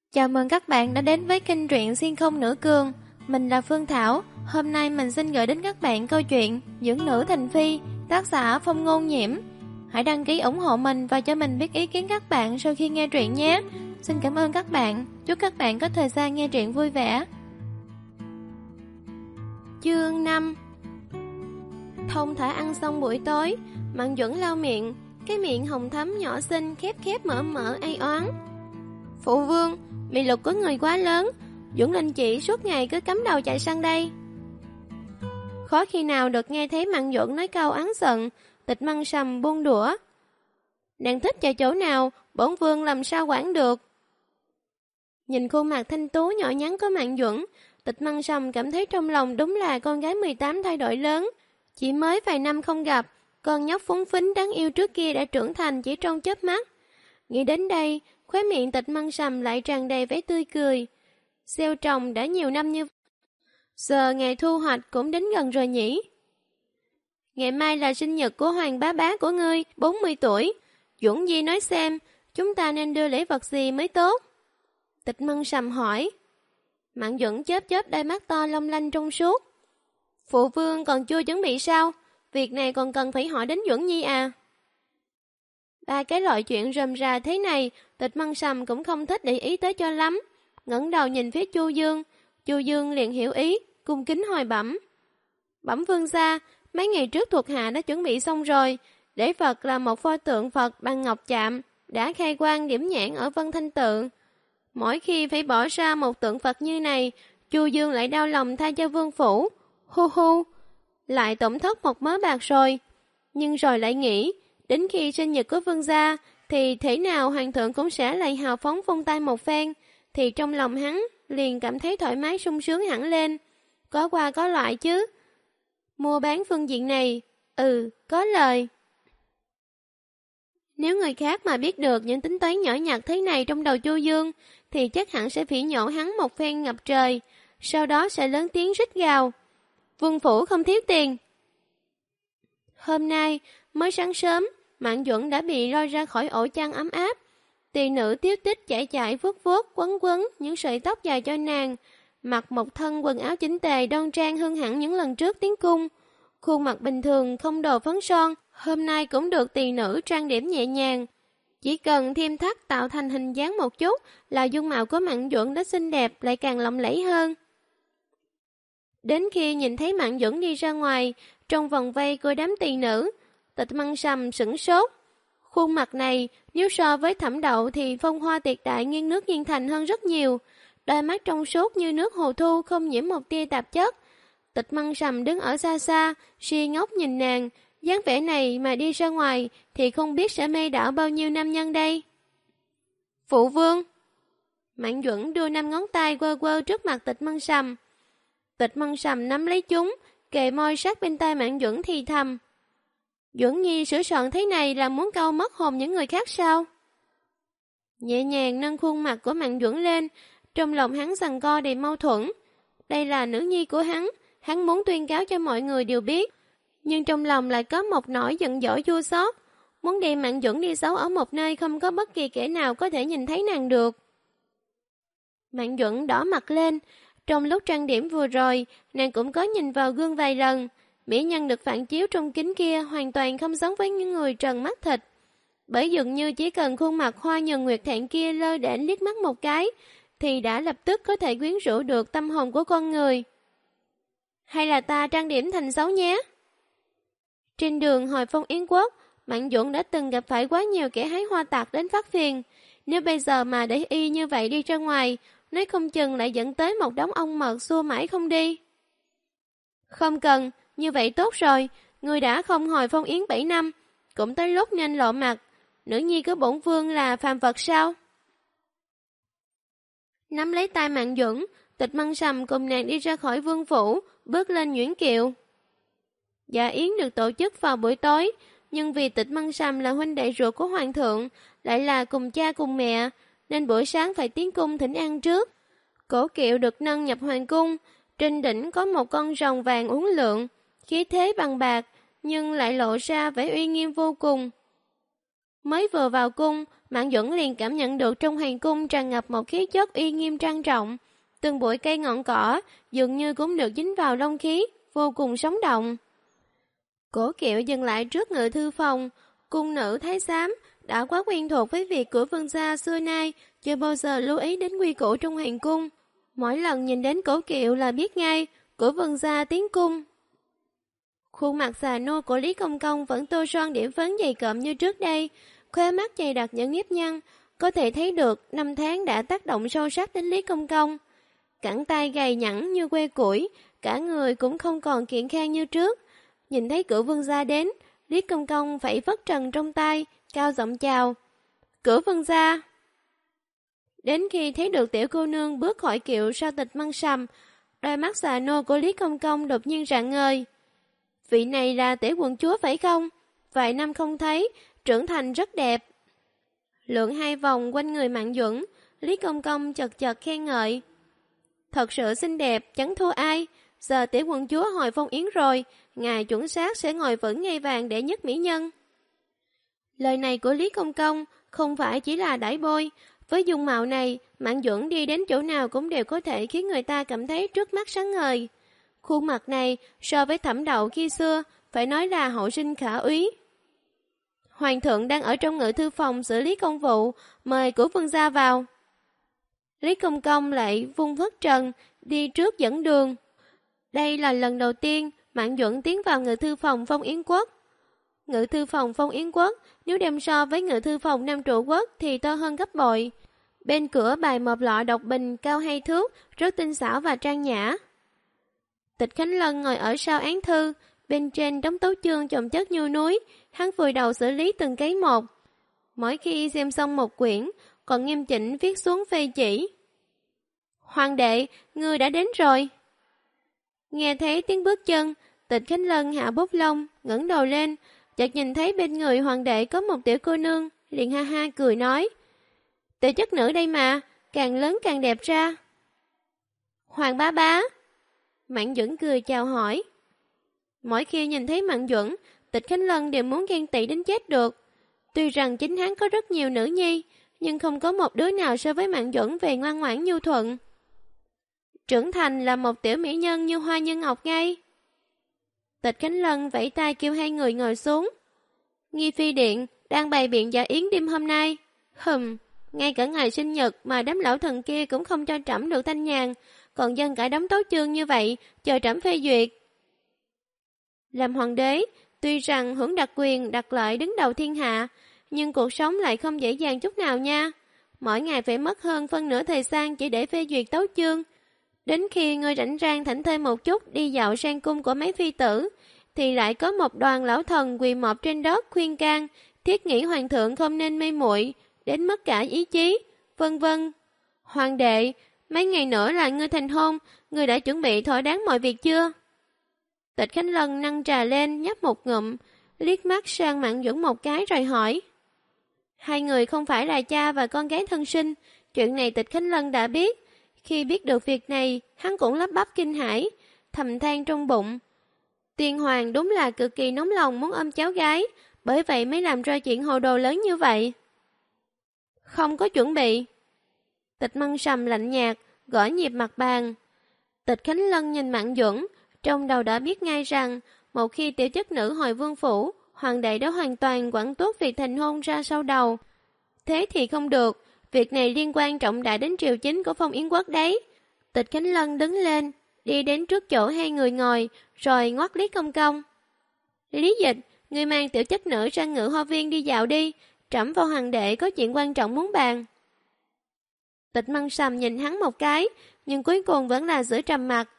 Chào mừng các bạn đã đến với kênh truyện Xuyên Không Nữ Cường. Mình là Phương Thảo. Hôm nay mình xin gửi đến các bạn câu chuyện Dưỡng Nữ Thành Phi, tác giả Phong Ngôn Nhiễm. Hãy đăng ký ủng hộ mình và cho mình biết ý kiến các bạn sau khi nghe truyện nhé. Xin cảm ơn các bạn. Chúc các bạn có thời gian nghe truyện vui vẻ. Chương 5. Thông thả ăn xong buổi tối, Mạn Duẩn lau miệng, cái miệng hồng thắm nhỏ xinh khép khép mở mở ai oán. Phụ vương, mị lực của người quá lớn, Duẩn Linh chị suốt ngày cứ cắm đầu chạy sang đây. Khó khi nào được nghe thấy Mạn Duẩn nói câu oán giận. Tịch Măng Sầm buông đũa. Nàng thích chạy chỗ nào, bổn vương làm sao quản được. Nhìn khuôn mặt thanh tú nhỏ nhắn của Mạn Duẩn, Tịch Măng Sầm cảm thấy trong lòng đúng là con gái 18 thay đổi lớn. Chỉ mới vài năm không gặp, con nhóc phúng phính đáng yêu trước kia đã trưởng thành chỉ trong chớp mắt. Nghĩ đến đây, khóe miệng Tịch Măng Sầm lại tràn đầy vẻ tươi cười. Gieo trồng đã nhiều năm như giờ ngày thu hoạch cũng đến gần rồi nhỉ. Ngày mai là sinh nhật của Hoàng bá bá của ngươi, 40 tuổi. Duẩn Di nói xem, chúng ta nên đưa lễ vật gì mới tốt? Tịch Măng Sầm hỏi. Mạn Duẩn chớp chớp đôi mắt to long lanh trong suốt. Phụ vương còn chưa chuẩn bị sao? Việc này còn cần phải hỏi đến Duẩn Nhi à? Ba cái loại chuyện rườm rà thế này, Tịch Măng Sầm cũng không thích để ý tới cho lắm. Ngẩng đầu nhìn phía Chu Dương, Chu Dương liền hiểu ý, cung kính hồi bẩm. Bẩm vương gia, mấy ngày trước thuộc hạ đã chuẩn bị xong rồi. Lễ vật là một pho tượng Phật bằng ngọc chạm, đã khai quang điểm nhãn ở Vân Thanh Tự. Mỗi khi phải bỏ ra một tượng Phật như này, Chu Dương lại đau lòng thay cho vương phủ. Hu hu, lại tổn thất một mớ bạc rồi. Nhưng rồi lại nghĩ, đến khi sinh nhật của vương gia, thì thế nào hoàng thượng cũng sẽ lại hào phóng vung tay một phen, thì trong lòng hắn liền cảm thấy thoải mái sung sướng hẳn lên. Có qua có lại chứ. Mua bán phương diện này, có lời. Nếu người khác mà biết được những tính toán nhỏ nhặt thế này trong đầu Chu Dương, thì chắc hẳn sẽ phỉ nhổ hắn một phen ngập trời, sau đó sẽ lớn tiếng rít gào. Vương phủ không thiếu tiền. Hôm nay, mới sáng sớm, Mạn Duẩn đã bị lôi ra khỏi ổ chăn ấm áp. Tỳ nữ Tiếu Tích chạy chạy vuốt vuốt quấn quấn những sợi tóc dài cho nàng, mặc một thân quần áo chỉnh tề đoan trang hơn hẳn những lần trước tiến cung. Khuôn mặt bình thường không đồ phấn son, hôm nay cũng được tỳ nữ trang điểm nhẹ nhàng. Chỉ cần thêm thắt tạo thành hình dáng một chút là dung mạo của Mạn Duẩn đã xinh đẹp lại càng lộng lẫy hơn. Đến khi nhìn thấy Mạn Duẩn đi ra ngoài, trong vòng vây của đám tỳ nữ, Tịch Măng Sầm sửng sốt. Khuôn mặt này, nếu so với Thẩm Đậu thì phong hoa tuyệt đại nghiêng nước nghiêng thành hơn rất nhiều. Đôi mắt trong suốt như nước hồ thu không nhiễm một tia tạp chất. Tịch Măng Sầm đứng ở xa xa, si ngốc nhìn nàng. Dáng vẻ này mà đi ra ngoài thì không biết sẽ mê đảo bao nhiêu nam nhân đây. Phụ vương. Mạn Duẩn đưa 5 ngón tay quơ quơ trước mặt Tịch Măng Sầm. Tịch Măng Sầm nắm lấy chúng, kề môi sát bên tai Mạn Duẩn thì thầm. Duẩn Nhi sửa soạn thế này là muốn câu mất hồn những người khác sao? Nhẹ nhàng nâng khuôn mặt của Mạn Duẩn lên, trong lòng hắn giằng co đầy mâu thuẫn. Đây là nữ nhi của hắn muốn tuyên cáo cho mọi người đều biết. Nhưng trong lòng lại có một nỗi giận dỗi chua xót, muốn đem Mạn Duẩn đi giấu ở một nơi không có bất kỳ kẻ nào có thể nhìn thấy nàng được. Mạn Duẩn đỏ mặt lên, trong lúc trang điểm vừa rồi, nàng cũng có nhìn vào gương vài lần. Mỹ nhân được phản chiếu trong kính kia hoàn toàn không giống với những người trần mắt thịt. Bởi dường như chỉ cần khuôn mặt hoa nhường nguyệt thẹn kia lơ đễnh liếc mắt một cái, thì đã lập tức có thể quyến rũ được tâm hồn của con người. Hay là ta trang điểm thành xấu nhé? Trên đường hồi Phong Yến Quốc, Mạn Duẩn đã từng gặp phải quá nhiều kẻ hái hoa tặc đến phát phiền. Nếu bây giờ mà để y như vậy đi ra ngoài, nói không chừng lại dẫn tới một đống ong mật xua mãi không đi. Không cần, như vậy tốt rồi, người đã không hồi Phong Yến 7 năm, cũng tới lúc nên lộ mặt. Nữ nhi của bổn vương là phàm vật sao? Nắm lấy tay Mạn Duẩn, Tịch Măng Sầm cùng nàng đi ra khỏi vương phủ, bước lên nhuyễn kiệu. Dạ yến được tổ chức vào buổi tối, nhưng vì Tịch Măng Sầm là huynh đệ ruột của hoàng thượng, lại là cùng cha cùng mẹ, nên buổi sáng phải tiến cung thỉnh an trước. Cổ kiệu được nâng nhập hoàng cung, trên đỉnh có một con rồng vàng uốn lượn, khí thế bằng bạc, nhưng lại lộ ra vẻ uy nghiêm vô cùng. Mới vừa vào cung, Mạn Duẩn liền cảm nhận được trong hoàng cung tràn ngập một khí chất uy nghiêm trang trọng. Từng bụi cây ngọn cỏ dường như cũng được dính vào long khí, vô cùng sống động. Cổ Kiệu dừng lại trước ngự thư phòng, cung nữ thái giám đã quá quen thuộc với việc của vương gia xưa nay, chưa bao giờ lưu ý đến quy củ trong hoàng cung. Mỗi lần nhìn đến Cổ Kiệu là biết ngay, của vương gia tiến cung. Khuôn mặt già nua của Lý Công Công vẫn tô son điểm phấn dày cộm như trước đây, khóe mắt dày đặc những nếp nhăn, có thể thấy được năm tháng đã tác động sâu sắc đến Lý Công Công. Cẳng tay gầy nhẵn như que củi, cả người cũng không còn kiện khang như trước. Nhìn thấy cửu vương gia đến, Lý Công Công phẩy phất trần trong tay, cao giọng chào. Cửu vương gia. Đến khi thấy được tiểu cô nương bước khỏi kiệu sau tịch Măng Sầm, đôi mắt già nua của Lý Công Công đột nhiên rạng ngời. Vị này là tiểu quận chúa phải không? Vài năm không thấy, trưởng thành rất đẹp. Lượn hai vòng quanh người Mạn Duẩn, Lý Công Công chật chật khen ngợi. Thật sự xinh đẹp, chẳng thua ai. Giờ tiểu quận chúa hồi phong yến rồi, ngài chuẩn xác sẽ ngồi vững ngai vàng đệ nhất mỹ nhân. Lời này của Lý Công Công không phải chỉ là đãi bôi. Với dung mạo này, Mạn Duẩn đi đến chỗ nào cũng đều có thể khiến người ta cảm thấy trước mắt sáng ngời. Khuôn mặt này so với Thẩm Đậu khi xưa phải nói là hậu sinh khả úy. Hoàng thượng đang ở trong ngự thư phòng xử lý công vụ, mời của vương gia vào. Lý Công Công lại vung phất trần, đi trước dẫn đường. Đây là lần đầu tiên Mạn Duẩn tiến vào ngự thư phòng Phong Yến Quốc. Ngự thư phòng Phong Yến Quốc nếu đem so với ngự thư phòng Nam Trụ Quốc thì to hơn gấp bội. Bên cửa bày một lọ độc bình cao 2 thước, rất tinh xảo và trang nhã. Tịch Khánh Lân ngồi ở sau án thư, bên trên đống tấu chương chồng chất như núi, hắn vùi đầu xử lý từng cái một. Mỗi khi xem xong một quyển, còn nghiêm chỉnh viết xuống phê chỉ. Hoàng đệ, ngươi đã đến rồi. Nghe thấy tiếng bước chân, Tịch Khánh Lân hạ bút lông, ngẩng đầu lên, chợt nhìn thấy bên người hoàng đệ có một tiểu cô nương, liền ha ha cười nói. Tiểu chất nữ đây mà, càng lớn càng đẹp ra. Hoàng bá bá. Mạn Duẩn cười chào hỏi. Mỗi khi nhìn thấy Mạn Duẩn, Tịch Khánh Lân đều muốn ghen tị đến chết được. Tuy rằng chính hắn có rất nhiều nữ nhi, nhưng không có một đứa nào so với Mạn Duẩn về ngoan ngoãn nhu thuận. Trưởng thành là một tiểu mỹ nhân như hoa như ngọc ngay. Tịch Khánh Lân vẫy tay kêu hai người ngồi xuống. Nghi Phi Điện đang bày biện dạ yến đêm hôm nay. Ngay cả ngày sinh nhật mà đám lão thần kia cũng không cho trẫm được thanh nhàn, còn dâng cả đống tấu chương như vậy, chờ trẫm phê duyệt. Làm hoàng đế, tuy rằng hưởng đặc quyền, đặc lợi đứng đầu thiên hạ, nhưng cuộc sống lại không dễ dàng chút nào nha. Mỗi ngày phải mất hơn phân nửa thời gian chỉ để phê duyệt tấu chương. Đến khi ngươi rảnh rang thảnh thơi một chút đi dạo sang cung của mấy phi tử, thì lại có một đoàn lão thần quỳ mọp trên đất khuyên can, thiết nghĩ hoàng thượng không nên mê muội đến mất cả ý chí, vân vân. Hoàng đệ, mấy ngày nữa là ngươi thành hôn, ngươi đã chuẩn bị thỏa đáng mọi việc chưa? Tịch Khánh Lân nâng trà lên, nhấp một ngụm, liếc mắt sang Mạn Duẩn một cái rồi hỏi. Hai người không phải là cha và con gái thân sinh, chuyện này Tịch Khánh Lân đã biết. Khi biết được việc này, hắn cũng lắp bắp kinh hãi, thầm than trong bụng. Tiên hoàng đúng là cực kỳ nóng lòng muốn ôm cháu gái, bởi vậy mới làm ra chuyện hồ đồ lớn như vậy. Không có chuẩn bị. Tịch Măng Sầm lạnh nhạt, gõ nhịp mặt bàn. Tịch Khánh Lân nhìn Mạn Duẩn, trong đầu đã biết ngay rằng, một khi tiểu chất nữ hồi vương phủ, hoàng đệ đã hoàn toàn quản tốt việc thành hôn ra sau đầu. Thế thì không được, việc này liên quan trọng đại đến triều chính của Phong Yến Quốc đấy. Tịch Khánh Lân đứng lên, đi đến trước chỗ hai người ngồi, rồi ngoắt Lý Công Công. Lý Dịch, ngươi mang tiểu chất nữ sang Ngự Hoa Viên đi dạo đi, trẫm và hoàng đệ có chuyện quan trọng muốn bàn. Tịch Măng Sầm nhìn hắn một cái, nhưng cuối cùng vẫn là giữ trầm mặt.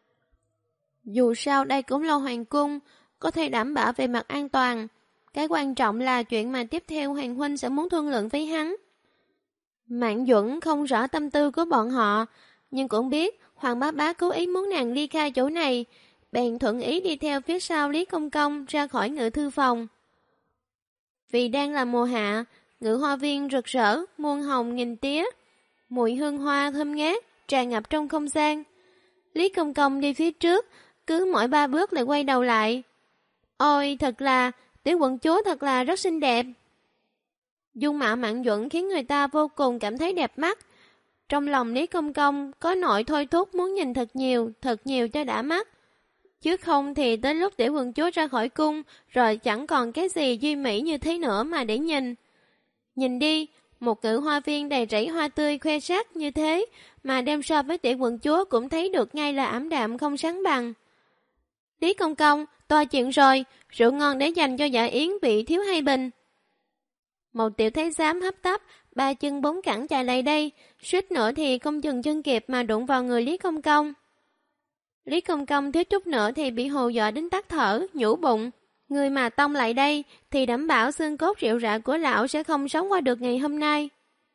Dù sao đây cũng là hoàng cung, có thể đảm bảo về mặt an toàn. Cái quan trọng là chuyện mà tiếp theo hoàng huynh sẽ muốn thương lượng với hắn. Mạn Duẩn không rõ tâm tư của bọn họ, nhưng cũng biết Hoàng bá bá cố ý muốn nàng ly khai chỗ này, bèn thuận ý đi theo phía sau Lý Công Công ra khỏi ngự thư phòng. Vì đang là mùa hạ, Ngự Hoa Viên rực rỡ, muôn hồng nghìn tía, mùi hương hoa thơm ngát tràn ngập trong không gian. Lý Công Công đi phía trước, cứ mỗi 3 bước lại quay đầu lại. Ôi, thật là, tiểu quận chúa thật là rất xinh đẹp. Dung mạo Mạn Duẩn khiến người ta vô cùng cảm thấy đẹp mắt. Trong lòng Lý Công Công có nội thôi thúc muốn nhìn thật nhiều cho đã mắt. Chứ không thì tới lúc Tiểu Quận Chúa ra khỏi cung, rồi chẳng còn cái gì duy mỹ như thế nữa mà để nhìn. Nhìn đi, một ngự hoa viên đầy rẫy hoa tươi khoe sắc như thế, mà đem so với Tiểu Quận Chúa cũng thấy được ngay là ảm đạm không sáng bằng. Lý Công Công, toa chuyện rồi, rượu ngon để dành cho dạ yến bị thiếu 2 bình. Một tiểu thái giám hấp tấp, 3 chân 4 cẳng chạy lại đây, suýt nữa thì không dừng chân kịp mà đụng vào người Lý Công Công. Lý Công Công thiếu chút nữa thì bị hù dọa đến tắt thở, nhủ bụng. Người mà tông lại đây thì đảm bảo xương cốt rệu rạ của lão sẽ không sống qua được ngày hôm nay.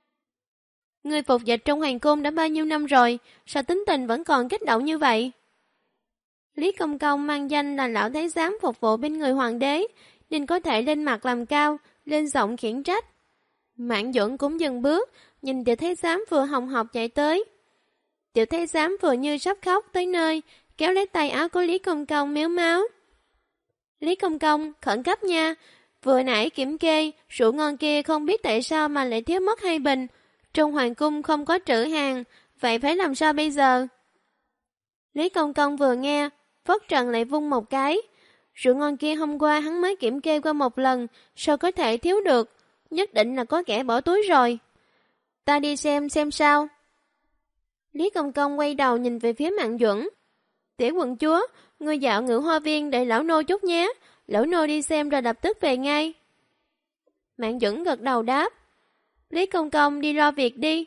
Người phục dịch trong hoàng cung đã bao nhiêu năm rồi, sao tính tình vẫn còn kích động như vậy? Lý Công Công mang danh là lão thái giám phục vụ bên người hoàng đế, nên có thể lên mặt làm cao, lên giọng khiển trách. Mạn Duẩn cũng dừng bước, nhìn tiểu thái giám vừa hồng hộc chạy tới. Tiểu thái giám vừa như sắp khóc tới nơi, kéo lấy tay áo của Lý Công Công méo máu. Lý Công Công, khẩn cấp nha, vừa nãy kiểm kê, rượu ngon kia không biết tại sao mà lại thiếu mất 2 bình. Trong hoàng cung không có trữ hàng, vậy phải làm sao bây giờ? Lý Công Công vừa nghe, phất trần lại vung một cái. Rượu ngon kia hôm qua hắn mới kiểm kê qua một lần, sao có thể thiếu được? Nhất định là có kẻ bỏ túi rồi. Ta đi xem sao. Lý Công Công quay đầu nhìn về phía Mạn Duẩn. Tiểu quận chúa, ngươi dạo ngự hoa viên để lão nô chút nhé. Lão nô đi xem rồi lập tức về ngay. Mạn Duẩn gật đầu đáp. Lý Công Công đi lo việc đi.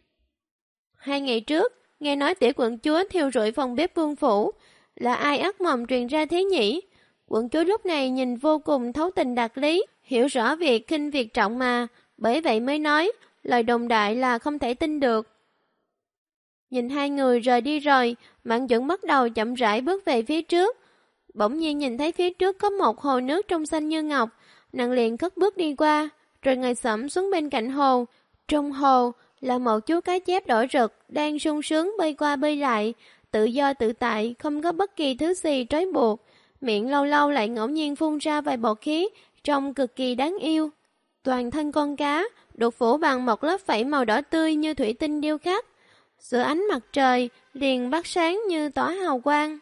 2 ngày trước, nghe nói tiểu quận chúa thiêu rụi phòng bếp vương phủ. Là ai ác mộng truyền ra thế nhỉ? Quận chúa lúc này nhìn vô cùng thấu tình đạt lý, hiểu rõ việc khinh việc trọng mà, bởi vậy mới nói, lời đồn đại là không thể tin được. Nhìn 2 người rời đi rồi, Mạn Duẩn bắt đầu chậm rãi bước về phía trước. Bỗng nhiên nhìn thấy phía trước có một hồ nước trong xanh như ngọc, nàng liền cất bước đi qua, rồi ngồi xổm xuống bên cạnh hồ. Trong hồ là một chú cá chép đỏ rực đang sung sướng bơi qua bơi lại, tự do tự tại, không có bất kỳ thứ gì trói buộc. Miệng lâu lâu lại ngẫu nhiên phun ra vài bọt khí, trông cực kỳ đáng yêu. Toàn thân con cá được phủ bằng một lớp vảy màu đỏ tươi như thủy tinh điêu khắc. Giữa ánh mặt trời liền bắt sáng như tỏa hào quang.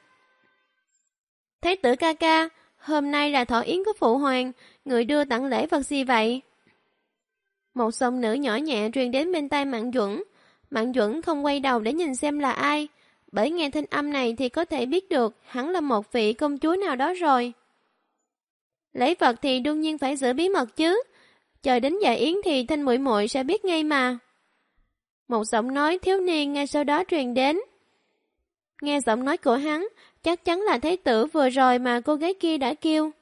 Thái tử ca ca, hôm nay là thọ yến của phụ hoàng, người đưa tặng lễ vật gì vậy? Một giọng nữ nhỏ nhẹ truyền đến bên tai Mạn Duẩn. Mạn Duẩn không quay đầu để nhìn xem là ai, bởi nghe thanh âm này thì có thể biết được hẳn là một vị công chúa nào đó rồi. Lễ vật thì đương nhiên phải giữ bí mật chứ, chờ đến dạ yến thì Thanh muội muội sẽ biết ngay mà. Một giọng nói thiếu niên ngay sau đó truyền đến. Nghe giọng nói của hắn, chắc chắn là thái tử vừa rồi mà cô gái kia đã kêu.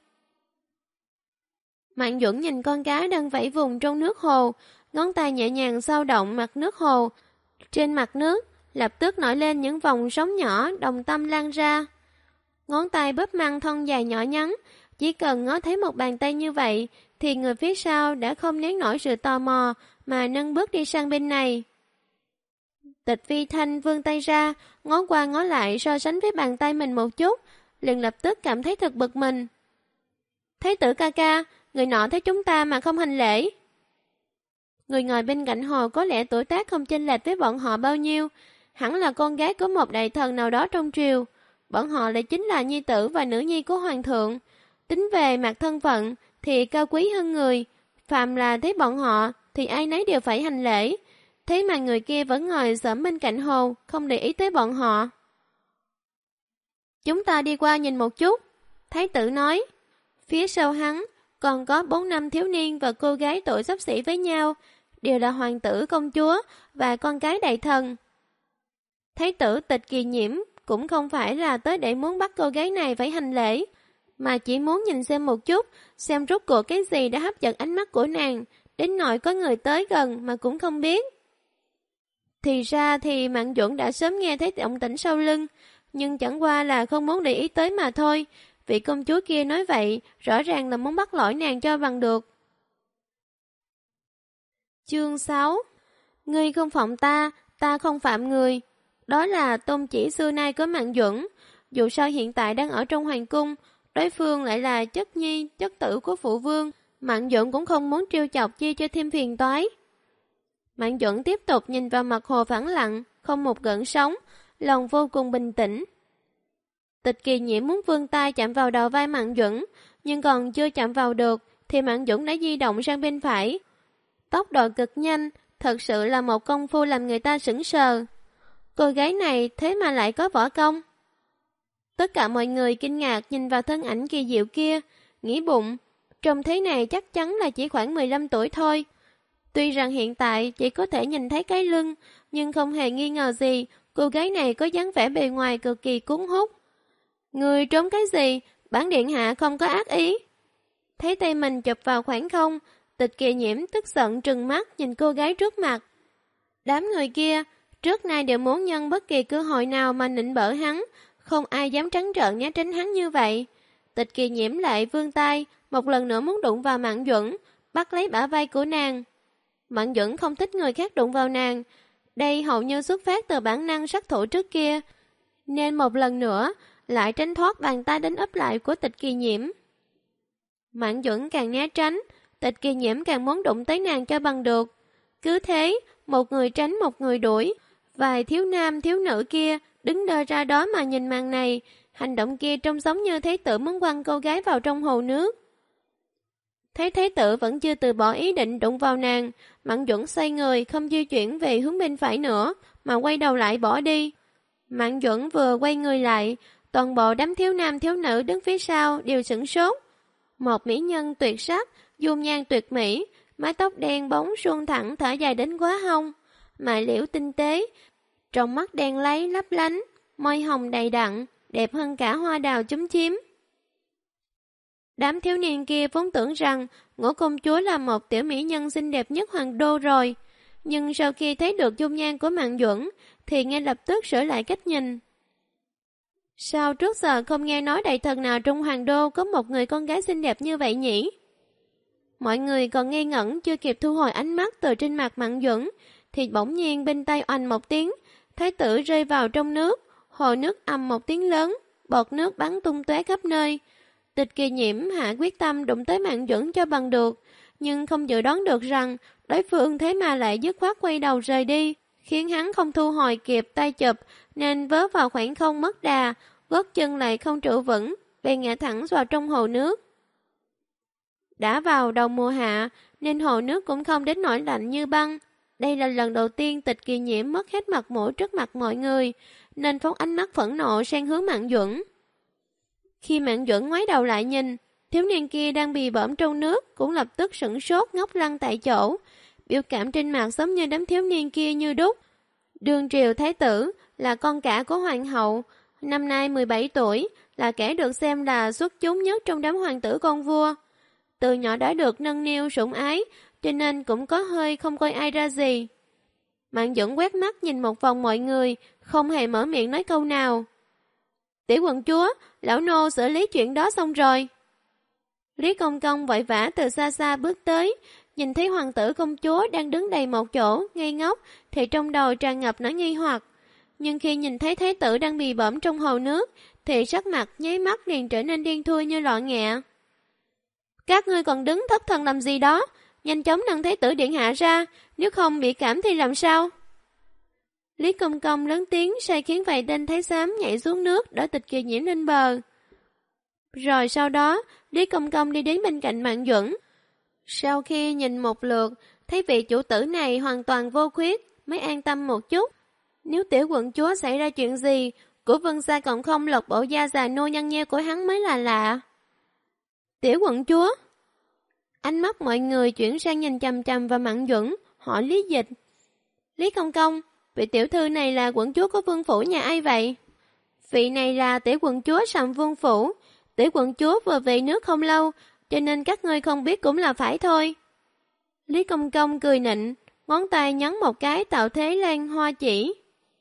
Mạn Duẩn nhìn con cá đang vẫy vùng trong nước hồ, ngón tay nhẹ nhàng dao động mặt nước hồ. Trên mặt nước, lập tức nổi lên những vòng sóng nhỏ đồng tâm lan ra. Ngón tay bóp măng thon dài nhỏ nhắn, chỉ cần ngó thấy một bàn tay như vậy, thì người phía sau đã không nén nổi sự tò mò mà nâng bước đi sang bên này. Tịch Phi Thanh vươn tay ra, ngó qua ngó lại so sánh với bàn tay mình một chút, liền lập tức cảm thấy thật bực mình. Thái tử ca ca, người nọ thấy chúng ta mà không hành lễ. Người ngồi bên cạnh hồ có lẽ tuổi tác không chênh lệch với bọn họ bao nhiêu, hẳn là con gái của một đại thần nào đó trong triều. Bọn họ lại chính là nhi tử và nữ nhi của hoàng thượng. Tính về mặt thân phận thì cao quý hơn người, phàm là thấy bọn họ thì ai nấy đều phải hành lễ. Thế mà người kia vẫn ngồi xổm bên cạnh hồ, không để ý tới bọn họ. Chúng ta đi qua nhìn một chút, thái tử nói. Phía sau hắn còn có 4 năm thiếu niên và cô gái tuổi xấp xỉ với nhau, đều là hoàng tử công chúa và con cái đại thần. Thái tử Tịch Kỳ Nhiễm cũng không phải là tới để muốn bắt cô gái này phải hành lễ, mà chỉ muốn nhìn xem một chút, xem rốt cuộc cái gì đã hấp dẫn ánh mắt của nàng, đến nỗi có người tới gần mà cũng không biết. Thì ra thì Mạn Duẩn đã sớm nghe thấy động tĩnh sau lưng, nhưng chẳng qua là không muốn để ý tới mà thôi. Vị công chúa kia nói vậy, rõ ràng là muốn bắt lỗi nàng cho bằng được. Chương 6. Ngươi không phạm ta, ta không phạm người. Đó là tôn chỉ xưa nay của Mạn Duẩn. Dù sao hiện tại đang ở trong hoàng cung, đối phương lại là chất nhi, chất tử của phụ vương, Mạn Duẩn cũng không muốn trêu chọc chi cho thêm phiền toái. Mạn Duẩn tiếp tục nhìn vào mặt hồ phẳng lặng, không một gợn sóng, lòng vô cùng bình tĩnh. Tịch Kỳ Nhiễm muốn vươn tay chạm vào đầu vai Mạn Duẩn, nhưng còn chưa chạm vào được thì Mạn Duẩn đã di động sang bên phải. Tốc độ cực nhanh, thật sự là một công phu làm người ta sững sờ. Cô gái này thế mà lại có võ công. Tất cả mọi người kinh ngạc nhìn vào thân ảnh kỳ diệu kia, nghĩ bụng, trông thế này chắc chắn là chỉ khoảng 15 tuổi thôi. Tuy rằng hiện tại chỉ có thể nhìn thấy cái lưng, nhưng không hề nghi ngờ gì, cô gái này có dáng vẻ bề ngoài cực kỳ cuốn hút. Người trốn cái gì, bản điện hạ không có ác ý. Thấy tay mình chụp vào khoảng không, Tịch Kỳ Nhiễm tức giận trừng mắt nhìn cô gái trước mặt. Đám người kia, trước nay đều muốn nhân bất kỳ cơ hội nào mà nịnh bợ hắn, không ai dám trắng trợn né tránh hắn như vậy. Tịch Kỳ Nhiễm lại vươn tay, một lần nữa muốn đụng vào Mạn Duẩn, bắt lấy bả vai của nàng. Mạn Duẩn không thích người khác đụng vào nàng, đây hầu như xuất phát từ bản năng sát thủ trước kia, nên một lần nữa lại tránh thoát bàn tay đánh úp lại của Tịch Kỳ Nhiễm. Mạn Duẩn càng né tránh, Tịch Kỳ Nhiễm càng muốn đụng tới nàng cho bằng được. Cứ thế, một người tránh một người đuổi, vài thiếu nam thiếu nữ kia đứng đơ ra đó mà nhìn màn này, hành động kia trông giống như Thái tử muốn quăng cô gái vào trong hồ nước. Thấy Thái tử vẫn chưa từ bỏ ý định đụng vào nàng, Mạn Duẩn xoay người không di chuyển về hướng bên phải nữa, mà quay đầu lại bỏ đi. Mạn Duẩn vừa quay người lại, toàn bộ đám thiếu nam thiếu nữ đứng phía sau đều sửng sốt. Một mỹ nhân tuyệt sắc, dung nhan tuyệt mỹ, mái tóc đen bóng suôn thẳng thở dài đến quá hông, mại liễu tinh tế, trong mắt đen láy lấp lánh, môi hồng đầy đặn, đẹp hơn cả hoa đào chúm chím. Đám thiếu niên kia vốn tưởng rằng Ngũ công chúa là một tiểu mỹ nhân xinh đẹp nhất hoàng đô rồi, nhưng sau khi thấy được dung nhan của Mạn Duẩn thì ngay lập tức sửa lại cách nhìn. Sao trước giờ không nghe nói đại thần nào trong hoàng đô có một người con gái xinh đẹp như vậy nhỉ? Mọi người còn ngây ngẩn chưa kịp thu hồi ánh mắt từ trên mặt Mạn Duẩn thì bỗng nhiên bên tay oanh một tiếng, thái tử rơi vào trong nước, hồ nước ầm một tiếng lớn, bọt nước bắn tung tóe khắp nơi. Tịch Kỳ Nhiễm hạ quyết tâm đụng tới Mạn Duẩn cho bằng được, nhưng không dự đoán được rằng đối phương thế mà lại dứt khoát quay đầu rời đi, khiến hắn không thu hồi kịp tay chụp nên vớ vào khoảng không mất đà, gót chân lại không trụ vững, bèn ngã thẳng vào trong hồ nước. Đã vào đầu mùa hạ nên hồ nước cũng không đến nỗi lạnh như băng. Đây là lần đầu tiên Tịch Kỳ Nhiễm mất hết mặt mũi trước mặt mọi người, nên phóng ánh mắt phẫn nộ sang hướng Mạn Duẩn. Khi Mạn Duẩn ngoái đầu lại nhìn, thiếu niên kia đang bì bõm trong nước cũng lập tức sửng sốt ngốc lăng tại chỗ, biểu cảm trên mặt giống như đám thiếu niên kia như đúc. Đương triều thái tử là con cả của hoàng hậu, năm nay 17 tuổi, là kẻ được xem là xuất chúng nhất trong đám hoàng tử con vua. Từ nhỏ đã được nâng niu sủng ái, cho nên cũng có hơi không coi ai ra gì. Mạn Duẩn quét mắt nhìn một vòng mọi người, không hề mở miệng nói câu nào. Tiểu quận chúa, lão nô xử lý chuyện đó xong rồi. Lý Công Công vội vã từ xa xa bước tới, nhìn thấy hoàng tử công chúa đang đứng đầy một chỗ, ngây ngốc, thì trong đầu tràn ngập nỗi nghi hoặc. Nhưng khi nhìn thấy thái tử đang bì bõm trong hồ nước, thì sắc mặt nháy mắt liền trở nên điên thui như lọ nghẹ. Các ngươi còn đứng thất thần làm gì đó, nhanh chóng nâng thái tử điện hạ ra, nếu không bị cảm thì làm sao? Lý Công Công lớn tiếng sai khiến vài tên thái giám nhảy xuống nước đỡ Tịch Kỳ Nhiễm lên bờ. Rồi sau đó, Lý Công Công đi đến bên cạnh Mạn Duẩn. Sau khi nhìn một lượt, thấy vị chủ tử này hoàn toàn vô khuyết, mới an tâm một chút. Nếu tiểu quận chúa xảy ra chuyện gì, của Vân gia còn không lột bộ da già nô nhăn nheo của hắn mới là lạ. Tiểu quận chúa? Ánh mắt mọi người chuyển sang nhìn chằm chằm vào Mạn Duẩn, hỏi Lý Dịch. Lý Công Công, vị tiểu thư này là quận chúa của vương phủ nhà ai vậy? Vị này là tiểu quận chúa Sầm Vương phủ. Tiểu quận chúa vừa về nước không lâu, cho nên các ngươi không biết cũng là phải thôi. Lý Công Công cười nịnh, ngón tay nhấn một cái tạo thế lan hoa chỉ.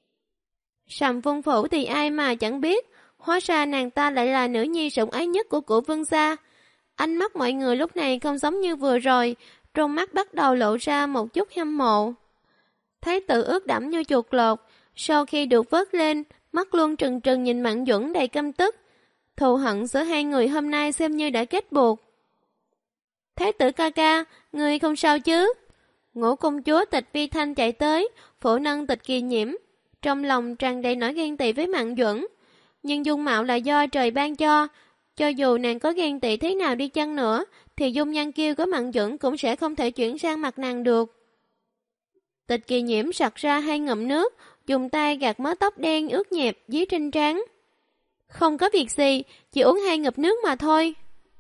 Sầm Vương phủ thì ai mà chẳng biết, hóa ra nàng ta lại là nữ nhi sủng ái nhất của cụ Vương gia. Ánh mắt mọi người lúc này không giống như vừa rồi, trong mắt bắt đầu lộ ra một chút hâm mộ. Thái tử ướt đẫm như chuột lột, sau khi được vớt lên, mắt luôn trừng trừng nhìn Mạn Duẩn đầy căm tức. Thù hận giữa hai người hôm nay xem như đã kết buộc. Thái tử ca ca, ngươi không sao chứ? Ngũ công chúa Tịch Vi Thanh chạy tới, phụ nâng Tịch Kỳ Nhiễm, trong lòng tràn đầy nỗi ghen tị với Mạn Duẩn. Nhưng dung mạo là do trời ban cho dù nàng có ghen tị thế nào đi chăng nữa, thì dung nhan kiêu của Mạn Duẩn cũng sẽ không thể chuyển sang mặt nàng được. Tịch Kỳ Nhiễm sặc ra 2 ngụm nước, dùng tay gạt mớ tóc đen ướt nhẹp dưới trên trán. Không có việc gì, chỉ uống 2 ngụm nước mà thôi.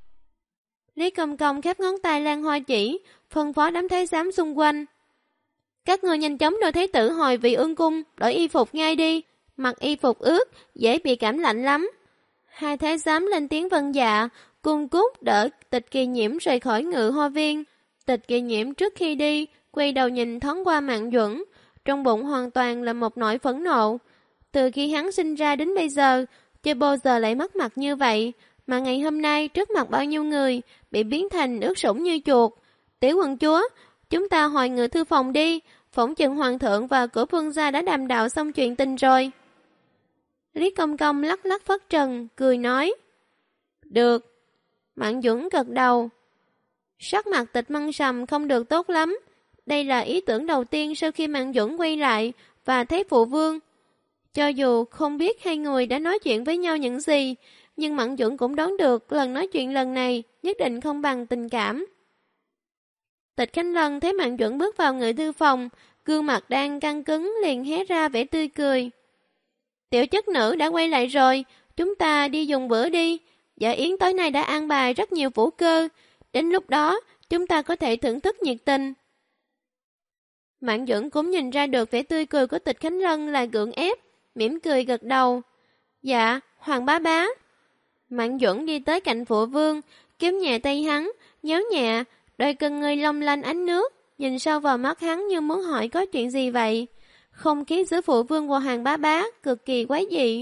Lý Công Công khép ngón tay Lan Hoa chỉ, phân phó đám thái giám xung quanh. Các ngươi nhanh chóng đưa thái tử hồi vị ương cung, đổi y phục ngay đi, mặc y phục ướt, dễ bị cảm lạnh lắm. 2 thái giám lên tiếng vâng dạ, cung cúc đỡ Tịch Kỳ Nhiễm rời khỏi Ngự Hoa Viên. Tịch Kỳ Nhiễm trước khi đi, quay đầu nhìn thoáng qua Mạn Duẩn, trong bụng hoàn toàn là một nỗi phẫn nộ. Từ khi hắn sinh ra đến bây giờ, chưa bao giờ lại mất mặt như vậy, mà ngày hôm nay trước mặt bao nhiêu người, bị biến thành ướt sũng như chuột. Tiểu quận chúa, chúng ta hồi Ngự thư phòng đi, phỏng chừng hoàng thượng và cửa vương gia đã đàm đạo xong chuyện tình rồi. Lý Công Công lắc lắc phất trần, cười nói. Được. Mạn Duẩn gật đầu. Sắc mặt Tịch Măng Sầm không được tốt lắm. Đây là ý tưởng đầu tiên sau khi Mạn Duẩn quay lại và thấy phụ vương. Cho dù không biết 2 người đã nói chuyện với nhau những gì, nhưng Mạn Duẩn cũng đoán được lần nói chuyện lần này nhất định không bằng tình cảm. Tịch Khánh Lân thấy Mạn Duẩn bước vào Ngự thư phòng, gương mặt đang căng cứng liền hé ra vẻ tươi cười. Tiểu chất nữ đã quay lại rồi, chúng ta đi dùng bữa đi. Dạ yến tối nay đã an bài rất nhiều vũ cơ, đến lúc đó chúng ta có thể thưởng thức nhiệt tình. Mạn Duẩn cũng nhìn ra được vẻ tươi cười của Tịch Khánh Lân là gượng ép, mỉm cười gật đầu. Dạ, Hoàng bá bá. Mạn Duẩn đi tới cạnh phụ vương, kéo nhẹ tay hắn, nhéo nhẹ, đôi cân ngươi long lanh ánh nước, nhìn sâu vào mắt hắn như muốn hỏi có chuyện gì vậy. Không khí giữa phụ vương và Hoàng bá bá cực kỳ quái dị.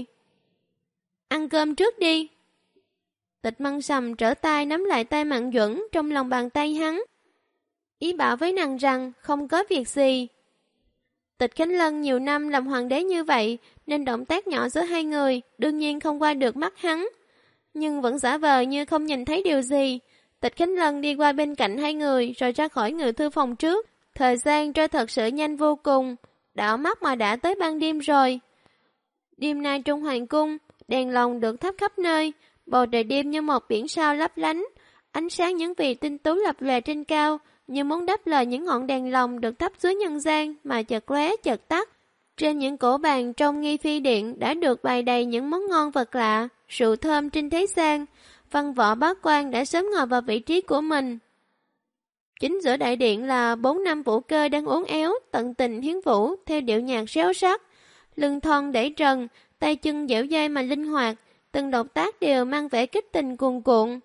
Ăn cơm trước đi. Tịch Măng Sầm trở tay nắm lại tay Mạn Duẩn trong lòng bàn tay hắn, ý bảo với nàng rằng không có việc gì. Tịch Khánh Lân nhiều năm làm hoàng đế như vậy, nên động tác nhỏ giữa 2 người đương nhiên không qua được mắt hắn, nhưng vẫn giả vờ như không nhìn thấy điều gì. Tịch Khánh Lân đi qua bên cạnh 2 người rồi ra khỏi Ngự thư phòng trước. Thời gian trôi thật sự nhanh vô cùng, đảo mắt mà đã tới ban đêm rồi. Đêm nay trong hoàng cung, đèn lồng được thắp khắp nơi, bầu trời đêm như một biển sao lấp lánh, ánh sáng những vì tinh tú lập lòe trên cao, như muốn đáp lời những ngọn đèn lồng được thắp dưới nhân gian mà chợt lóe chợt tắt. Trên những cổ bàn trong nghi phi điện đã được bày đầy những món ngon vật lạ, rượu thơm trên thế gian. Văn võ bá quan đã sớm ngồi vào vị trí của mình. Chính giữa đại điện là 4 năm vũ cơ đang uốn éo, tận tình hiến vũ theo điệu nhạc réo rắt. Lưng thon để trần, tay chân dẻo dai mà linh hoạt, từng động tác đều mang vẻ kích tình cuồn cuộn.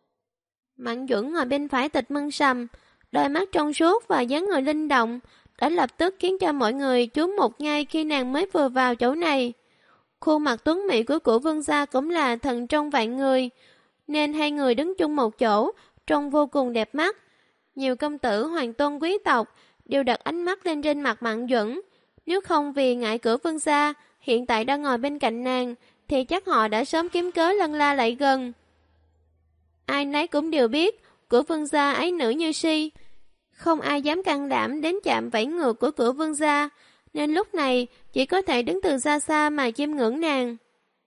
Mạn Duẩn ngồi bên phải Tịch Măng Sầm, đôi mắt trong suốt và dáng người linh động đã lập tức khiến cho mọi người chú mục ngay khi nàng mới vừa vào chỗ này. Khuôn mặt tuấn mỹ của Cụ Vương gia cũng là thần trong vạn người, nên 2 người đứng chung một chỗ, trông vô cùng đẹp mắt. Nhiều công tử hoàng tôn quý tộc đều đặt ánh mắt lên trên mặt Mạn Duẩn. Nếu không vì ngại Cụ Vương gia hiện tại đang ngồi bên cạnh nàng, thì chắc họ đã sớm kiếm cớ lân la lại gần. Ai nấy cũng đều biết, Cụ Vương gia ái nữ như si, không ai dám can đảm đến chạm vẫy ngược của Cụ Vương gia, nên lúc này chỉ có thể đứng từ xa xa mà chiêm ngưỡng nàng.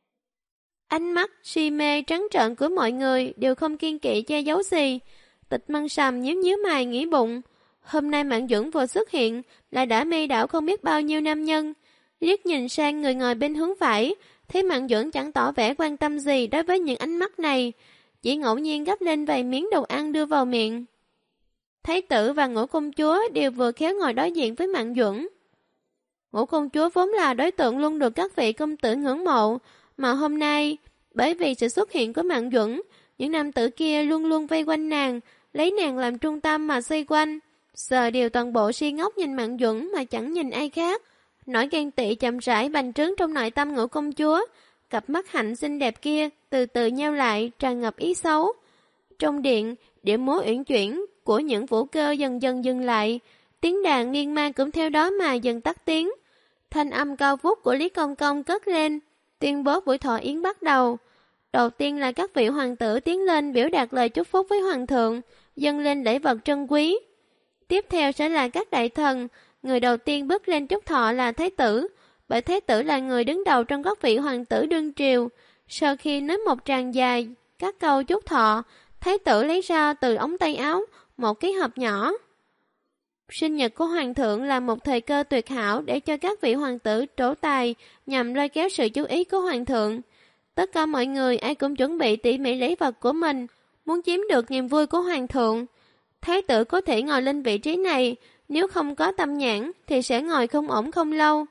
Ánh mắt si mê trắng trợn của mọi người đều không kiêng kỵ che giấu gì. Tịch Măng Sầm nhíu nhíu mày nghĩ bụng, hôm nay Mạn Duẩn vừa xuất hiện lại đã mê đảo không biết bao nhiêu nam nhân. Liếc nhìn sang người ngồi bên hướng phải, thấy Mạn Duẩn chẳng tỏ vẻ quan tâm gì đối với những ánh mắt này, chỉ ngẫu nhiên gắp lên vài miếng đồ ăn đưa vào miệng. Thái tử và Ngũ công chúa đều vừa khéo ngồi đối diện với Mạn Duẩn. Ngũ công chúa vốn là đối tượng luôn được các vị công tử ngưỡng mộ, mà hôm nay, bởi vì sự xuất hiện của Mạn Duẩn, những nam tử kia luôn luôn vây quanh nàng, lấy nàng làm trung tâm mà xoay quanh. Giờ đều toàn bộ si ngốc nhìn Mạn Duẩn mà chẳng nhìn ai khác. Nỗi ghen tị chậm rãi bành trướng trong nội tâm Ngũ công chúa. Cặp mắt hạnh xinh đẹp kia từ từ nheo lại, tràn ngập ý xấu. Trong điện, điệu múa uyển chuyển của những vũ cơ dần dần dừng lại. Tiếng đàn nghiêng mang cũng theo đó mà dần tắt tiếng. Thanh âm cao vút của Lý Công Công cất lên, tuyên bố buổi thọ yến bắt đầu. Đầu tiên là các vị hoàng tử tiến lên biểu đạt lời chúc phúc với hoàng thượng, dâng lên lễ vật trân quý. Tiếp theo sẽ là các đại thần, người đầu tiên bước lên chúc thọ là Thái tử, bởi Thái tử là người đứng đầu trong các vị hoàng tử đương triều. Sau khi nói một tràng dài các câu chúc thọ, Thái tử lấy ra từ ống tay áo một cái hộp nhỏ. Sinh nhật của hoàng thượng là một thời cơ tuyệt hảo để cho các vị hoàng tử trổ tài nhằm lôi kéo sự chú ý của hoàng thượng. Tất cả mọi người ai cũng chuẩn bị tỉ mỉ lễ vật của mình, muốn chiếm được niềm vui của hoàng thượng. Thái tử có thể ngồi lên vị trí này, nếu không có tâm nhãn thì sẽ ngồi không ổn không lâu.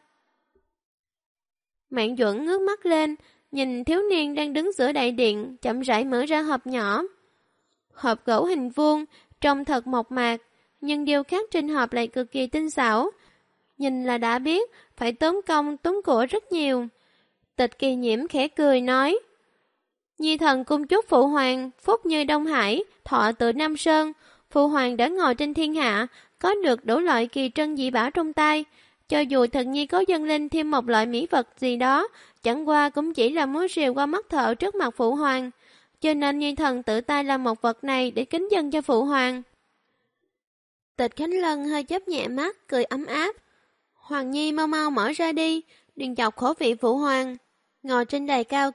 Mạn Duẩn ngước mắt lên, nhìn thiếu niên đang đứng giữa đại điện, chậm rãi mở ra hộp nhỏ. Hộp gỗ hình vuông, trông thật mộc mạc, nhưng điêu khắc trên hộp lại cực kỳ tinh xảo. Nhìn là đã biết, phải tốn công tốn của rất nhiều. Tịch Kỳ Nhiễm khẽ cười nói, Nhi thần cung chúc phụ hoàng, phúc như Đông Hải, thọ tự Nam Sơn. Phụ hoàng đã ngồi trên thiên hạ, có được đủ loại kỳ trân dị bảo trong tay. Cho dù thần nhi có dâng lên thêm một loại mỹ vật gì đó, chẳng qua cũng chỉ là múa rìu qua mắt thợ trước mặt phụ hoàng. Cho nên Nhi thần tự tay làm một vật này để kính dâng cho phụ hoàng. Tịch Khánh Lân hơi chớp nhẹ mắt, cười ấm áp. Hoàng nhi mau mau mở ra đi, đừng chọc khổ vị phụ hoàng. Ngồi trên đài cao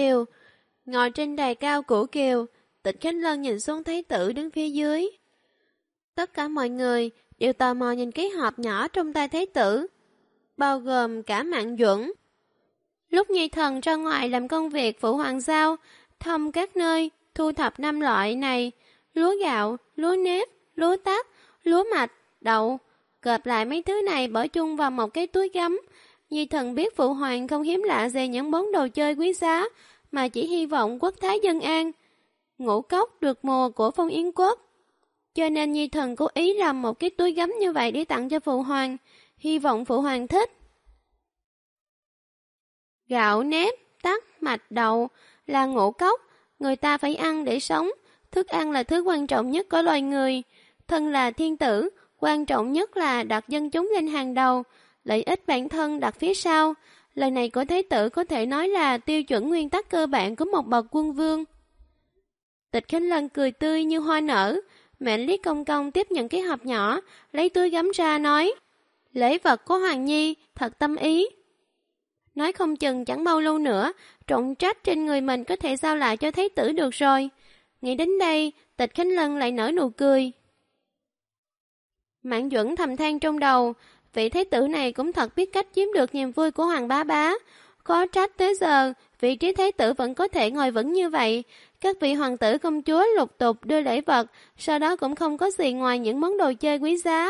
cửu kiều, Tịch Khánh Lân nhìn xuống thái tử đứng phía dưới. Tất cả mọi người đều tò mò nhìn cái hộp nhỏ trong tay thái tử, bao gồm cả Mạn Duẩn. Lúc Nhi thần ra ngoài làm công việc phụ hoàng giao, thăm các nơi, thu thập 5 loại này, lúa gạo, lúa nếp, lúa tắc, lúa mạch, đậu, gộp lại mấy thứ này bỏ chung vào một cái túi gấm. Nhi thần biết phụ hoàng không hiếm lạ về những món đồ chơi quý giá, mà chỉ hy vọng quốc thái dân an. Ngũ cốc được mùa của Phong Yến quốc, cho nên Nhi thần cố ý làm một cái túi gấm như vậy để tặng cho phụ hoàng, hy vọng phụ hoàng thích. Gạo, nếp, tắc, mạch, đậu là ngũ cốc, người ta phải ăn để sống. Thức ăn là thứ quan trọng nhất của loài người. Thân là thiên tử, quan trọng nhất là đặt dân chúng lên hàng đầu, lợi ích bản thân đặt phía sau. Lời này của thái tử có thể nói là tiêu chuẩn nguyên tắc cơ bản của một bậc quân vương. Tịch Khánh Lân cười tươi như hoa nở, mệnh Lý Công Công tiếp nhận cái hộp nhỏ, lấy túi gấm ra nói, lễ vật của Hoàng Nhi thật tâm ý. Nói không chừng chẳng bao lâu nữa, trọng trách trên người mình có thể giao lại cho thái tử được rồi. Nghĩ đến đây, Tịch Khánh Lân lại nở nụ cười. Mạn Duẩn thầm than trong đầu, vị thái tử này cũng thật biết cách chiếm được niềm vui của Hoàng bá bá. Có trách tới giờ, vị trí thái tử vẫn có thể ngồi vững như vậy. Các vị hoàng tử công chúa lục tục đưa lễ vật, sau đó cũng không có gì ngoài những món đồ chơi quý giá.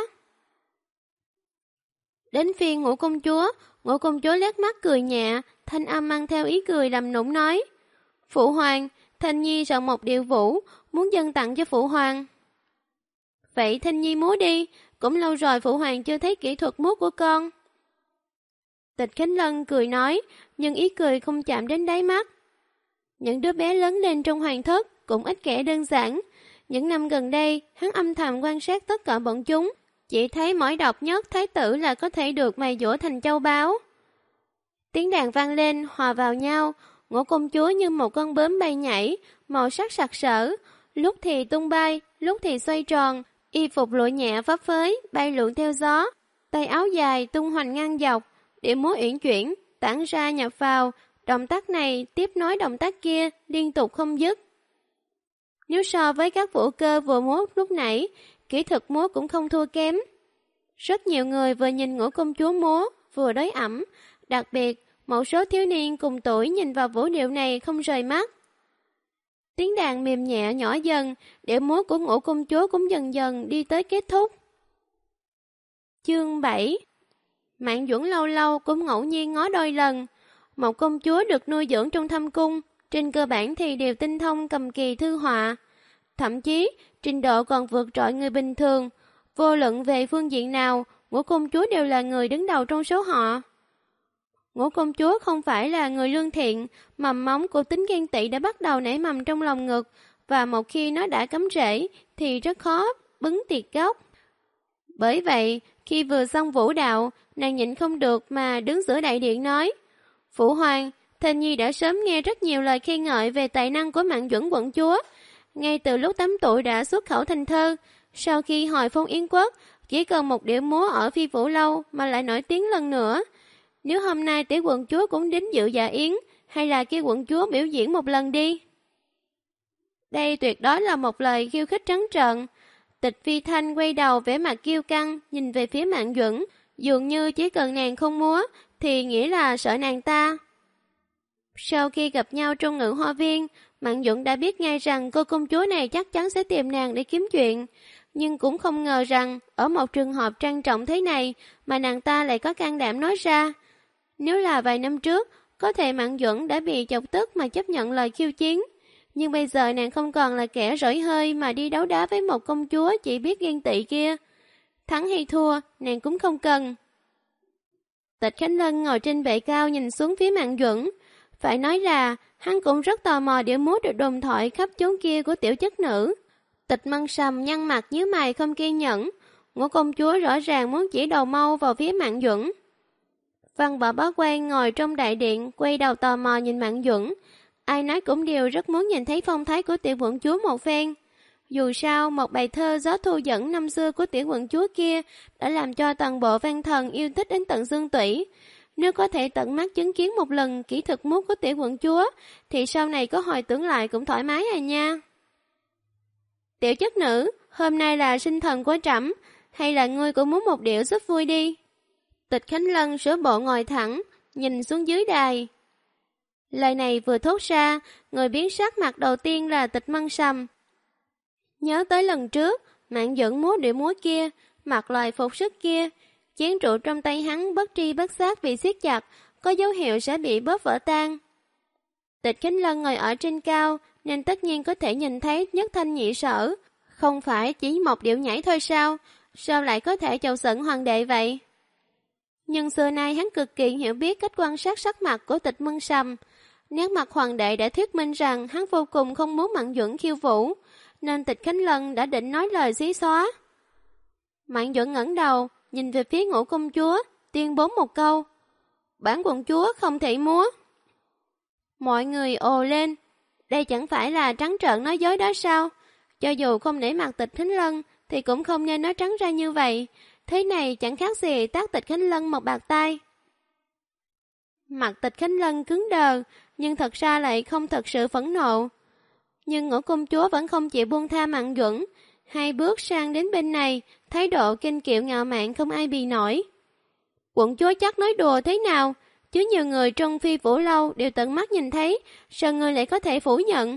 Đến phiên Ngũ công chúa liếc mắt cười nhẹ, thanh âm mang theo ý cười làm nũng nói, phụ hoàng, Thanh Nhi soạn một điệu vũ, muốn dâng tặng cho phụ hoàng. Vậy Thanh Nhi múa đi, cũng lâu rồi phụ hoàng chưa thấy kỹ thuật múa của con. Tịch Khánh Lân cười nói, nhưng ý cười không chạm đến đáy mắt. Những đứa bé lớn lên trong hoàng thất cũng ít kể đơn giản. Những năm gần đây, hắn âm thầm quan sát tất cả bọn chúng, chỉ thấy mỗi độc nhất thái tử là có thể được mài dũa thành châu báu. Tiếng đàn vang lên, hòa vào nhau, Ngũ công chúa như một con bướm bay nhảy, màu sắc sặc sỡ, lúc thì tung bay, lúc thì xoay tròn, y phục lụa nhẹ phấp phới, bay lượn theo gió, tay áo dài tung hoành ngang dọc, điệu múa uyển chuyển, tản ra nhập vào, động tác này tiếp nối động tác kia, liên tục không dứt. Nếu so với các vũ cơ vừa múa lúc nãy, kỹ thuật múa cũng không thua kém. Rất nhiều người vừa nhìn Ngũ công chúa múa, vừa đối ẩm, đặc biệt, một số thiếu niên cùng tuổi nhìn vào vũ điệu này không rời mắt. Tiếng đàn mềm nhẹ nhỏ dần, điệu múa của Ngũ công chúa cũng dần dần đi tới kết thúc. Chương 7. Mạn Duẩn lâu lâu cũng ngẫu nhiên ngó đôi lần. Một công chúa được nuôi dưỡng trong thâm cung, trên cơ bản thì đều tinh thông cầm kỳ thư họa. Thậm chí, trình độ còn vượt trội người bình thường. Vô luận về phương diện nào, Ngũ công chúa đều là người đứng đầu trong số họ. Ngũ công chúa không phải là người lương thiện, mầm móng của tính ghen tị đã bắt đầu nảy mầm trong lòng ngực, và một khi nó đã cắm rễ thì rất khó bứng tiệt gốc. Bởi vậy, khi vừa xong vũ đạo, nàng nhịn không được mà đứng giữa đại điện nói, phụ hoàng, Thanh Nhi đã sớm nghe rất nhiều lời khen ngợi về tài năng của Mạn Duẩn quận chúa. ngay từ lúc 8 tuổi đã xuất khẩu thành thơ. Sau khi hồi phong Yến quốc, chỉ cần một điệu múa ở Phi Vũ Lâu mà lại nổi tiếng lần nữa. Nếu hôm nay tiểu quận chúa cũng đến dự dạ yến, hay là kêu quận chúa biểu diễn một lần đi. Đây tuyệt đối là một lời khiêu khích trắng trợn. Tịch Phi Thanh quay đầu vẻ mặt kiêu căng, nhìn về phía Mạn Duẩn, dường như chỉ cần nàng không múa, thì nghĩa là sợ nàng ta. Sau khi gặp nhau trong Ngự Hoa Viên, Mạn Duẩn đã biết ngay rằng cô công chúa này chắc chắn sẽ tìm nàng để kiếm chuyện, nhưng cũng không ngờ rằng ở một trường hợp trang trọng thế này mà nàng ta lại có can đảm nói ra. Nếu là vài năm trước, có thể Mạn Duẩn đã bị chọc tức mà chấp nhận lời khiêu chiến, nhưng bây giờ nàng không còn là kẻ rỗi hơi mà đi đấu đá với một công chúa chỉ biết ghen tị kia. Thắng hay thua, nàng cũng không cần. Tịch Khánh Lân ngồi trên bệ cao nhìn xuống phía Mạn Duẩn. Phải nói là hắn cũng rất tò mò điệu múa được đồn thoại khắp chốn kia của tiểu chất nữ. Tịch Mân Sầm nhăn mặt nhíu mày không kiên nhẫn. Ngũ công chúa rõ ràng muốn chỉ đầu mâu vào phía Mạn Duẩn. Văn Bảo Bá Quan ngồi trong đại điện quay đầu tò mò nhìn Mạn Duẩn. Ai nói cũng đều rất muốn nhìn thấy phong thái của tiểu quận chúa một phen. Dù sao, một bài thơ gió thu dẫn năm xưa của tiểu quận chúa kia đã làm cho toàn bộ văn thần yêu thích đến tận xương tủy. Nếu có thể tận mắt chứng kiến một lần kỹ thuật múa của tiểu quận chúa, thì sau này có hồi tưởng lại cũng thoải mái à nha. Tiểu chất nữ, hôm nay là sinh thần của trẫm, hay là ngươi cũng muốn một điệu giúp vui đi? Tịch Khánh Lân sửa bộ ngồi thẳng, nhìn xuống dưới đài. Lời này vừa thốt ra, người biến sắc mặt đầu tiên là Tịch Mân Sầm. Nhớ tới lần trước, Mạn Duẩn múa điệu múa kia, mặc loài phục sức kia, chén rượu trong tay hắn bất tri bất giác bị siết chặt, có dấu hiệu sẽ bị bóp vỡ tan. Tịch Khánh Lân ngồi ở trên cao, nên tất nhiên có thể nhìn thấy nhất thanh nhị sở. Không phải chỉ một điệu nhảy thôi sao? Sao lại có thể chầu giận hoàng đệ vậy? Nhưng xưa nay hắn cực kỳ hiểu biết cách quan sát sắc mặt của Tịch Mân Sầm. Nét mặt hoàng đệ đã thuyết minh rằng hắn vô cùng không muốn Mạn Duẩn khiêu vũ, nên Tịch Khánh Lân đã định nói lời xí xóa. Mạn Duẩn ngẩng đầu, nhìn về phía Ngũ công chúa, tuyên bố một câu. Bản quận chúa không thể múa. Mọi người ồ lên. Đây chẳng phải là trắng trợn nói dối đó sao? Cho dù không để mặt Tịch Khánh Lân, thì cũng không nên nói trắng ra như vậy. Thế này chẳng khác gì tác Tịch Khánh Lân một bạt tai. Mặt Tịch Khánh Lân cứng đờ, nhưng thật ra lại không thật sự phẫn nộ. Nhưng Ngũ công chúa vẫn không chịu buông tha Mạn Duẩn, hai bước sang đến bên này, thái độ kinh kiệu ngạo mạn không ai bì nổi. Quận chúa chắc nói đùa thế nào, chứ nhiều người trong Phi Vũ Lâu đều tận mắt nhìn thấy, sao ngươi lại có thể phủ nhận?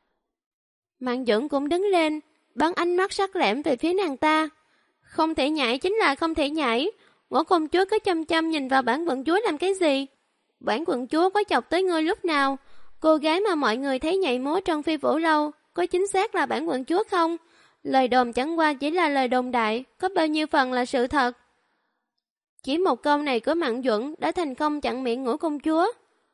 Mạn Duẩn cũng đứng lên, bắn ánh mắt sắc lẻm về phía nàng ta. Không thể nhảy chính là không thể nhảy, Ngũ công chúa cứ chăm chăm nhìn vào bản quận chúa làm cái gì? Bản quận chúa có chọc tới ngươi lúc nào? Cô gái mà mọi người thấy nhảy múa trong Phi Vũ Lâu, có chính xác là bản quận chúa không? Lời đồn chẳng qua chỉ là lời đồn đại, có bao nhiêu phần là sự thật? Chỉ một câu này của Mạn Duẩn đã thành công chặn miệng Ngũ công chúa.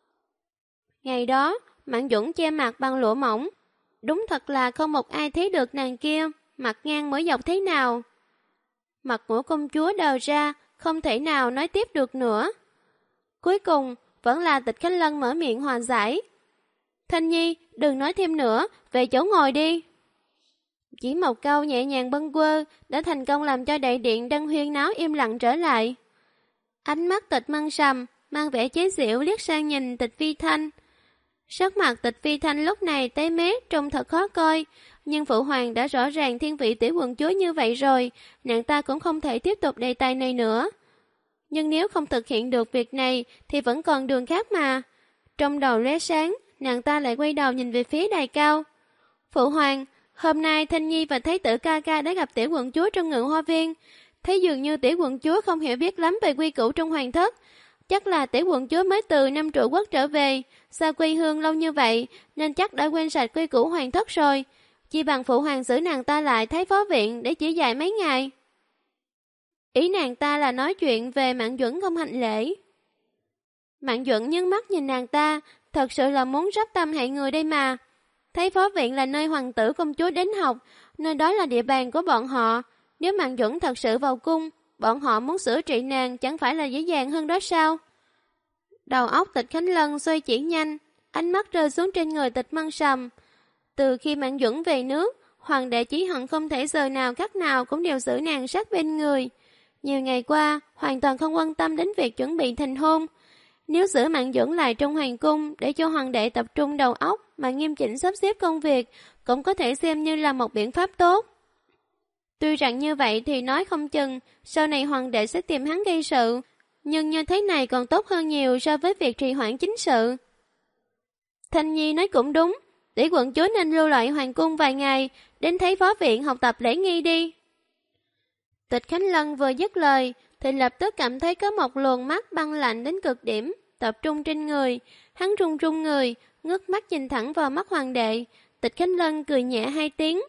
Ngày đó, Mạn Duẩn che mặt bằng lụa mỏng. Đúng thật là không một ai thấy được nàng kia, mặt ngang mỗi dọc thế nào. Mặt Ngũ công chúa đờ ra, không thể nào nói tiếp được nữa. Cuối cùng, vẫn là Tịch Khánh Lân mở miệng hòa giải. Thanh Nhi, đừng nói thêm nữa, về chỗ ngồi đi. Chỉ một câu nhẹ nhàng bâng quơ đã thành công làm cho đại điện đang huyên náo im lặng trở lại. Ánh mắt Tịch Mân Sầm mang vẻ chế giễu liếc sang nhìn Tịch Phi Thanh. Sắc mặt Tịch Phi Thanh lúc này tái mét trông thật khó coi, nhưng phụ hoàng đã rõ ràng thiên vị tiểu quận chúa như vậy rồi, nàng ta cũng không thể tiếp tục đề tài này nữa. Nhưng nếu không thực hiện được việc này thì vẫn còn đường khác mà. Trong đầu lóe sáng, nàng ta lại quay đầu nhìn về phía đài cao. Phụ hoàng, hôm nay Thanh Nhi và Thái tử ca ca đã gặp tiểu quận chúa trong Ngự Hoa Viên. Thấy dường như tiểu quận chúa không hiểu biết lắm về quy củ trong hoàng thất. Chắc là tiểu quận chúa mới từ năm Trụ Quốc trở về, xa quê hương lâu như vậy, nên chắc đã quên sạch quy củ hoàng thất rồi. Chỉ bằng phụ hoàng giữ nàng ta lại Thái Phó Viện để chỉ dạy mấy ngày. Ý nàng ta là nói chuyện về Mạn Duẩn không hành lễ. Mạn Duẩn nhướng mắt nhìn nàng ta, thật sự là muốn rắp tâm hại người đây mà. Thái Phó Viện là nơi hoàng tử công chúa đến học, nơi đó là địa bàn của bọn họ. Nếu Mạn Duẩn thật sự vào cung, bọn họ muốn sửa trị nàng chẳng phải là dễ dàng hơn đó sao? Đầu óc Tịch Khánh Lân xoay chuyển nhanh, ánh mắt rơi xuống trên người Tịch Mân Sầm. Từ khi Mạn Duẩn về nước, hoàng đệ chỉ hận không thể giờ nào khắc nào cũng đều giữ nàng sát bên người. Nhiều ngày qua, hoàn toàn không quan tâm đến việc chuẩn bị thành hôn. Nếu giữ Mạn Duẩn lại trong hoàng cung để cho hoàng đệ tập trung đầu óc mà nghiêm chỉnh sắp xếp công việc, cũng có thể xem như là một biện pháp tốt. Tuy rằng như vậy thì nói không chừng, sau này hoàng đệ sẽ tìm hắn gây sự, nhưng như thế này còn tốt hơn nhiều so với việc trì hoãn chính sự. Thanh Nhi nói cũng đúng, tỷ quận chúa nên lưu lại hoàng cung vài ngày, đến thấy phó viện học tập lễ nghi đi. Tịch Khánh Lân vừa dứt lời, thì lập tức cảm thấy có một luồng mắt băng lạnh đến cực điểm, tập trung trên người. Hắn run run người, ngước mắt nhìn thẳng vào mắt hoàng đệ. Tịch Khánh Lân cười nhẹ 2 tiếng.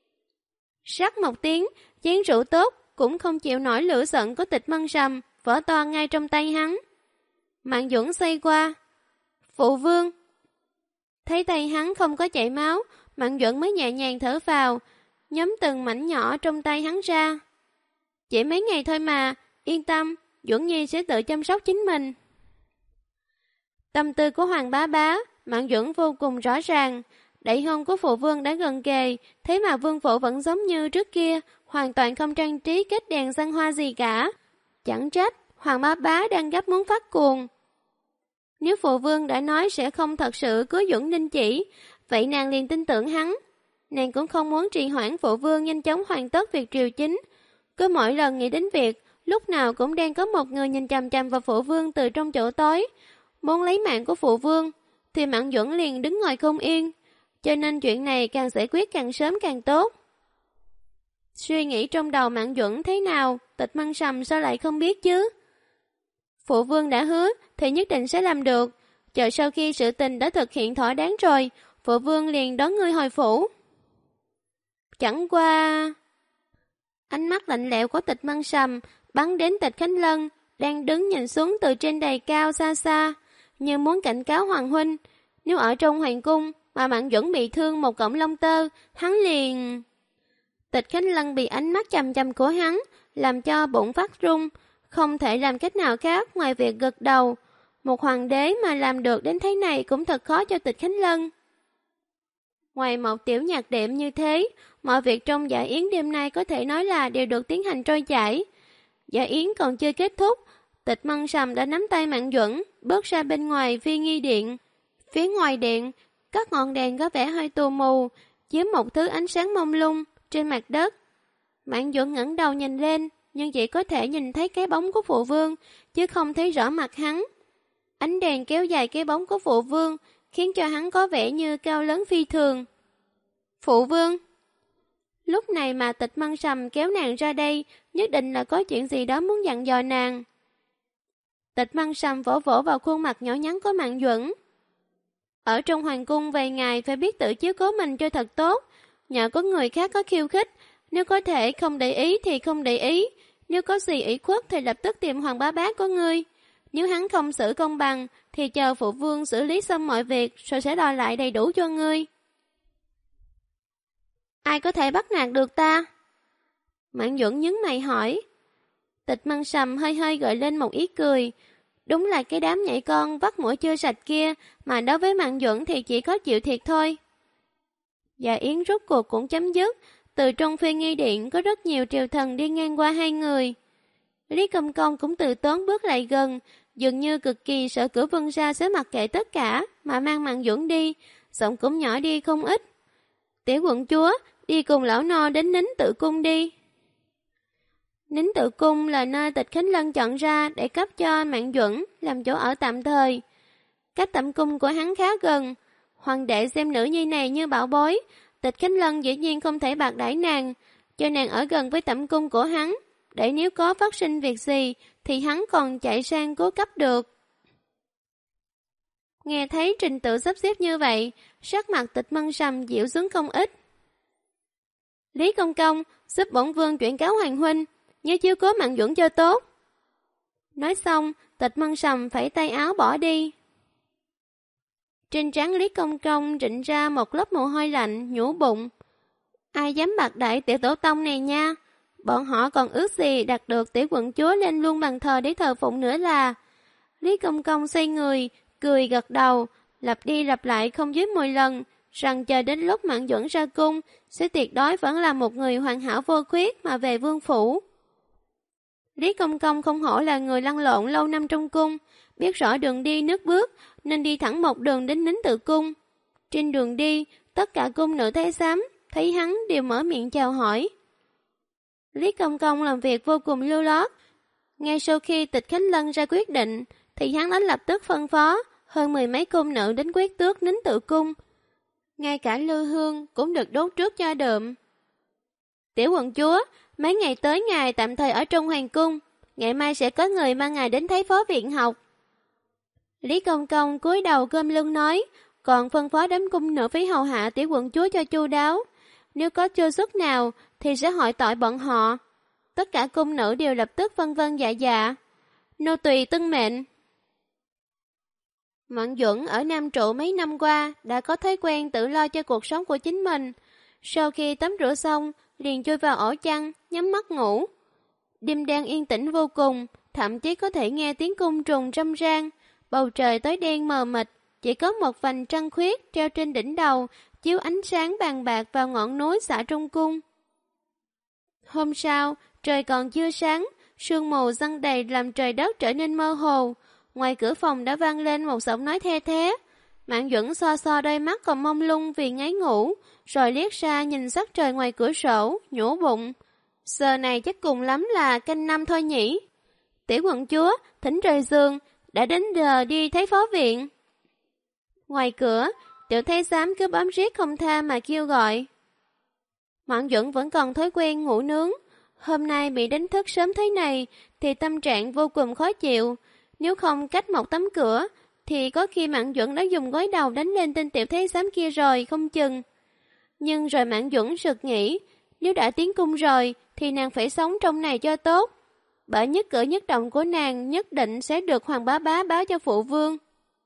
Rắc một tiếng, chén rượu tốt, cũng không chịu nổi lửa giận của Tịch Mân Sầm, vỡ to ngay trong tay hắn. Mạn Duẩn xoay qua. Phụ vương. Thấy tay hắn không có chảy máu, Mạn Duẩn mới nhẹ nhàng thở vào, nhóm từng mảnh nhỏ trong tay hắn ra. Chỉ mấy ngày thôi mà, yên tâm, Duẩn Nhi sẽ tự chăm sóc chính mình. Tâm tư của Hoàng Bá Bá, Mạn Duẩn vô cùng rõ ràng. Đại hôn của phụ vương đã gần kề, thế mà vương phủ vẫn giống như trước kia, hoàn toàn không trang trí kết đèn xăng hoa gì cả. Chẳng trách, Hoàng Bá Bá đang gấp muốn phát cuồng. Nếu phụ vương đã nói sẽ không thật sự cưới Duẩn Ninh Chỉ, vậy nàng liền tin tưởng hắn. Nàng cũng không muốn trì hoãn phụ vương nhanh chóng hoàn tất việc triều chính. Cứ mỗi lần nghĩ đến việc, lúc nào cũng đang có một người nhìn chằm chằm vào phụ vương từ trong chỗ tối, muốn lấy mạng của phụ vương, thì Mạn Duẩn liền đứng ngồi không yên. Cho nên chuyện này càng giải quyết càng sớm càng tốt. Suy nghĩ trong đầu Mạn Duẩn thế nào, Tịch Mân Sầm sao lại không biết chứ? Phụ vương đã hứa thì nhất định sẽ làm được. Chờ sau khi sự tình đã thực hiện thỏa đáng rồi, phụ vương liền đón ngươi hồi phủ. Chẳng qua... Ánh mắt lạnh lẽo của Tịch Mân Sầm bắn đến Tịch Khánh Lân, đang đứng nhìn xuống từ trên đài cao xa xa, như muốn cảnh cáo Hoàng huynh. Nếu ở trong hoàng cung mà Mạn Duẩn bị thương một cọng lông tơ, hắn liền... Tịch Khánh Lân bị ánh mắt chằm chằm của hắn, làm cho bụng phát run, không thể làm cách nào khác ngoài việc gật đầu. Một hoàng đế mà làm được đến thế này cũng thật khó cho Tịch Khánh Lân. Ngoài một tiểu nhạc đệm như thế, mọi việc trong dạ yến đêm nay có thể nói là đều được tiến hành trôi chảy. Dạ yến còn chưa kết thúc, Tịch Mân Sầm đã nắm tay Mạn Duẩn, bước ra bên ngoài phi nghi điện. Phía ngoài điện, các ngọn đèn có vẻ hơi tù mù, chiếu một thứ ánh sáng mông lung trên mặt đất. Mạn Duẩn ngẩng đầu nhìn lên, nhưng chỉ có thể nhìn thấy cái bóng của phụ vương, chứ không thấy rõ mặt hắn. Ánh đèn kéo dài cái bóng của phụ vương, khiến cho hắn có vẻ như cao lớn phi thường. Phụ vương! Lúc này mà Tịch Mân Sầm kéo nàng ra đây, nhất định là có chuyện gì đó muốn dặn dò nàng. Tịch Mân Sầm vỗ vỗ vào khuôn mặt nhỏ nhắn của Mạn Duẩn. Ở trong hoàng cung vài ngày phải biết tự chiếu cố mình cho thật tốt. Nhờ có người khác có khiêu khích, nếu có thể không để ý thì không để ý. Nếu có gì ủy khuất thì lập tức tìm Hoàng Bá Bá của ngươi. Nếu hắn không xử công bằng thì chờ phụ vương xử lý xong mọi việc rồi sẽ đòi lại đầy đủ cho ngươi. Ai có thể bắt nạt được ta? Mạn Duẩn nhướng mày hỏi. Tịch Mân Sầm hơi hơi gợi lên một ý cười. Đúng là cái đám nhảy con vắt mũi chưa sạch kia, mà đối với Mạn Duẩn thì chỉ có chịu thiệt thôi. Dạ yến rốt cuộc cũng chấm dứt. Từ trong phi nghi điện có rất nhiều triều thần đi ngang qua hai người. Lý Công Công cũng từ tốn bước lại gần, dường như cực kỳ sợ cửa Vân Gia sẽ mặc kệ tất cả mà mang Mạn Duẩn đi, giọng cũng nhỏ đi không ít. Tiểu quận chúa, đi cùng lão nô đến Nín Tự Cung đi. Nín Tự Cung là nơi Tịch Khánh Lân chọn ra để cấp cho Mạn Duẩn làm chỗ ở tạm thời. Cách tẩm cung của hắn khá gần. Hoàng đệ xem nữ nhi này như bảo bối, Tịch Khánh Lân dĩ nhiên không thể bạc đãi nàng, cho nàng ở gần với tẩm cung của hắn, để nếu có phát sinh việc gì thì hắn còn chạy sang cứu cấp được. Nghe thấy trình tự sắp xếp như vậy, sắc mặt Tịch Mân Sầm dịu xuống không ít. Lý Công Công, giúp bổn vương chuyển cáo hoàng huynh, nhớ chiếu cố Mạn Duẩn cho tốt. Nói xong, Tịch Mân Sầm phẩy tay áo bỏ đi. Trên trán Lý Công Công rịn ra một lớp mồ hôi lạnh, nhủ bụng. Ai dám bạc đại tiểu tổ tông này nha, bọn họ còn ước gì đặt được tiểu quận chúa lên luôn bàn thờ để thờ phụng nữa là. Lý Công Công xoay người, cười gật đầu, lặp đi lặp lại không dưới 10 lần, rằng chờ đến lúc Mạn Duẩn ra cung, sẽ tuyệt đối vẫn là một người hoàn hảo vô khuyết mà về vương phủ. Lý Công Công không hổ là người lăn lộn lâu năm trong cung, biết rõ đường đi nước bước, nên đi thẳng một đường đến Nín Tự Cung. Trên đường đi, tất cả cung nữ thái giám thấy hắn đều mở miệng chào hỏi. Lý Công Công làm việc vô cùng lưu loát. Ngay sau khi Tịch Khánh Lân ra quyết định, thì hắn đã lập tức phân phó hơn 10 mấy cung nữ đến quét tước Nín Tự Cung. Ngay cả lư hương cũng được đốt trước cho đượm. Tiểu quận chúa, mấy ngày tới ngài tạm thời ở trong hoàng cung, ngày mai sẽ có người mang ngài đến thấy phó viện học. Lý Công Công cúi đầu cơm lưng nói, còn phân phó đám cung nữ phải hầu hạ tiểu quận chúa cho chu đáo. Nếu có chưa xuất nào thì sẽ hỏi tội bọn họ. Tất cả cung nữ đều lập tức vân vân dạ dạ. Nô tùy tuân mệnh. Mạn Duẩn ở Nam Trụ mấy năm qua đã có thói quen tự lo cho cuộc sống của chính mình. Sau khi tắm rửa xong, liền chui vào ổ chăn, nhắm mắt ngủ. Đêm đen yên tĩnh vô cùng, thậm chí có thể nghe tiếng côn trùng râm ran. Bầu trời tối đen mờ mịt, chỉ có một vành trăng khuyết treo trên đỉnh đầu, chiếu ánh sáng vàng bạc vào ngọn núi xã Trung Cung. Hôm sau, trời còn chưa sáng, sương mù giăng đầy làm trời đất trở nên mơ hồ. Ngoài cửa phòng đã vang lên một giọng nói the thé. Mạn Duẩn so so đôi mắt còn mông lung vì ngáy ngủ, rồi liếc ra nhìn sắc trời ngoài cửa sổ, nhủ bụng. Giờ này chắc cùng lắm là canh năm thôi nhỉ. Tiểu quận chúa, thỉnh rời giường, đã đến giờ đi thấy phó viện. Ngoài cửa, tiểu thái giám cứ bám riết không tha mà kêu gọi. Mạn Duẩn vẫn còn thói quen ngủ nướng. Hôm nay bị đánh thức sớm thế này thì tâm trạng vô cùng khó chịu. Nếu không cách một tấm cửa thì có khi Mạn Duẩn đã dùng gối đầu đánh lên tên tiểu thái giám kia rồi không chừng. Nhưng rồi Mạn Duẩn sực nghĩ, nếu đã tiến cung rồi thì nàng phải sống trong này cho tốt. Bởi nhất cử nhất động của nàng nhất định sẽ được Hoàng bá bá báo cho phụ vương.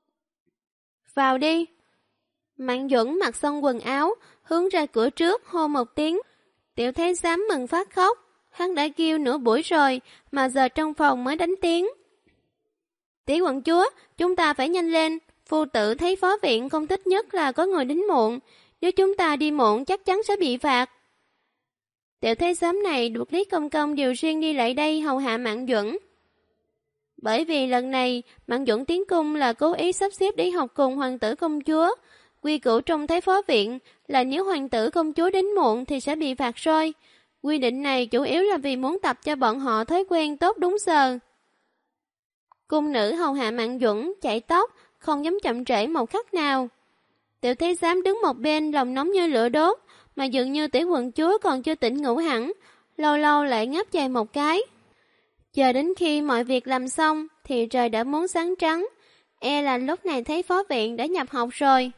Vào đi. Mạn Duẩn mặc xong quần áo, hướng ra cửa trước hô một tiếng. Tiểu thái giám mừng phát khóc. Hắn đã kêu nửa buổi rồi mà giờ trong phòng mới đánh tiếng. Tiểu quận chúa, chúng ta phải nhanh lên. Phu tử thấy phó viện không thích nhất là có người đến muộn. Nếu chúng ta đi muộn chắc chắn sẽ bị phạt. Tiểu thái giám này được Lý Công Công điều riêng đi lại đây hầu hạ Mạn Duẩn. Bởi vì lần này Mạn Duẩn tiến cung là cố ý sắp xếp đi học cùng hoàng tử công chúa. Quy củ trong Thái phó viện là nếu hoàng tử công chúa đến muộn thì sẽ bị phạt roi. Quy định này chủ yếu là vì muốn tập cho bọn họ thói quen tốt đúng giờ. Cung nữ hầu hạ Mạn Duẩn chạy tóc, không dám chậm trễ một khắc nào. Tiểu thái giám đứng một bên lòng nóng như lửa đốt, mà dường như tiểu quận chúa còn chưa tỉnh ngủ hẳn, lâu lâu lại ngáp dài một cái. Chờ đến khi mọi việc làm xong thì trời đã muốn sáng trắng, e là lúc này thấy phó viện đã nhập học rồi.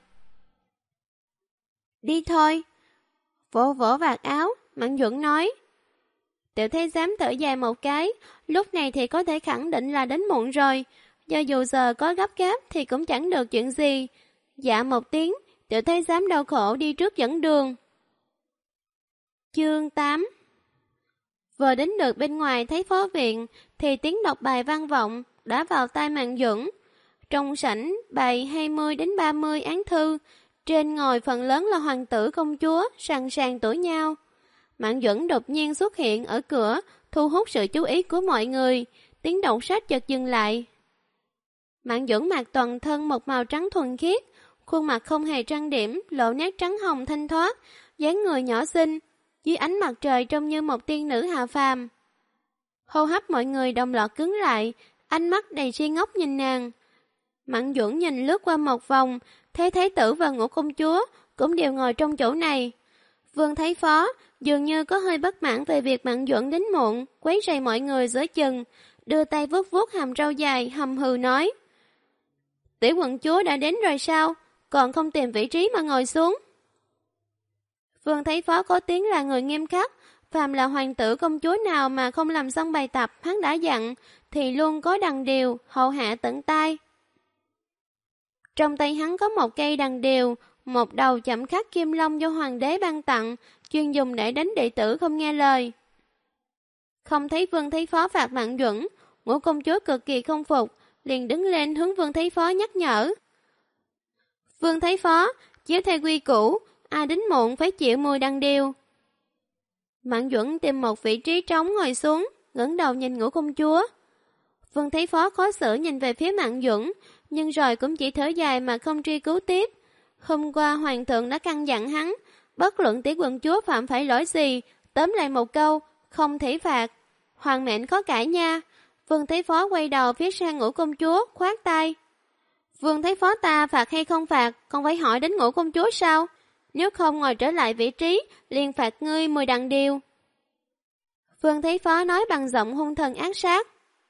Đi thôi. Vỗ vỗ vạt áo, Mạn Duẩn nói. Tiểu thái giám thở dài một cái, lúc này thì có thể khẳng định là đến muộn rồi, do dù giờ có gấp gáp thì cũng chẳng được chuyện gì. Dạ một tiếng, tiểu thái giám đau khổ đi trước dẫn đường. Chương 8. Vừa đến được bên ngoài thấy phó viện thì tiếng đọc bài vang vọng đã vào tai Mạn Duẩn. Trong sảnh bày 20 đến 30 án thư, trên ngồi phần lớn là hoàng tử công chúa sàng sàng tuổi nhau. Mạn Duẩn đột nhiên xuất hiện ở cửa, thu hút sự chú ý của mọi người, tiếng đọc sách chợt dừng lại. Mạn Duẩn mặc toàn thân một màu trắng thuần khiết, khuôn mặt không hề trang điểm, lộ nét trắng hồng thanh thoát, dáng người nhỏ xinh, dưới ánh mặt trời trông như một tiên nữ hạ phàm. Hô hấp mọi người đồng loạt cứng lại, ánh mắt đầy si ngốc nhìn nàng. Mạn Duẩn nhìn lướt qua một vòng, thấy thái tử và ngũ công chúa cũng đều ngồi trong chỗ này. Vương Thái Phó dường như có hơi bất mãn về việc Mạn Duẩn đến muộn, quấy rầy mọi người giữa chừng, đưa tay vuốt vuốt hàm râu dài, hầm hừ nói. Tiểu quận chúa đã đến rồi sao, còn không tìm vị trí mà ngồi xuống. Vương Thái Phó có tiếng là người nghiêm khắc, phàm là hoàng tử công chúa nào mà không làm xong bài tập hắn đã dặn, thì luôn có đằng điều, hậu hạ tận tai. Trong tay hắn có một cây đằng điều, một đầu chạm khắc kim long do hoàng đế ban tặng, chuyên dùng để đánh đệ tử không nghe lời. Không thấy Vương Thái Phó phạt Mạn Duẩn, ngũ công chúa cực kỳ không phục, liền đứng lên hướng Vương Thái Phó nhắc nhở. Vương Thái Phó, chiếu theo quy củ, ai đến muộn phải chịu mùi đằng điều. Mạn Duẩn tìm một vị trí trống ngồi xuống, ngẩng đầu nhìn Ngũ công chúa. Vương Thái Phó khó xử nhìn về phía Mạn Duẩn, nhưng rồi cũng chỉ thở dài mà không truy cứu tiếp. Hôm qua hoàng thượng đã căn dặn hắn, bất luận tiểu quận chúa phạm phải lỗi gì, tóm lại một câu, không thể phạt. Hoàng mệnh khó cãi nha. Vương Thái Phó quay đầu phía sang Ngũ công chúa, khoát tay. Vương Thái Phó ta phạt hay không phạt, còn phải hỏi đến Ngũ công chúa sao? Nếu không ngồi trở lại vị trí, liền phạt ngươi 10 đằng điều. Vương Thái Phó nói bằng giọng hung thần ác sát.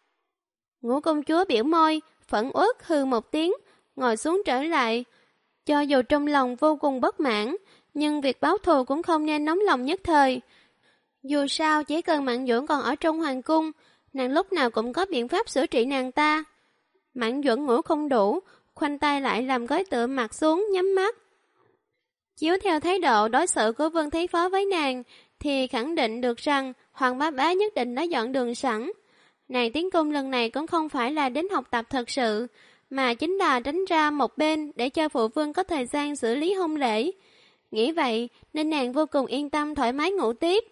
Ngũ công chúa biểu môi, phẫn uất hừ một tiếng, ngồi xuống trở lại. Cho dù trong lòng vô cùng bất mãn, nhưng việc báo thù cũng không nên nóng lòng nhất thời. Dù sao chỉ cần Mạn Duẩn còn ở trong hoàng cung, nàng lúc nào cũng có biện pháp xử trị nàng ta. Mạn Duẩn ngủ không đủ, khoanh tay lại làm gói tựa mặt xuống nhắm mắt. Chiếu theo thái độ đối xử của Vương Thái Phó với nàng, thì khẳng định được rằng Hoàng Bá Bá nhất định đã dọn đường sẵn. Nàng tiến cung lần này cũng không phải là đến học tập thật sự, mà chính là tránh ra một bên để cho phụ vương có thời gian xử lý hôn lễ. Nghĩ vậy nên nàng vô cùng yên tâm thoải mái ngủ tiếp.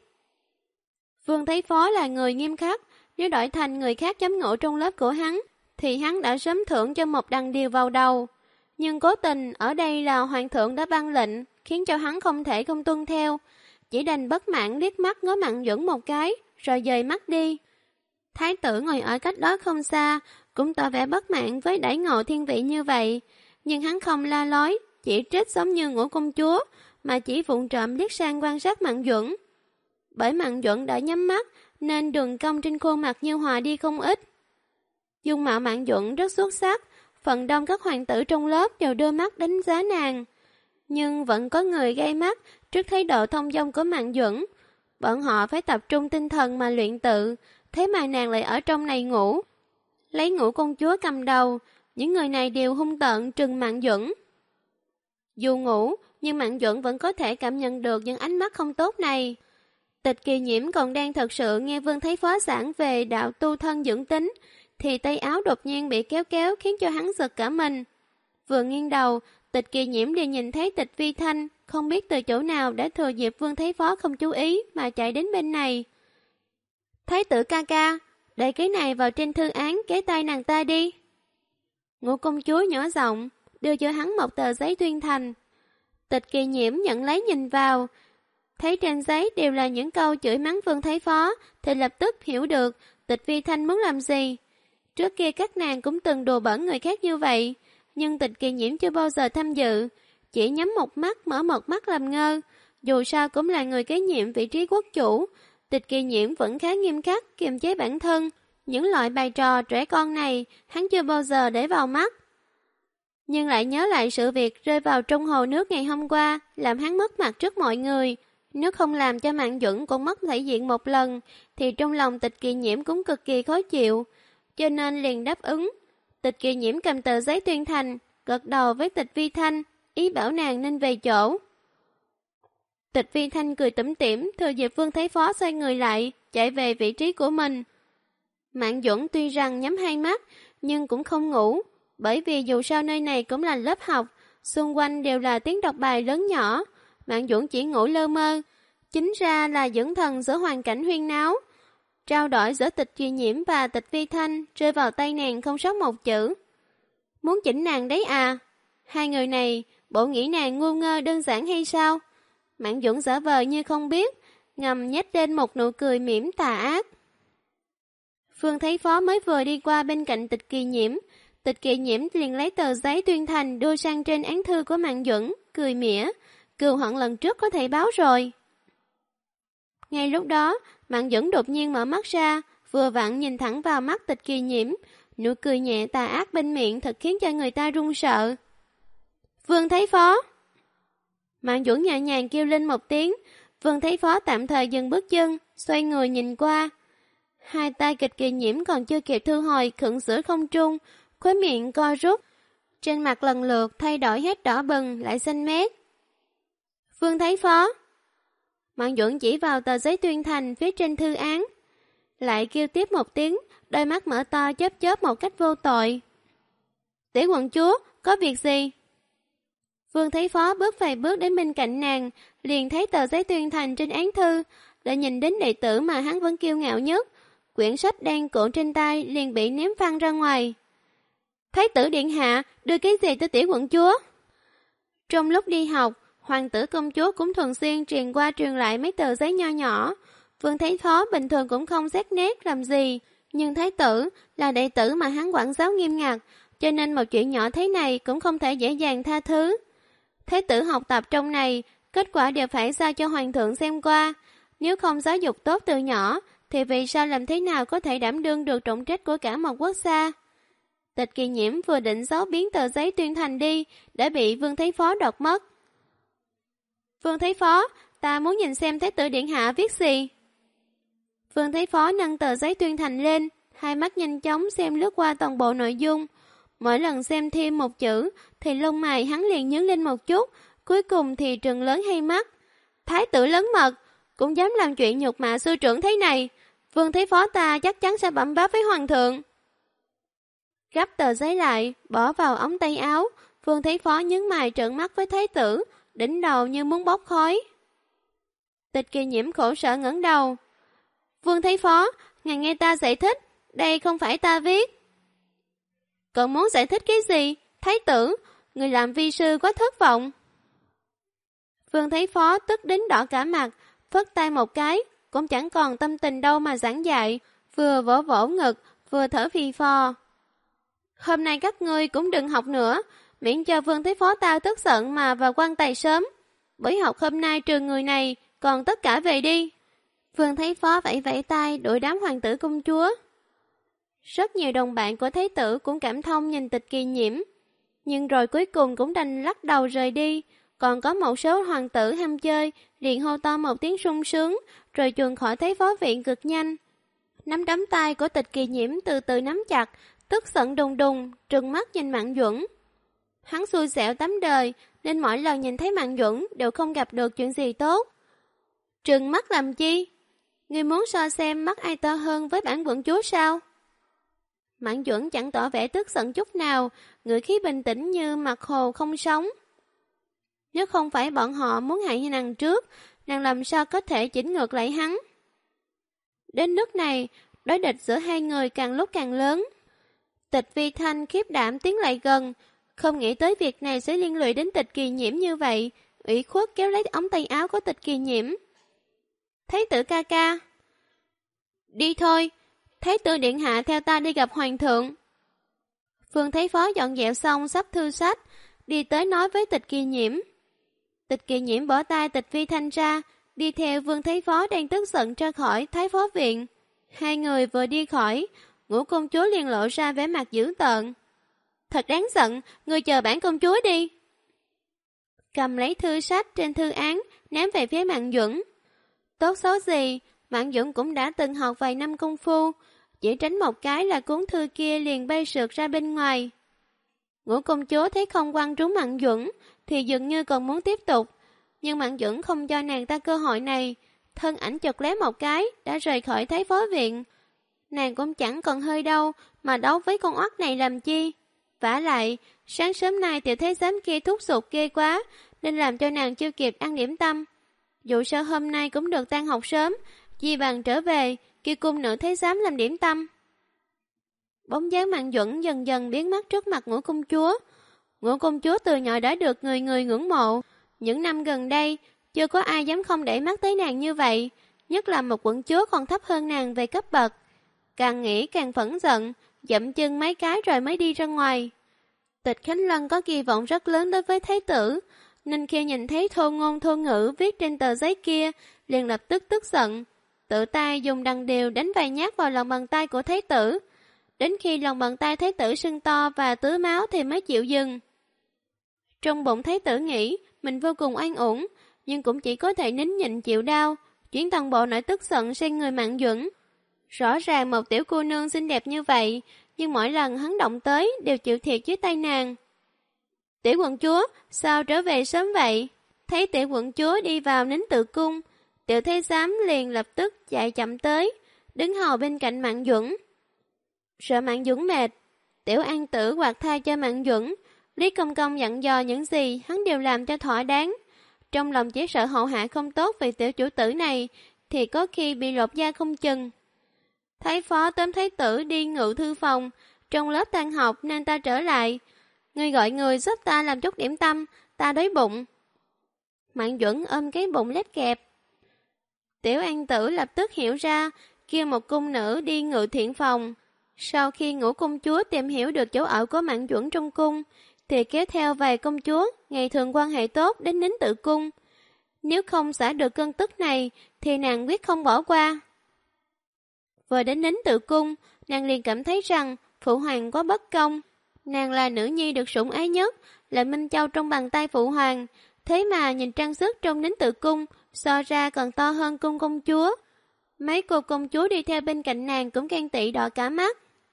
Vương Thái Phó là người nghiêm khắc, nếu đổi thành người khác chấm ngủ trong lớp của hắn, thì hắn đã sớm thưởng cho một đằng điều vào đầu. Nhưng cố tình ở đây là hoàng thượng đã ban lệnh, khiến cho hắn không thể không tuân theo. Chỉ đành bất mãn liếc mắt ngó Mạn Duẩn một cái, rồi dời mắt đi. Thái tử ngồi ở cách đó không xa, cũng tỏ vẻ bất mãn với đãi ngộ thiên vị như vậy. Nhưng hắn không la lối, chỉ trích giống như Ngũ công chúa, mà chỉ vụng trộm liếc sang quan sát Mạn Duẩn. Bởi Mạn Duẩn đã nhắm mắt, nên đường cong trên khuôn mặt như hòa đi không ít. Dung mạo Mạn Duẩn rất xuất sắc, phần đông các hoàng tử trong lớp đều đưa mắt đánh giá nàng. Nhưng vẫn có người gây mắt trước thái độ thông dong của Mạn Duẩn. Bọn họ phải tập trung tinh thần mà luyện tự, thế mà nàng lại ở trong này ngủ. Lấy Ngũ công chúa cầm đầu, những người này đều hung tợn trừng Mạn Duẩn. Dù ngủ, nhưng Mạn Duẩn vẫn có thể cảm nhận được những ánh mắt không tốt này. Tịch Kỳ Nhiễm còn đang thật sự nghe Vương Thái Phó giảng về đạo tu thân dưỡng tính, thì tay áo đột nhiên bị kéo kéo khiến cho hắn giật cả mình. Vừa nghiêng đầu, Tịch Kỳ Nhiễm liền nhìn thấy Tịch Vi Thanh, không biết từ chỗ nào đã thừa dịp Vương Thái Phó không chú ý mà chạy đến bên này. Thái tử ca ca, để cái này vào trên thư án kế tay nàng ta đi. Ngũ công chúa nhỏ giọng, đưa cho hắn một tờ giấy tuyên thành. Tịch Kỳ Nhiễm nhận lấy nhìn vào, thấy trên giấy đều là những câu chửi mắng Vương Thái Phó, thì lập tức hiểu được Tịch Vi Thanh muốn làm gì. Trước kia các nàng cũng từng đùa bỡn người khác như vậy, nhưng Tịch Kỳ Nhiễm chưa bao giờ tham dự, chỉ nhắm một mắt mở một mắt làm ngơ. Dù sao cũng là người kế nhiệm vị trí quốc chủ, Tịch Kỳ Nhiễm vẫn khá nghiêm khắc kiềm chế bản thân. Những loại bài trò trẻ con này hắn chưa bao giờ để vào mắt. Nhưng lại nhớ lại sự việc rơi vào trong hồ nước ngày hôm qua, làm hắn mất mặt trước mọi người. Nếu không làm cho Mạn Duẩn cũng mất thể diện một lần, thì trong lòng Tịch Kỳ Nhiễm cũng cực kỳ khó chịu, cho nên liền đáp ứng. Tịch Kỳ Nhiễm cầm tờ giấy tuyên thành, gật đầu với Tịch Vi Thanh, ý bảo nàng nên về chỗ. Tịch Vi Thanh cười tủm tỉm, thừa dịp Vương Thái Phó xoay người lại, chạy về vị trí của mình. Mạn Duẩn tuy rằng nhắm hai mắt, nhưng cũng không ngủ, bởi vì dù sao nơi này cũng là lớp học, xung quanh đều là tiếng đọc bài lớn nhỏ. Mạn Duẩn chỉ ngủ lơ mơ, chính ra là dưỡng thần giữa hoàn cảnh huyên náo. Trao đổi giữa Tịch Kỳ Nhiễm và Tịch Vi Thanh rơi vào tay nàng không sót một chữ. Muốn chỉnh nàng đấy à? Hai người này, bộ nghĩ nàng ngu ngơ đơn giản hay sao? Mạn Duẩn giả vờ như không biết, ngầm nhếch lên một nụ cười mỉm tà ác. Vương Thái Phó mới vừa đi qua bên cạnh Tịch Kỳ Nhiễm, Tịch Kỳ Nhiễm liền lấy tờ giấy tuyên thành đưa sang trên án thư của Mạn Duẩn, cười mỉa, cừu hận lần trước có thể báo rồi. Ngay lúc đó, Mạn Duẩn đột nhiên mở mắt ra, vừa vặn nhìn thẳng vào mắt Tịch Kỳ Nhiễm, nụ cười nhẹ tà ác bên miệng thật khiến cho người ta run sợ. Vương Thái Phó! Mạn Duẩn nhẹ nhàng kêu lên một tiếng, Vương Thái Phó tạm thời dừng bước chân, xoay người nhìn qua. Hai tay Tịch Kỳ Nhiễm còn chưa kịp thu hồi khựng giữa không trung, khóe miệng co rút, trên mặt lần lượt thay đổi hết đỏ bừng lại xanh mét. Vương Thái Phó! Mạn Duẩn chỉ vào tờ giấy tuyên thành phía trên thư án, lại kêu tiếp một tiếng, đôi mắt mở to chớp chớp một cách vô tội. Tiểu quận chúa, có việc gì? Vương Thái Phó bước vài bước đến bên cạnh nàng, liền thấy tờ giấy tuyên thành trên án thư, lại nhìn đến đệ tử mà hắn vẫn kiêu ngạo nhất. Quyển sách đang cuộn trên tay liền bị ném văng ra ngoài. Thái tử điện hạ, đưa cái gì tới tiểu quận chúa? Trong lúc đi học, hoàng tử công chúa cũng thường xuyên truyền qua truyền lại mấy tờ giấy nho nhỏ. Vương Thái Phó bình thường cũng không xét nét làm gì, nhưng thái tử là đệ tử mà hắn quản giáo nghiêm ngặt, cho nên một chuyện nhỏ thế này cũng không thể dễ dàng tha thứ. Thái tử học tập trong này, kết quả đều phải giao cho hoàng thượng xem qua. Nếu không giáo dục tốt từ nhỏ, thì vì sao làm thế nào có thể đảm đương được trọng trách của cả một quốc gia? Tịch Kỳ Nhiễm vừa định giấu biến tờ giấy tuyên thành đi, đã bị Vương Thái Phó đoạt mất. Vương Thái Phó, ta muốn nhìn xem thái tử điện hạ viết gì. Vương Thái Phó nâng tờ giấy tuyên thành lên, hai mắt nhanh chóng xem lướt qua toàn bộ nội dung. Mỗi lần xem thêm một chữ, thì lông mày hắn liền nhướng lên một chút, cuối cùng thì trừng lớn hai mắt. Thái tử lớn mật, cũng dám làm chuyện nhục mạ sư trưởng thế này. Vương Thái Phó ta chắc chắn sẽ bẩm báo với hoàng thượng. Gấp tờ giấy lại, bỏ vào ống tay áo. Vương Thái Phó nhướng mày trợn mắt với thái tử, đỉnh đầu như muốn bốc khói. Tịch Kỳ Nhiễm khổ sở ngẩng đầu. Vương Thái Phó, ngài nghe ta giải thích, đây không phải ta viết. Cậu muốn giải thích cái gì? Thái tử, người làm vi sư quá thất vọng. Vương Thái Phó tức đến đỏ cả mặt, phất tay một cái, cũng chẳng còn tâm tình đâu mà giảng dạy, vừa vỗ vỗ ngực, vừa thở phì phò. Hôm nay các ngươi cũng đừng học nữa, miễn cho Vương Thái Phó ta tức giận mà vào quan tài sớm. Buổi học hôm nay trừ người này, còn tất cả về đi. Vương Thái Phó vẫy vẫy tay đuổi đám hoàng tử công chúa. Rất nhiều đồng bạn của thái tử cũng cảm thông nhìn Tịch Kỳ Nhiễm, nhưng rồi cuối cùng cũng đành lắc đầu rời đi. Còn có một số hoàng tử ham chơi, liền hô to một tiếng sung sướng, rồi chuồn khỏi Thái Phó viện cực nhanh. Nắm đấm tay của Tịch Kỳ Nhiễm từ từ nắm chặt, tức giận đùng đùng, trừng mắt nhìn Mạn Duẩn. Hắn xui xẻo tắm đời, nên mỗi lần nhìn thấy Mạn Duẩn đều không gặp được chuyện gì tốt. Trừng mắt làm chi? Ngươi muốn so xem mắt ai to hơn với bản quận chúa sao? Mạn Duẩn chẳng tỏ vẻ tức giận chút nào, ngữ khí bình tĩnh như mặt hồ không sóng. Nếu không phải bọn họ muốn hại nàng trước, nàng làm sao có thể chỉnh ngược lại hắn? Đến nước này, đối địch giữa hai người càng lúc càng lớn. Tịch Vi Thanh khiếp đảm tiến lại gần, không nghĩ tới việc này sẽ liên lụy đến Tịch Kỳ Nhiễm như vậy, ủy khuất kéo lấy ống tay áo của Tịch Kỳ Nhiễm. Thái tử ca ca. Đi thôi, thái tử điện hạ theo ta đi gặp hoàng thượng. Vương Thái Phó dọn dẹp xong sắp thư sách, đi tới nói với Tịch Kỳ Nhiễm. Tịch Kỳ Nhiễm bỏ tay Tịch Vi Thanh ra, đi theo Vương Thái Phó đang tức giận ra khỏi Thái Phó viện. Hai người vừa đi khỏi, Ngũ công chúa liền lộ ra vẻ mặt dữ tợn. Thật đáng giận, ngươi chờ bản công chúa đi. Cầm lấy thư sách trên thư án, ném về phía Mạn Duẩn. Tốt xấu gì, Mạn Duẩn cũng đã từng học vài năm công phu, chỉ tránh một cái là cuốn thư kia liền bay sượt ra bên ngoài. Ngũ công chúa thấy không quăng trúng Mạn Duẩn, thì dường như còn muốn tiếp tục, nhưng Mạn Duẩn không cho nàng ta cơ hội này, thân ảnh chợt lóe một cái, đã rời khỏi Thái Phó viện. Nàng cũng chẳng còn hơi đâu, mà đấu với con oắt này làm chi. Vả lại, sáng sớm nay tiểu thái giám kia thúc giục ghê quá, nên làm cho nàng chưa kịp ăn điểm tâm. Dù sao hôm nay cũng được tan học sớm, chi bằng trở về, kêu cung nữ thái giám làm điểm tâm. Bóng dáng Mạn Duẩn dần dần biến mất trước mặt Ngũ công chúa. Ngũ công chúa từ nhỏ đã được người người ngưỡng mộ. Những năm gần đây, chưa có ai dám không để mắt tới nàng như vậy, nhất là một quận chúa còn thấp hơn nàng về cấp bậc. Càng nghĩ càng phẫn giận, dậm chân mấy cái rồi mới đi ra ngoài. Tịch Khánh Lân có kỳ vọng rất lớn đối với thái tử, nên khi nhìn thấy thô ngôn thô ngữ viết trên tờ giấy kia, liền lập tức tức giận, tự tay dùng đằng đều đánh vài nhát vào lòng bàn tay của thái tử. Đến khi lòng bàn tay thái tử sưng to và tứ máu thì mới chịu dừng. Trong bụng thái tử nghĩ mình vô cùng an ổn, nhưng cũng chỉ có thể nín nhịn chịu đau, chuyển toàn bộ nỗi tức giận sang người Mạn Duẩn. Rõ ràng một tiểu cô nương xinh đẹp như vậy, nhưng mỗi lần hắn động tới đều chịu thiệt dưới tay nàng. Tiểu quận chúa, sao trở về sớm vậy? Thấy tiểu quận chúa đi vào nín tự cung, tiểu thái giám liền lập tức chạy chậm tới, đứng hầu bên cạnh Mạn Duẩn. Sợ Mạn Duẩn mệt, tiểu an tử quạt thai cho Mạn Duẩn, Lý Công Công dặn dò những gì hắn đều làm cho thỏa đáng. Trong lòng chỉ sợ hậu hạ không tốt về tiểu chủ tử này thì có khi bị lột da không chừng. Thái phó tóm thái tử đi ngự thư phòng, trong lớp tan học nên ta trở lại. Người gọi người giúp ta làm chút điểm tâm, ta đói bụng. Mạng Duẩn ôm cái bụng lết kẹp. Tiểu An Tử lập tức hiểu ra, kêu một cung nữ đi ngự thiện phòng. Sau khi Ngũ công chúa tìm hiểu được chỗ ở của Mạng Duẩn trong cung, thì kéo theo vài công chúa ngày thường quan hệ tốt đến Nín Tự cung. Nếu không xả được cơn tức này, thì nàng quyết không bỏ qua. Vừa đến Nín Tự cung, nàng liền cảm thấy rằng phụ hoàng có bất công. Nàng là nữ nhi được sủng ái nhất, là Minh Châu trong bàn tay phụ hoàng. Thế mà nhìn trang sức trong Nín Tự cung, so ra còn to hơn cung công chúa. Mấy cô công chúa đi theo bên cạnh nàng cũng ghen tị đỏ cả mắt.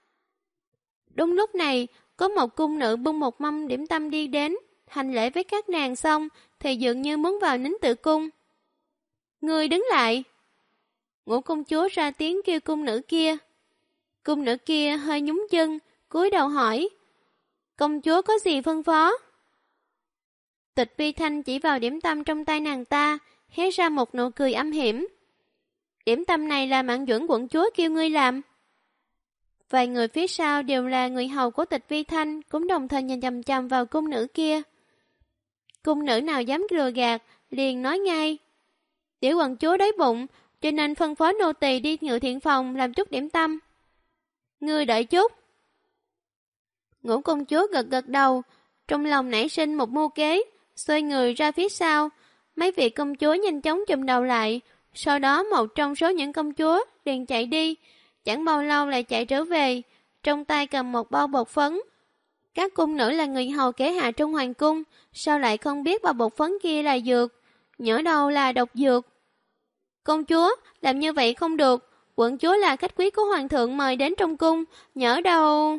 Đúng lúc này, có một cung nữ bưng một mâm điểm tâm đi đến, hành lễ với các nàng xong, thì dường như muốn vào Nín Tự cung. Người đứng lại. Ngũ công chúa ra tiếng kêu cung nữ kia. Cung nữ kia hơi nhún chân, cúi đầu hỏi. Công chúa có gì phân phó? Tịch Vi Thanh chỉ vào điểm tâm trong tay nàng ta, hé ra một nụ cười âm hiểm. Điểm tâm này là Mạng Duẩn quận chúa kêu ngươi làm. Vài người phía sau đều là người hầu của Tịch Vi Thanh, cũng đồng thời nhìn chằm chằm vào cung nữ kia. Cung nữ nào dám lừa gạt, liền nói ngay. Tiểu quận chúa đói bụng, cho nên phân phó nô tỳ đi ngự thiện phòng làm chút điểm tâm. Ngươi đợi chút. Ngũ công chúa gật gật đầu, trong lòng nảy sinh một mưu kế, xoay người ra phía sau. Mấy vị công chúa nhanh chóng chùm đầu lại, sau đó một trong số những công chúa liền chạy đi, chẳng bao lâu lại chạy trở về, trong tay cầm một bao bột phấn. Các cung nữ là người hầu kế hạ trong hoàng cung, sao lại không biết bao bột phấn kia là dược, nhỡ đâu là độc dược. Công chúa, làm như vậy không được, quận chúa là khách quý của hoàng thượng mời đến trong cung, nhỡ đâu...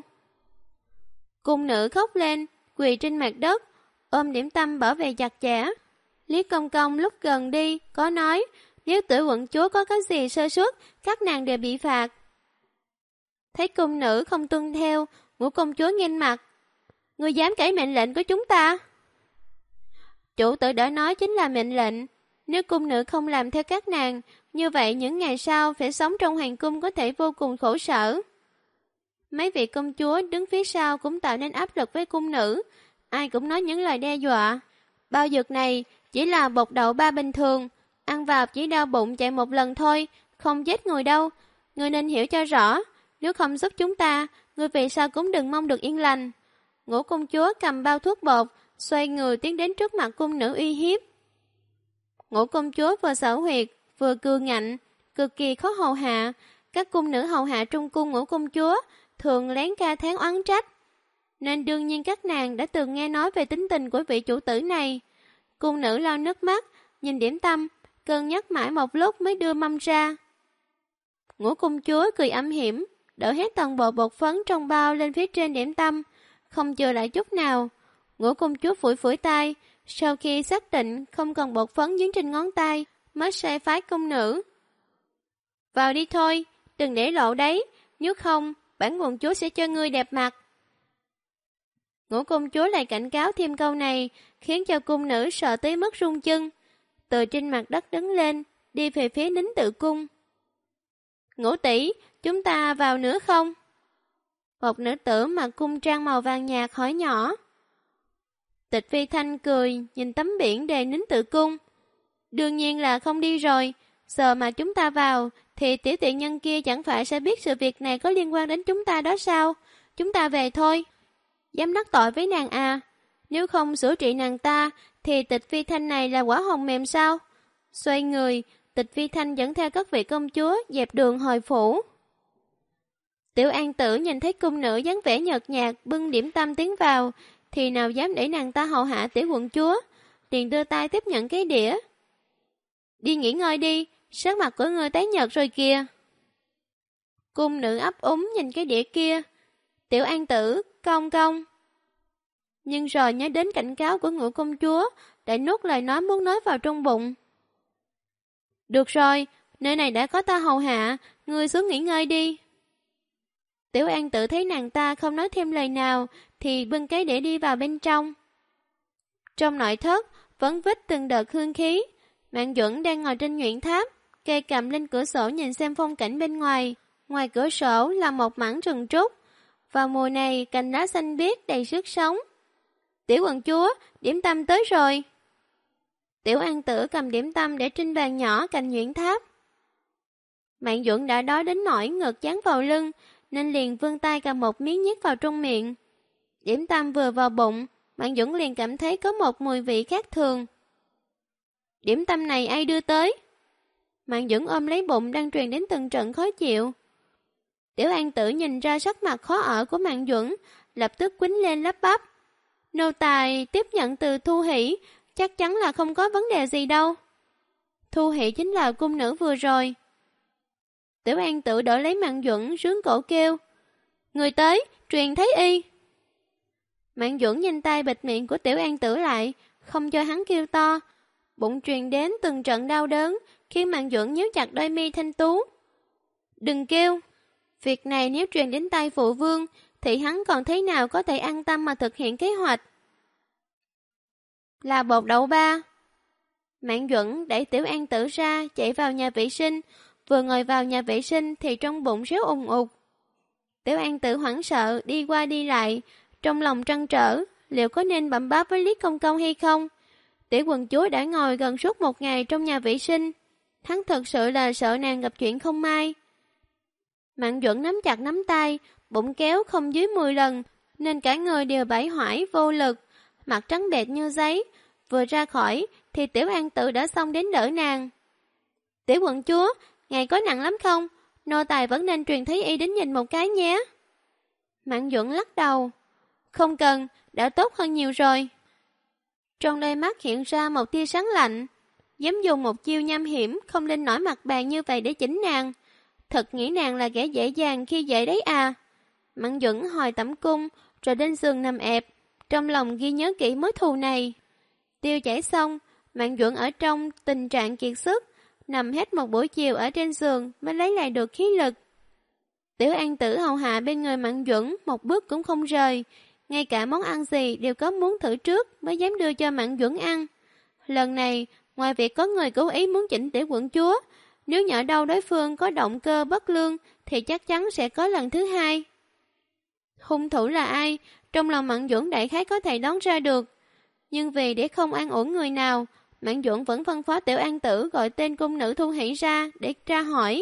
Cung nữ khóc lên, quỳ trên mặt đất, ôm điểm tâm bỏ về chặt chẽ. Lý Công Công lúc gần đi, có nói, nếu tử quận chúa có cái gì sơ suất, các nàng đều bị phạt. Thấy cung nữ không tuân theo, Ngũ công chúa nghênh mặt. Ngươi dám cãi mệnh lệnh của chúng ta? Chủ tử đã nói chính là mệnh lệnh. Nếu cung nữ không làm theo các nàng, như vậy những ngày sau phải sống trong hoàng cung có thể vô cùng khổ sở. Mấy vị công chúa đứng phía sau cũng tạo nên áp lực với cung nữ, ai cũng nói những lời đe dọa. Bao dược này chỉ là bột đậu ba bình thường, ăn vào chỉ đau bụng chạy một lần thôi, không chết người đâu. Ngươi nên hiểu cho rõ, nếu không giúp chúng ta, ngươi về sau cũng đừng mong được yên lành. Ngũ công chúa cầm bao thuốc bột, xoay người tiến đến trước mặt cung nữ uy hiếp. Ngũ công chúa vừa xảo huyệt, vừa cương ngạnh, cực kỳ khó hầu hạ. Các cung nữ hầu hạ trong cung Ngũ công chúa thường lén ca tháng oán trách, nên đương nhiên các nàng đã từng nghe nói về tính tình của vị chủ tử này. Cung nữ lau nước mắt, nhìn điểm tâm, cân nhắc mãi một lúc mới đưa mâm ra. Ngũ công chúa cười âm hiểm, đổ hết toàn bộ bột phấn trong bao lên phía trên điểm tâm, không chừa lại chút nào. Ngũ công chúa phủi phủi tay, sau khi xác định không còn bột phấn dính trên ngón tay, mới sai phái cung nữ. Vào đi thôi, đừng để lộ đấy, nếu không, bản quận chúa sẽ cho ngươi đẹp mặt. Ngũ công chúa lại cảnh cáo thêm câu này, khiến cho cung nữ sợ tới mức run chân. Từ trên mặt đất đứng lên, đi về phía Nín Tự cung. Ngũ tỷ, chúng ta vào nữa không? Một nữ tử mặc cung trang màu vàng nhạt hỏi nhỏ. Tịch Vi Thanh cười, nhìn tấm biển đề Nín Tự cung. Đương nhiên là không đi rồi, giờ mà chúng ta vào, thì tiểu tiện nhân kia chẳng phải sẽ biết sự việc này có liên quan đến chúng ta đó sao? Chúng ta về thôi. Dám đắc tội với nàng à? Nếu không sửa trị nàng ta, thì Tịch Vi Thanh này là quả hồng mềm sao? Xoay người, Tịch Vi Thanh dẫn theo các vị công chúa dẹp đường hồi phủ. Tiểu An Tử nhìn thấy cung nữ dáng vẻ nhợt nhạt bưng điểm tâm tiến vào, thì nào dám để nàng ta hầu hạ tiểu quận chúa, liền đưa tay tiếp nhận cái đĩa. Đi nghỉ ngơi đi, sắc mặt của ngươi tái nhợt rồi kìa. Cung nữ ấp úng nhìn cái đĩa kia. Tiểu An Tử, công công. Nhưng rồi nhớ đến cảnh cáo của Ngũ công chúa, đã nuốt lời nói muốn nói vào trong bụng. Được rồi, nơi này đã có ta hầu hạ, ngươi xuống nghỉ ngơi đi. Tiểu An Tử thấy nàng ta không nói thêm lời nào, thì bưng cái để đi vào bên trong. Trong nội thất, vẫn vít từng đợt hương khí. Mạng Duẩn đang ngồi trên nhuyễn tháp, kê cầm lên cửa sổ nhìn xem phong cảnh bên ngoài. Ngoài cửa sổ là một mảng rừng trúc. Vào mùa này, cành lá xanh biếc đầy sức sống. Tiểu quận chúa, điểm tâm tới rồi. Tiểu An Tử cầm điểm tâm để trên bàn nhỏ cạnh nhuyễn tháp. Mạng Duẩn đã đói đến nỗi ngực dán vào lưng, nên liền vươn tay cầm một miếng nhét vào trong miệng. Điểm tâm vừa vào bụng, Mạng Duẩn liền cảm thấy có một mùi vị khác thường. Điểm tâm này ai đưa tới? Mạng Duẩn ôm lấy bụng đang truyền đến từng trận khó chịu. Tiểu An Tử nhìn ra sắc mặt khó ở của Mạng Duẩn, lập tức quýnh lên lắp bắp. Nô tài tiếp nhận từ Thu Hỷ, chắc chắn là không có vấn đề gì đâu. Thu Hỷ chính là cung nữ vừa rồi. Tiểu An Tử đỡ lấy Mạng Duẩn sướng cổ kêu. Người tới, truyền Thái Y. Mạng Duẩn nhanh tay bịt miệng của Tiểu An Tử lại, không cho hắn kêu to. Bụng truyền đến từng trận đau đớn, khiến Mạng Duẩn nhíu chặt đôi mi thanh tú. Đừng kêu. Việc này nếu truyền đến tay phụ vương, thì hắn còn thế nào có thể an tâm mà thực hiện kế hoạch. Là bột đậu ba. Mạng Duẩn đẩy Tiểu An Tử ra, chạy vào nhà vệ sinh. Vừa ngồi vào nhà vệ sinh thì trong bụng réo ùng ục. Tiểu An Tử hoảng sợ đi qua đi lại, trong lòng trăn trở, liệu có nên bẩm báo với Lý Công Công hay không? Tiểu quận chúa đã ngồi gần suốt một ngày trong nhà vệ sinh. Hắn thật sự là sợ nàng gặp chuyện không may. Mạng Duẩn nắm chặt nắm tay, bụng kéo không dưới 10 lần, nên cả người đều bãi hoải vô lực, mặt trắng bệch như giấy. Vừa ra khỏi thì Tiểu An Tử đã xông đến đỡ nàng. Tiểu quận chúa, ngài có nặng lắm không? Nô tài vẫn nên truyền Thái Y đến nhìn một cái nhé. Mạng Duẩn lắc đầu. Không cần, đã tốt hơn nhiều rồi. Trong đôi mắt hiện ra một tia sáng lạnh. Dám dùng một chiêu nham hiểm không lên nổi mặt bàn như vậy để chỉnh nàng. Thật nghĩ nàng là kẻ dễ dàng khi dễ đấy à. Mạng Duẩn hồi tẩm cung, rồi lên giường nằm ẹp. Trong lòng ghi nhớ kỹ mối thù này. Tiêu chảy xong, Mạng Duẩn ở trong tình trạng kiệt sức, nằm hết một buổi chiều ở trên giường mới lấy lại được khí lực. Tiểu An Tử hầu hạ bên người Mạng Duẩn một bước cũng không rời, ngay cả món ăn gì đều có muốn thử trước mới dám đưa cho Mạng Duẩn ăn. Lần này, ngoài việc có người cố ý muốn chỉnh Tiểu quận chúa, nếu nhỡ đâu đối phương có động cơ bất lương thì chắc chắn sẽ có lần thứ hai. Hung thủ là ai, trong lòng Mạng Duẩn đại khái có thể đoán ra được. Nhưng vì để không an ủi người nào, Mạng Duẩn vẫn phân phó Tiểu An Tử gọi tên cung nữ Thu Hỷ ra để tra hỏi.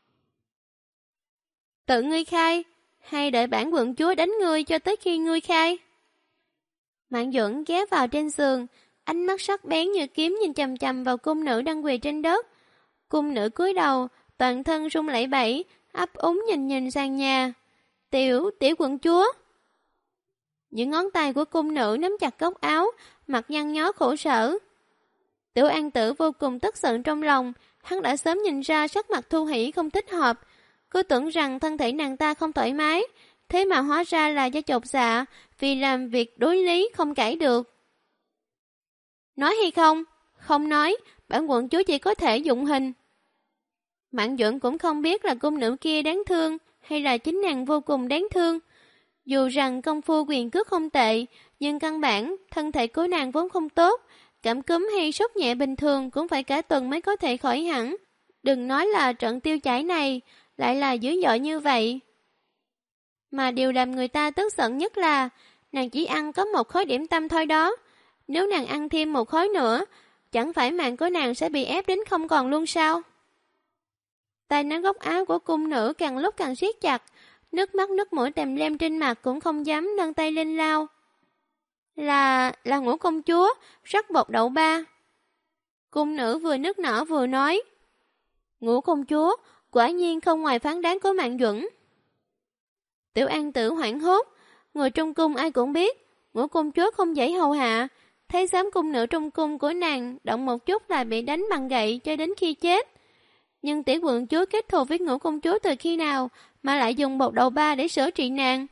Tự ngươi khai, hay đợi bản quận chúa đánh ngươi cho tới khi ngươi khai? Mạng Duẩn ghé vào trên giường, ánh mắt sắc bén như kiếm nhìn chằm chằm vào cung nữ đang quỳ trên đất. Cung nữ cúi đầu, toàn thân run lẩy bẩy, ấp úng nhìn sàn nhà. Tiểu quận chúa. Những ngón tay của cung nữ nắm chặt góc áo, mặt nhăn nhó khổ sở. Tiểu An Tử vô cùng tức giận trong lòng, hắn đã sớm nhìn ra sắc mặt Thu Hỷ không thích hợp, cứ tưởng rằng thân thể nàng ta không thoải mái, thế mà hóa ra là do chột dạ, vì làm việc đối lý không cãi được. Nói hay không? Không nói, bản quận chúa chỉ có thể dụng hình. Mạng Duẩn cũng không biết là cung nữ kia đáng thương, hay là chính nàng vô cùng đáng thương. Dù rằng công phu quyền cước không tệ, nhưng căn bản thân thể của nàng vốn không tốt, cảm cúm hay sốt nhẹ bình thường cũng phải cả tuần mới có thể khỏi hẳn. Đừng nói là trận tiêu chảy này, lại là dữ dội như vậy. Mà điều làm người ta tức giận nhất là, nàng chỉ ăn có một khối điểm tâm thôi đó. Nếu nàng ăn thêm một khối nữa, chẳng phải mạng của nàng sẽ bị ép đến không còn luôn sao? Tay nắm góc áo của cung nữ càng lúc càng siết chặt, nước mắt nước mũi tèm lem trên mặt cũng không dám nâng tay lên lau. Là Ngũ công chúa, rắc bột đậu ba. Cung nữ vừa nức nở vừa nói. Ngũ công chúa, quả nhiên không ngoài phán đoán của Mạng Duẩn. Tiểu An Tử hoảng hốt, người trong cung ai cũng biết, Ngũ công chúa không dễ hầu hạ, thấy dám cung nữ trong cung của nàng động một chút là bị đánh bằng gậy cho đến khi chết. Nhưng tiểu quận chúa kết thù với Ngũ công chúa từ khi nào mà lại dùng bột đậu ba để sửa trị nàng?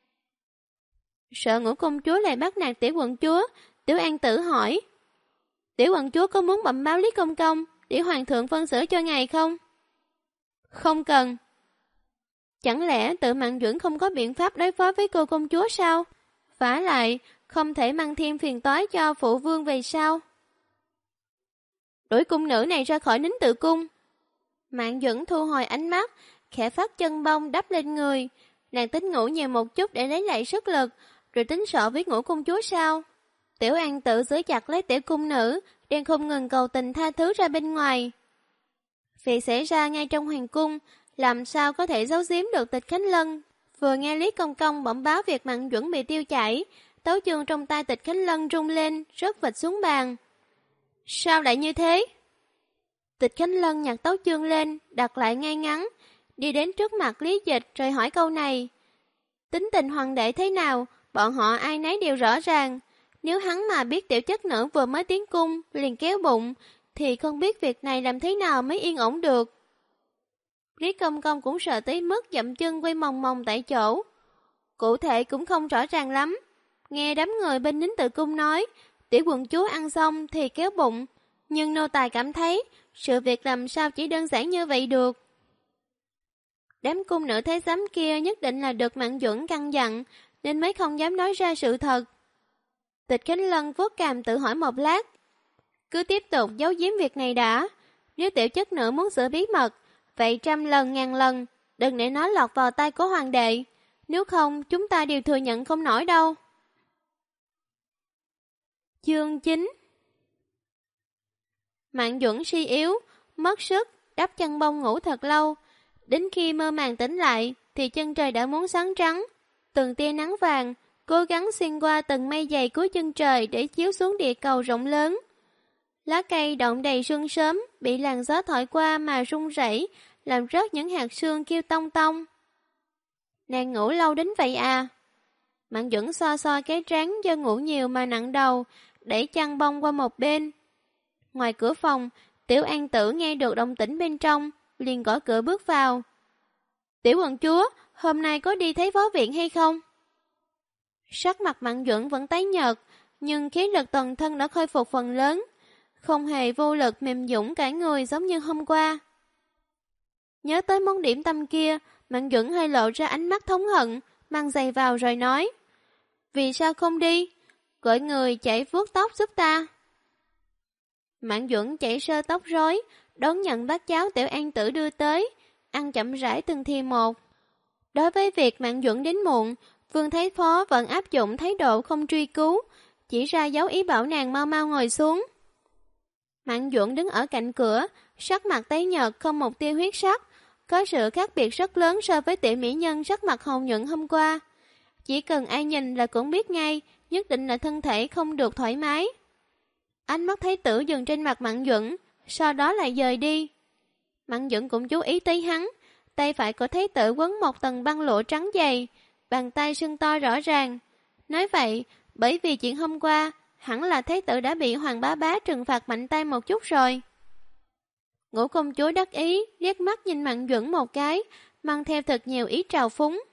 Sợ Ngũ công chúa lại bắt nạt tiểu quận chúa, Tiểu An Tử hỏi. Tiểu quận chúa có muốn bẩm báo Lý Công Công để hoàng thượng phân xử cho ngài không? Không cần. Chẳng lẽ tự Mạng Duẩn không có biện pháp đối phó với cô công chúa sao? Vả lại, không thể mang thêm phiền toái cho phụ vương về sau. Đuổi cung nữ này ra khỏi Nín Tự Cung. Mạn Duẩn thu hồi ánh mắt, khẽ phát chân bông đắp lên người. Nàng tính ngủ nhiều một chút để lấy lại sức lực, rồi tính sợ với Ngũ công chúa sao? Tiểu An tự giữ chặt lấy tiểu cung nữ, đang không ngừng cầu tình tha thứ ra bên ngoài. Việc xảy ra ngay trong hoàng cung, làm sao có thể giấu giếm được Tịch Khánh Lân? Vừa nghe Lý Công Công bẩm báo việc Mạn Duẩn bị tiêu chảy, tấu chương trong tay Tịch Khánh Lân rung lên, rớt vịch xuống bàn. Sao lại như thế? Tịch Khánh Lân nhặt tấu chương lên, đặt lại ngay ngắn, đi đến trước mặt Lý Dịch rồi hỏi câu này. Tính tình hoàng đệ thế nào, bọn họ ai nấy đều rõ ràng. Nếu hắn mà biết tiểu chất nữ vừa mới tiến cung, liền kéo bụng, thì không biết việc này làm thế nào mới yên ổn được. Lý Công Công cũng sợ tới mức dậm chân quay mòng mòng tại chỗ. Cụ thể cũng không rõ ràng lắm. Nghe đám người bên Nín Tự Cung nói, tiểu quận chúa ăn xong thì kéo bụng, nhưng nô tài cảm thấy sự việc làm sao chỉ đơn giản như vậy được. Đám cung nữ thái giám kia nhất định là được Mạn Duẩn căn dặn, nên mới không dám nói ra sự thật. Tịch Khánh Lân vuốt cằm tự hỏi một lát. Cứ tiếp tục giấu giếm việc này đã. Nếu tiểu chất nữ muốn giữ bí mật, vậy 100 lần 1000 lần, đừng để nó lọt vào tay của hoàng đệ. Nếu không, chúng ta đều thừa nhận không nổi đâu. Chương 9. Mạn Duẩn suy yếu, mất sức, đắp chăn bông ngủ thật lâu. Đến khi mơ màng tỉnh lại, thì chân trời đã muốn sáng trắng. Từng tia nắng vàng, cố gắng xuyên qua từng mây dày cuối chân trời để chiếu xuống địa cầu rộng lớn. Lá cây động đầy sương sớm, bị làn gió thổi qua mà rung rẩy, làm rớt những hạt sương kêu tông tông. Nàng ngủ lâu đến vậy à? Mạn Duẩn xoa xoa cái trán do ngủ nhiều mà nặng đầu, đẩy chăn bông qua một bên. Ngoài cửa phòng, Tiểu An Tử nghe được động tĩnh bên trong, liền gõ cửa bước vào. Tiểu quận chúa, hôm nay có đi thấy phó viện hay không? Sắc mặt Mạn Duẩn vẫn tái nhợt, nhưng khí lực toàn thân đã khôi phục phần lớn, không hề vô lực mềm dũng cả người giống như hôm qua. Nhớ tới món điểm tâm kia, Mạn Duẩn hơi lộ ra ánh mắt thống hận, mang giày vào rồi nói. Vì sao không đi? Gọi người chạy vuốt tóc giúp ta. Mạn Duẩn chạy sơ tóc rối, đón nhận bát cháo Tiểu An Tử đưa tới, ăn chậm rãi từng thìa một. Đối với việc Mạn Duẩn đến muộn, Vương Thái Phó vẫn áp dụng thái độ không truy cứu, chỉ ra dấu ý bảo nàng mau mau ngồi xuống. Mạn Duẩn đứng ở cạnh cửa, sắc mặt tái nhợt không một tia huyết sắc, có sự khác biệt rất lớn so với tiểu mỹ nhân sắc mặt hồng nhuận hôm qua. Chỉ cần ai nhìn là cũng biết ngay, nhất định là thân thể không được thoải mái. Ánh mắt thái tử dừng trên mặt Mạn Duẩn, sau đó lại dời đi. Mạn Duẩn cũng chú ý tới hắn, tay phải của thái tử quấn một tầng băng lụa trắng dày, bàn tay sưng to rõ ràng. Nói vậy, bởi vì chuyện hôm qua, hẳn là thái tử đã bị Hoàng Bá Bá trừng phạt mạnh tay một chút rồi. Ngũ công chúa đắc ý, liếc mắt nhìn Mạn Duẩn một cái, mang theo thật nhiều ý trào phúng.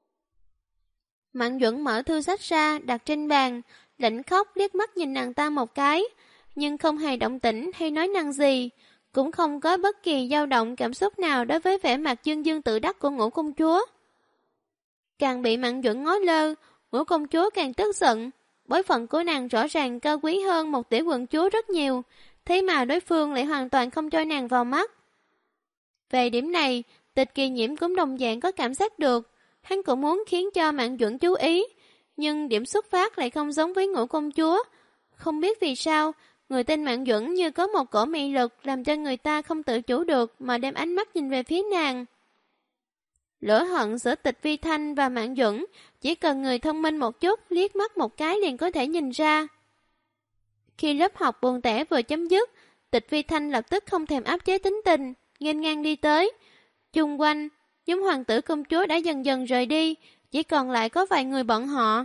Mạn Duẩn mở thư sách ra, đặt trên bàn, lạnh khóc liếc mắt nhìn nàng ta một cái, nhưng không hề động tĩnh hay nói năng gì, cũng không có bất kỳ dao động cảm xúc nào đối với vẻ mặt dương dương tự đắc của Ngũ công chúa. Càng bị Mạn Duẩn ngó lơ, Ngũ công chúa càng tức giận, bối phận của nàng rõ ràng cao quý hơn một tiểu quận chúa rất nhiều, thế mà đối phương lại hoàn toàn không cho nàng vào mắt. Về điểm này, Tịch Kỳ Nhiễm cũng đồng dạng có cảm giác được, hắn cũng muốn khiến cho Mạn Duẩn chú ý, nhưng điểm xuất phát lại không giống với Ngũ công chúa. Không biết vì sao, người tên Mạn Duẩn như có một cổ mị lực làm cho người ta không tự chủ được mà đem ánh mắt nhìn về phía nàng. Lửa hận giữa Tịch Vi Thanh và Mạn Duẩn, chỉ cần người thông minh một chút, liếc mắt một cái liền có thể nhìn ra. Khi lớp học buồn tẻ vừa chấm dứt, Tịch Vi Thanh lập tức không thèm áp chế tính tình, nghênh ngang đi tới. Chung quanh, nhóm hoàng tử công chúa đã dần dần rời đi, chỉ còn lại có vài người bọn họ.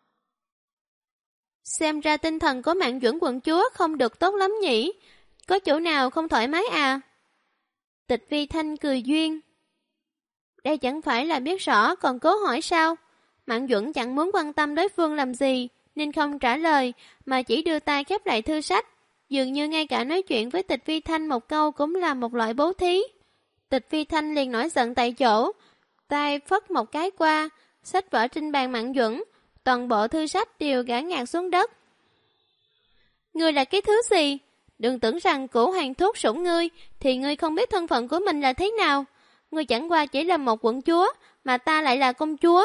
Xem ra tinh thần của Mạn Duẩn quận chúa không được tốt lắm nhỉ, có chỗ nào không thoải mái à? Tịch Vi Thanh cười duyên. Đây chẳng phải là biết rõ còn cố hỏi sao? Mạn Duẩn chẳng muốn quan tâm đối phương làm gì, nên không trả lời, mà chỉ đưa tay khép lại thư sách. Dường như ngay cả nói chuyện với Tịch Vi Thanh một câu cũng là một loại bố thí. Tịch Vi Thanh liền nổi giận tại chỗ, tay phất một cái qua, sách vở trên bàn Mạn Duẩn, toàn bộ thư sách đều ngã ngạt xuống đất. Ngươi là cái thứ gì? Đừng tưởng rằng Cửu Hoàng thúc sủng ngươi thì ngươi không biết thân phận của mình là thế nào. Ngươi chẳng qua chỉ là một quận chúa, mà ta lại là công chúa.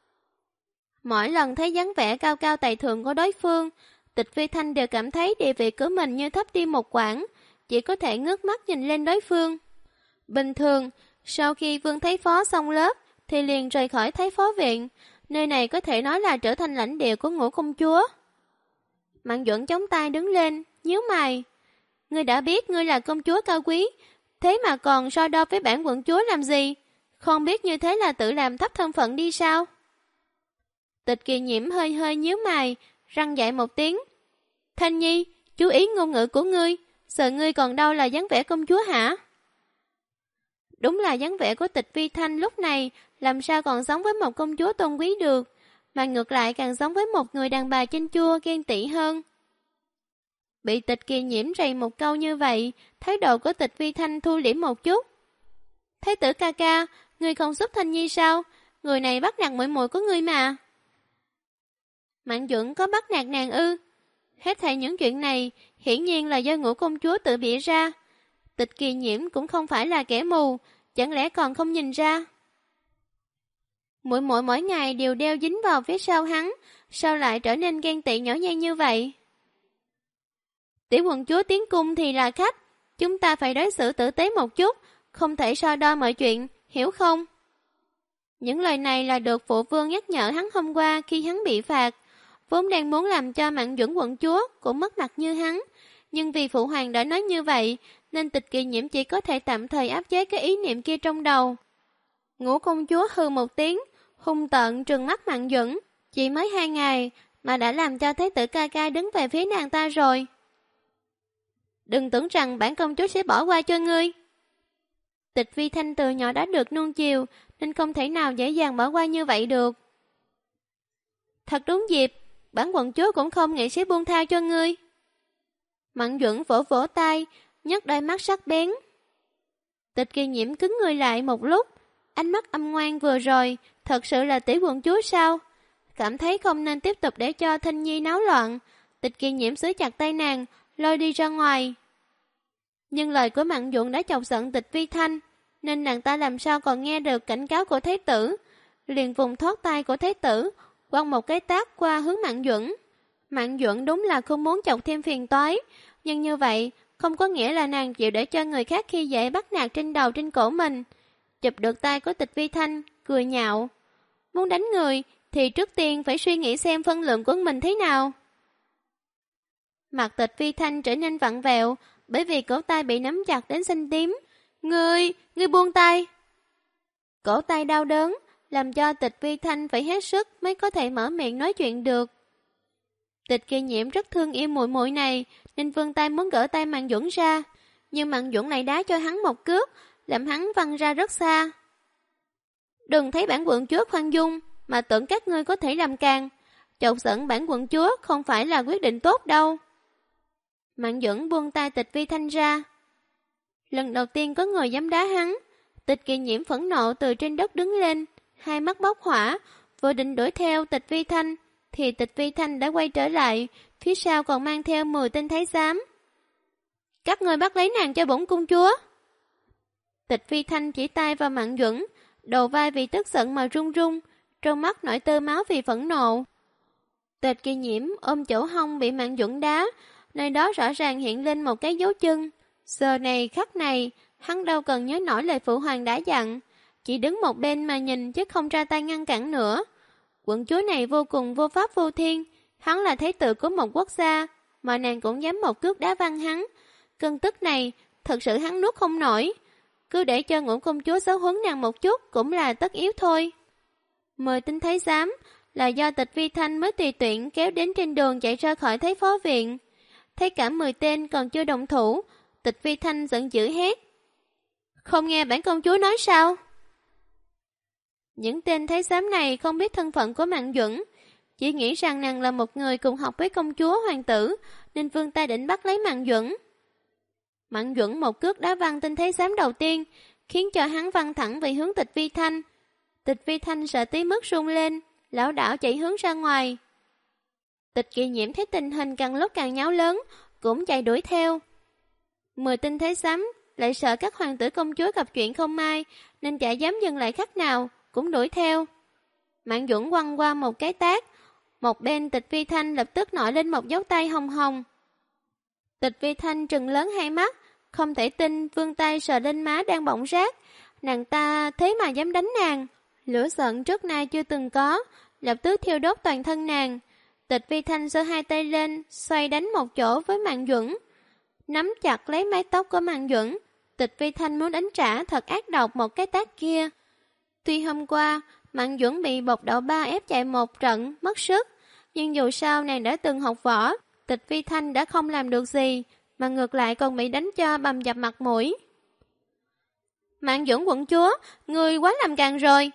Mỗi lần thấy dáng vẻ cao cao tài thượng của đối phương, Tịch Phi Thanh đều cảm thấy địa vị của mình như thấp đi một quãng, chỉ có thể ngước mắt nhìn lên đối phương. Bình thường, sau khi Vương Thái Phó xong lớp, thì liền rời khỏi Thái Phó Viện, nơi này có thể nói là trở thành lãnh địa của Ngũ công chúa. Mạn Duẩn chống tay đứng lên, nhíu mày. Ngươi đã biết ngươi là công chúa cao quý, thế mà còn so đo với bản quận chúa làm gì? Không biết như thế là tự làm thấp thân phận đi sao? Tịch Kỳ Nhiễm hơi hơi nhíu mày, răng dạy một tiếng. Thanh Nhi, chú ý ngôn ngữ của ngươi, sợ ngươi còn đâu là dáng vẻ công chúa hả? Đúng là dáng vẻ của Tịch Vi Thanh lúc này làm sao còn giống với một công chúa tôn quý được, mà ngược lại càng giống với một người đàn bà chênh chua ghen tị hơn. Bị Tịch Kỳ Nhiễm rầy một câu như vậy, thái độ của Tịch Vi Thanh thu liễm một chút. Thái tử ca ca, ngươi không giúp Thanh Nhi sao? Người này bắt nạt muội muội của ngươi mà. Mạn Duẩn có bắt nạt nàng ư? Hết thảy những chuyện này hiển nhiên là do Ngũ công chúa tự bịa ra. Tịch Kỳ Nhiễm cũng không phải là kẻ mù, chẳng lẽ còn không nhìn ra? Muội muội mỗi ngày đều đeo dính vào phía sau hắn, sao lại trở nên ghen tị nhỏ nhen như vậy? Tiểu quận chúa tiến cung thì là khách, chúng ta phải đối xử tử tế một chút, không thể so đo mọi chuyện, hiểu không? Những lời này là được phụ vương nhắc nhở hắn hôm qua khi hắn bị phạt, vốn đang muốn làm cho Mạn Duẩn quận chúa cũng mất mặt như hắn, nhưng vì phụ hoàng đã nói như vậy, nên Tịch Kỳ Nhiễm chỉ có thể tạm thời áp chế cái ý niệm kia trong đầu. Ngũ công chúa hừ một tiếng, hung tợn trừng mắt Mạn Duẩn, chỉ mới 2 ngày mà đã làm cho thái tử ca ca đứng về phía nàng ta rồi. Đừng tưởng rằng bản công chúa sẽ bỏ qua cho ngươi. Tịch Vi Thanh từ nhỏ đã được nuông chiều, nên không thể nào dễ dàng bỏ qua như vậy được. Thật đúng dịp, bản quận chúa cũng không nghĩ sẽ buông tha cho ngươi. Mạn Duẩn vỗ vỗ tay, nhấc đôi mắt sắc bén. Tịch Kỳ Nhiễm cứng người lại một lúc, ánh mắt âm ngoan vừa rồi, thật sự là tỷ quận chúa sao? Cảm thấy không nên tiếp tục để cho Thanh Nhi náo loạn, Tịch Kỳ Nhiễm giữ chặt tay nàng, lôi đi ra ngoài. Nhưng lời của Mạn Duẩn đã chọc giận Tịch Vi Thanh, nên nàng ta làm sao còn nghe được cảnh cáo của thái tử, liền vùng thoát tay của thái tử, quăng một cái tát qua hướng Mạn Duẩn. Mạn Duẩn đúng là không muốn chọc thêm phiền toái, nhưng như vậy không có nghĩa là nàng chịu để cho người khác khi dễ bắt nạt trên đầu trên cổ mình. Chụp được tay của Tịch Vi Thanh, cười nhạo. Muốn đánh người thì trước tiên phải suy nghĩ xem phân lượng của mình thế nào. Mặt Tịch Vi Thanh trở nên vặn vẹo, bởi vì cổ tay bị nắm chặt đến xanh tím. Ngươi buông tay. Cổ tay đau đớn, làm cho Tịch Vi Thanh phải hết sức mới có thể mở miệng nói chuyện được. Tịch Kỳ Nhiễm rất thương yêu muội muội này, nên vươn tay muốn gỡ tay Mạn Duẩn ra, nhưng Mạn Duẩn lại đá cho hắn một cước, làm hắn văng ra rất xa. Đừng thấy bản quận chúa khoan dung, mà tưởng các ngươi có thể làm càng. Chọc giận bản quận chúa không phải là quyết định tốt đâu. Mạn Duẩn buông tay Tịch Vi Thanh ra. Lần đầu tiên có người dám đá hắn, Tịch Kỳ Nhiễm phẫn nộ từ trên đất đứng lên, hai mắt bốc hỏa, vừa định đuổi theo Tịch Vi Thanh, thì Tịch Vi Thanh đã quay trở lại, phía sau còn mang theo 10 tên thái giám. Các ngươi bắt lấy nàng cho bổn công chúa. Tịch Vi Thanh chỉ tay vào Mạn Duẩn, đầu vai vì tức giận mà run run, trong mắt nổi tơ máu vì phẫn nộ. Tịch Kỳ Nhiễm ôm chỗ hông bị Mạn Duẩn đá, nơi đó rõ ràng hiện lên một cái dấu chân. Giờ này khắc này, hắn đâu cần nhớ nổi lời phụ hoàng đã dặn, chỉ đứng một bên mà nhìn chứ không ra tay ngăn cản nữa. Quận chúa này vô cùng vô pháp vô thiên, hắn là thái tử của một quốc gia, mà nàng cũng dám một cước đá văng hắn. Cơn tức này, thật sự hắn nuốt không nổi. Cứ để cho Ngũ công chúa giáo huấn nàng một chút cũng là tất yếu thôi. 10 tên thái giám là do Tịch Vi Thanh mới tùy tiện kéo đến trên đường chạy ra khỏi Thái Phó Viện. Thấy cả 10 tên còn chưa động thủ, Tịch Vi Thanh giận dữ hét. Không nghe bản công chúa nói sao? Những tên thái giám này không biết thân phận của Mạn Duẩn, chỉ nghĩ rằng nàng là một người cùng học với công chúa hoàng tử, nên vươn tay định bắt lấy Mạn Duẩn. Mạn Duẩn một cước đá văng tên thái giám đầu tiên, khiến cho hắn văng thẳng về hướng Tịch Vi Thanh. Tịch Vi Thanh sợ tới mức run lên, lão đảo chạy hướng ra ngoài. Tịch Kỳ Nhiễm thấy tình hình càng lúc càng nháo lớn, cũng chạy đuổi theo. 10 tinh thế giám lại sợ các hoàng tử công chúa gặp chuyện không may, nên chả dám dừng lại khắc nào, cũng đuổi theo. Mạn Duẩn quăng qua một cái tát, một bên Tịch Vi Thanh lập tức nổi lên một dấu tay hồng hồng. Tịch Vi Thanh trừng lớn hai mắt, không thể tin, vươn tay sờ lên má đang bỏng rát. Nàng ta thế mà dám đánh nàng, lửa giận trước nay chưa từng có, lập tức thiêu đốt toàn thân nàng. Tịch Vi Thanh giơ hai tay lên, xoay đánh một chỗ với Mạn Duẩn, nắm chặt lấy mái tóc của Mạn Duẩn. Tịch Vi Thanh muốn đánh trả thật ác độc một cái tát kia. Tuy hôm qua Mạn Duẩn bị bột đậu ba ép chạy một trận mất sức, nhưng dù sao nàng đã từng học võ, Tịch Vi Thanh đã không làm được gì, mà ngược lại còn bị đánh cho bầm dập mặt mũi. Mạn Duẩn quận chúa, ngươi quá làm càng rồi.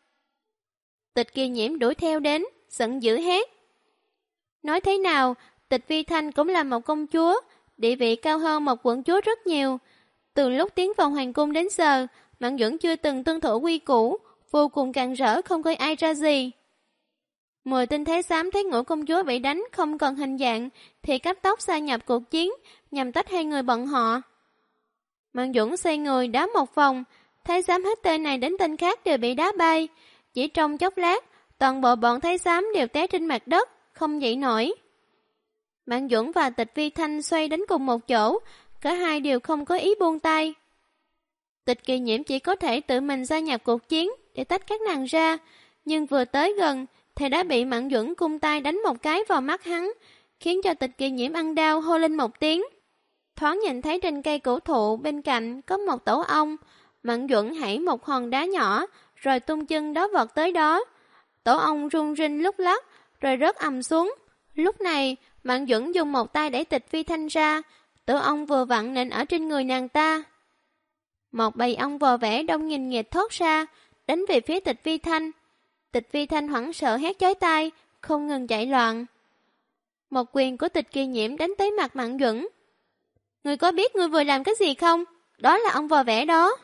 Tịch Kỳ Nhiễm đuổi theo đến, giận dữ hét. Nói thế nào, Tịch Vi Thanh cũng là một công chúa, địa vị cao hơn một quận chúa rất nhiều. Từ lúc tiến vào hoàng cung đến giờ, Mạn Duẩn chưa từng tuân thủ quy củ, vô cùng càn rỡ không coi ai ra gì. 10 tinh thế giám thấy Ngũ công chúa bị đánh không còn hình dạng, thì cấp tốc gia nhập cuộc chiến, nhằm tách hai người bọn họ. Mạn Duẩn xoay người đá một vòng, thái giám hết tên này đến tên khác đều bị đá bay. Chỉ trong chốc lát, toàn bộ bọn thái giám đều té trên mặt đất, không dậy nổi. Mạn Duẩn và Tịch Vi Thanh xoay đến cùng một chỗ, cả hai đều không có ý buông tay. Tịch Kỳ Nhiễm chỉ có thể tự mình gia nhập cuộc chiến để tách các nàng ra, nhưng vừa tới gần thì đã bị Mạn Duẩn cung tay đánh một cái vào mắt hắn, khiến cho Tịch Kỳ Nhiễm ăn đau hô lên một tiếng. Thoáng nhìn thấy trên cây cổ thụ bên cạnh có một tổ ong, Mạn Duẩn hãy một hòn đá nhỏ, rồi tung chân đó vọt tới đó. Tổ ong rung rinh lúc lắc, rồi rớt ầm xuống. Lúc này, Mạn Duẩn dùng một tay đẩy Tịch Vi Thanh ra, tổ ong vừa vặn nện ở trên người nàng ta. Một bầy ong vò vẽ đông nghìn nghịt thoát ra, đánh về phía Tịch Vi Thanh. Tịch Vi Thanh hoảng sợ hét chói tai, không ngừng chạy loạn. Một quyền của Tịch Kỳ Nhiễm đánh tới mặt Mạn Duẩn. Ngươi có biết ngươi vừa làm cái gì không? Đó là ong vò vẽ đó.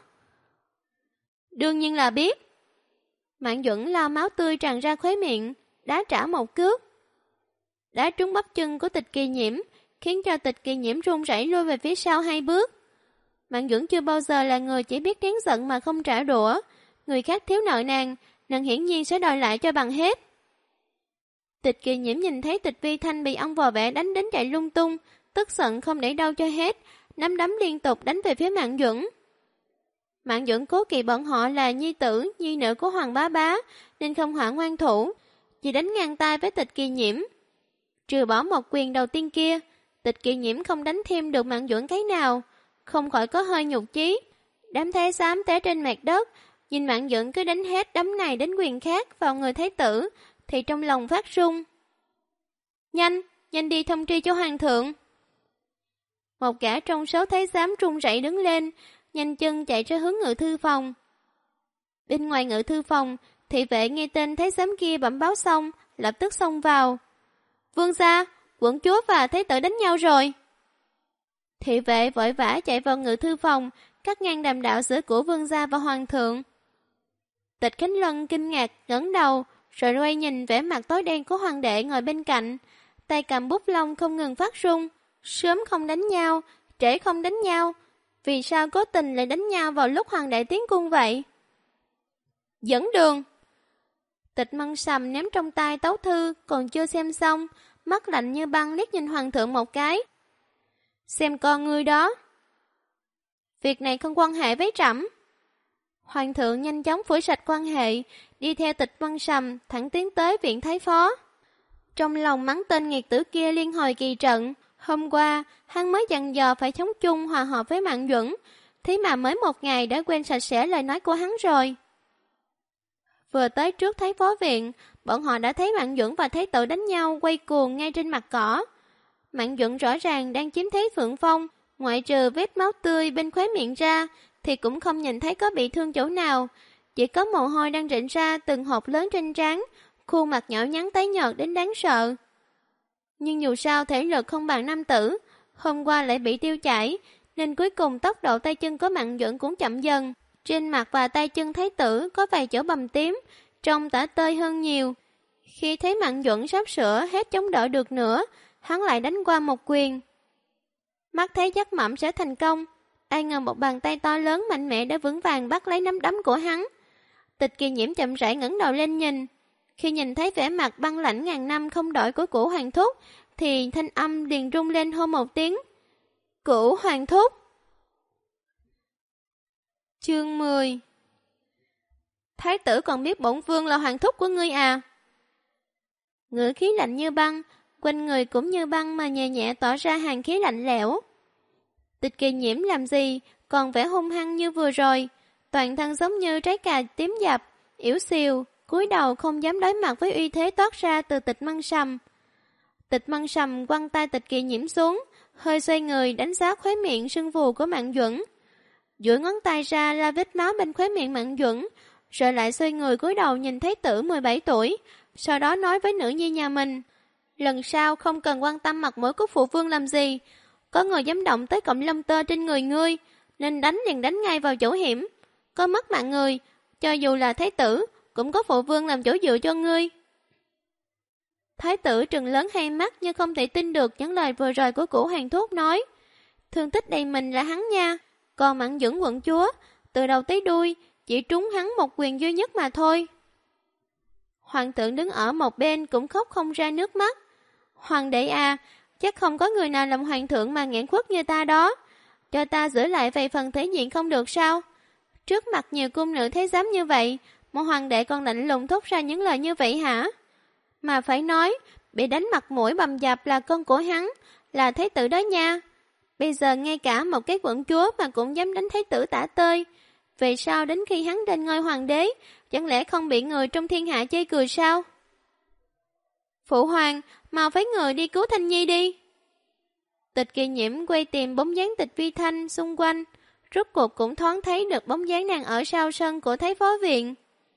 Đương nhiên là biết. Mạn Duẩn lao máu tươi tràn ra khóe miệng, đá trả một cước. Đá trúng bắp chân của Tịch Kỳ Nhiễm, khiến cho Tịch Kỳ Nhiễm run rẩy lui về phía sau 2 bước. Mạn Duẩn chưa bao giờ là người chỉ biết đáng giận mà không trả đũa. Người khác thiếu nợ nàng hiển nhiên sẽ đòi lại cho bằng hết. Tịch Kỳ Nhiễm nhìn thấy Tịch Vi Thanh bị ong vò vẽ đánh đến chạy lung tung, tức giận không để đâu cho hết, nắm đấm liên tục đánh về phía Mạn Duẩn. Mạn Duẩn cố kỵ bọn họ là nhi tử, nhi nữ của Hoàng Bá Bá, nên không hoảng ngoan thủ, chỉ đánh ngang tay với Tịch Kỳ Nhiễm. Trừ bỏ một quyền đầu tiên kia, Tịch Kỳ Nhiễm không đánh thêm được Mạn Duẩn cái nào, không khỏi có hơi nhục chí. Đám thái giám té trên mặt đất, nhìn Mạn Duẩn cứ đánh hết đấm này đến quyền khác vào người thái tử, thì trong lòng phát run. Nhanh đi thông tri cho hoàng thượng. Một gã trong số thái giám run rẩy đứng lên, nhanh chân chạy ra hướng ngự thư phòng. Bên ngoài ngự thư phòng, thị vệ nghe tên thái giám kia bẩm báo xong, lập tức xông vào. Vương gia, quận chúa và thái tử đánh nhau rồi. Thị vệ vội vã chạy vào ngự thư phòng, cắt ngang đàm đạo giữa của vương gia và hoàng thượng. Tịch Khánh Lân kinh ngạc ngẩng đầu, rồi quay nhìn vẻ mặt tối đen của hoàng đệ ngồi bên cạnh, tay cầm bút lông không ngừng phát run. Sớm không đánh nhau, trễ không đánh nhau, vì sao cố tình lại đánh nhau vào lúc hoàng đệ tiến cung vậy? Dẫn đường. Tịch Mân Sầm ném trong tay tấu thư còn chưa xem xong, mắt lạnh như băng liếc nhìn hoàng thượng một cái. Xem con ngươi đó. Việc này không quan hệ với trẫm. Hoàng thượng nhanh chóng phủi sạch quan hệ, đi theo Tịch Mân Sầm thẳng tiến tới viện thái phó. Trong lòng mắng tên nghiệt tử kia liên hồi kỳ trận. Hôm qua, hắn mới dặn dò phải chống chung hòa hợp với Mạn Duẩn, thế mà mới một ngày đã quên sạch sẽ lời nói của hắn rồi. Vừa tới trước thái phó viện, bọn họ đã thấy Mạn Duẩn và thái tử đánh nhau quay cuồng ngay trên mặt cỏ. Mạn Duẩn rõ ràng đang chiếm thế thượng phong, ngoại trừ vết máu tươi bên khóe miệng ra, thì cũng không nhìn thấy có bị thương chỗ nào, chỉ có mồ hôi đang rịn ra từng hột lớn trên trán, khuôn mặt nhỏ nhắn tái nhợt đến đáng sợ. Nhưng dù sao thể lực không bằng nam tử, hôm qua lại bị tiêu chảy, nên cuối cùng tốc độ tay chân của Mạn Duẩn cũng chậm dần. Trên mặt và tay chân thái tử có vài chỗ bầm tím, trông tả tơi hơn nhiều. Khi thấy Mạn Duẩn sắp sửa hết chống đỡ được nữa, hắn lại đánh qua một quyền. Mắt thấy chắc mẩm sẽ thành công, ai ngờ một bàn tay to lớn mạnh mẽ đã vững vàng bắt lấy nắm đấm của hắn. Tịch Kỳ Nhiễm chậm rãi ngẩng đầu lên nhìn. Khi nhìn thấy vẻ mặt băng lãnh ngàn năm không đổi của Cửu Hoàng Thúc, thì thanh âm liền rung lên hô một tiếng. Cửu Hoàng Thúc! Chương 10. Thái tử còn biết bổn vương là hoàng thúc của ngươi à? Ngữ khí lạnh như băng, quanh người cũng như băng mà nhẹ nhẹ tỏ ra hàn khí lạnh lẽo. Tịch Kỳ Nhiễm làm gì, còn vẻ hung hăng như vừa rồi, toàn thân giống như trái cà tím dập, yếu xìu, cúi đầu không dám đối mặt với uy thế toát ra từ Tịch Mân Sầm. Tịch Mân Sầm quăng tay Tịch Kỳ Nhiễm xuống, hơi xoay người đánh giá khóe miệng sưng phù của Mạn Duẩn. Duỗi ngón tay ra la vết máu bên khóe miệng Mạn Duẩn, rồi lại xoay người cúi đầu nhìn Thái tử 17 tuổi, sau đó nói với nữ nhi nhà mình. Lần sau không cần quan tâm mặt mũi của phụ vương làm gì, có người dám động tới cọng lông tơ trên người ngươi, nên đánh liền đánh ngay vào chỗ hiểm. Có mất mạng người, cho dù là thái tử, cũng có phụ vương làm chỗ dựa cho ngươi. Thái tử trừng lớn hai mắt nhưng không thể tin được những lời vừa rồi của Cửu Hoàng Thúc nói. Thương tích đầy mình là hắn nha, còn Mạn Duẩn quận chúa, từ đầu tới đuôi, chỉ trúng hắn một quyền duy nhất mà thôi. Hoàng thượng đứng ở một bên cũng khóc không ra nước mắt. Hoàng đệ à, chắc không có người nào làm hoàng thượng mà nghẹn khuất như ta đó. Cho ta giữ lại vài phần thể diện không được sao? Trước mặt nhiều cung nữ thấy dám như vậy, một hoàng đệ còn lạnh lùng thốt ra những lời như vậy hả? Mà phải nói, bị đánh mặt mũi bầm dập là con của hắn, là thái tử đó nha. Bây giờ ngay cả một cái quận chúa mà cũng dám đánh thái tử tả tơi. Về sau đến khi hắn lên ngôi hoàng đế, chẳng lẽ không bị người trong thiên hạ chê cười sao? Phụ hoàng, mau phái người đi cứu Thanh Nhi đi. Tịch Kỳ Nhiễm quay tìm bóng dáng Tịch Vi Thanh xung quanh, rốt cuộc cũng thoáng thấy được bóng dáng nàng ở sau sân của Thái Phó Viện.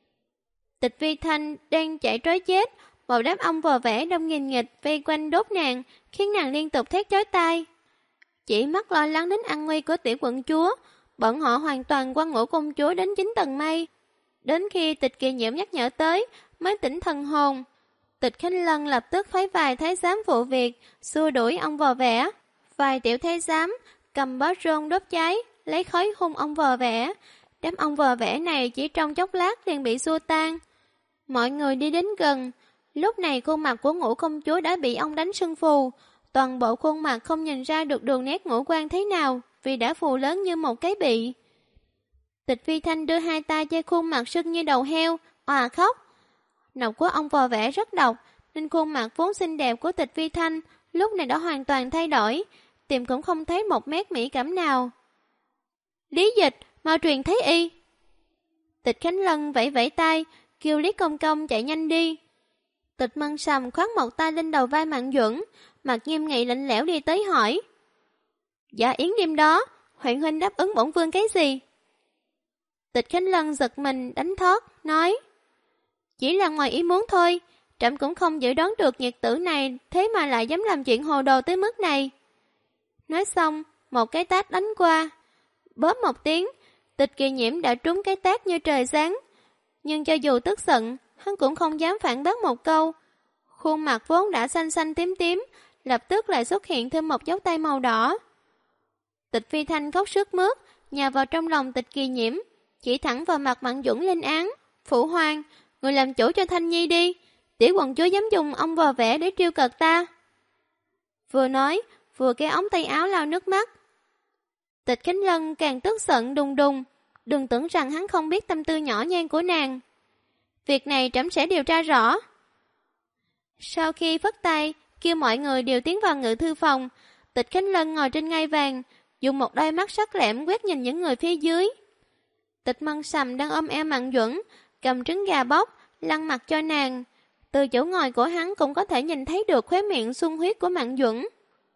Tịch Vi Thanh đang chạy trối chết, một đám ong vò vẽ đông nghìn nghịch vây quanh đốt nàng, khiến nàng liên tục thét chói tai. Chỉ mắt lo lắng đến an nguy của tiểu quận chúa, bọn họ hoàn toàn quăng ngũ công chúa đến 9 tầng mây. Đến khi Tịch Kỳ Nhiễm nhắc nhở tới, mới tỉnh thần hồn. Tịch Khánh Lân lập tức phái vài thái giám phụ việc, xua đuổi ông vò vẽ. Vài tiểu thái giám cầm bó rôn đốt cháy, lấy khói hung ông vò vẽ. Đám ông vò vẽ này chỉ trong chốc lát liền bị xua tan. Mọi người đi đến gần, lúc này khuôn mặt của ngũ công chúa đã bị ông đánh sưng phù. Toàn bộ khuôn mặt không nhìn ra được đường nét ngũ quan thế nào, vì đã phù lớn như một cái bị. Tịch Vi Thanh đưa hai tay che khuôn mặt sưng như đầu heo, òa khóc. Nọc của ông vò vẽ rất độc, nên khuôn mặt vốn xinh đẹp của Tịch Vi Thanh lúc này đã hoàn toàn thay đổi, tìm cũng không thấy một mét mỹ cảm nào. Lý Dịch, mau truyền thấy y. Tịch Khánh Lân vẫy vẫy tay, kêu Lý Công Công chạy nhanh đi. Tịch Mân Sầm khoác một tay lên đầu vai Mạn Duẩn, mặt nghiêm nghị lạnh lẽo đi tới hỏi. Dạ yến đêm đó, Hoàng huynh đáp ứng bổn vương cái gì? Tịch Khánh Lân giật mình đánh thoát, nói. Chỉ là ngoài ý muốn thôi, trẫm cũng không dự đoán được nhiệt tử này thế mà lại dám làm chuyện hồ đồ tới mức này. Nói xong, một cái tát đánh qua. Bóp một tiếng, Tịch Kỳ Nhiễm đã trúng cái tát như trời sáng. Nhưng cho dù tức giận, hắn cũng không dám phản bác một câu. Khuôn mặt vốn đã xanh xanh tím tím, lập tức lại xuất hiện thêm một dấu tay màu đỏ. Tịch Phi Thanh khóc sướt mướt, nhào vào trong lòng Tịch Kỳ Nhiễm, chỉ thẳng vào mặt Mạn Duẩn lên án. Phụ hoàng, người làm chủ cho Thanh Nhi đi, tiểu quận chúa dám dùng ông vò vẽ để trêu cợt ta. Vừa nói, vừa kéo ống tay áo lau nước mắt. Tịch Khánh Lân càng tức giận đùng đùng, đừng tưởng rằng hắn không biết tâm tư nhỏ nhen của nàng. Việc này trẫm sẽ điều tra rõ. Sau khi phất tay, kêu mọi người đều tiến vào ngự thư phòng, Tịch Khánh Lân ngồi trên ngai vàng, dùng một đôi mắt sắc lẹm quét nhìn những người phía dưới. Tịch Mân Sầm đang ôm eo Mạn Duẩn, cầm trứng gà bóc, lăn mặt cho nàng. Từ chỗ ngồi của hắn cũng có thể nhìn thấy được khóe miệng sung huyết của Mạn Duẩn.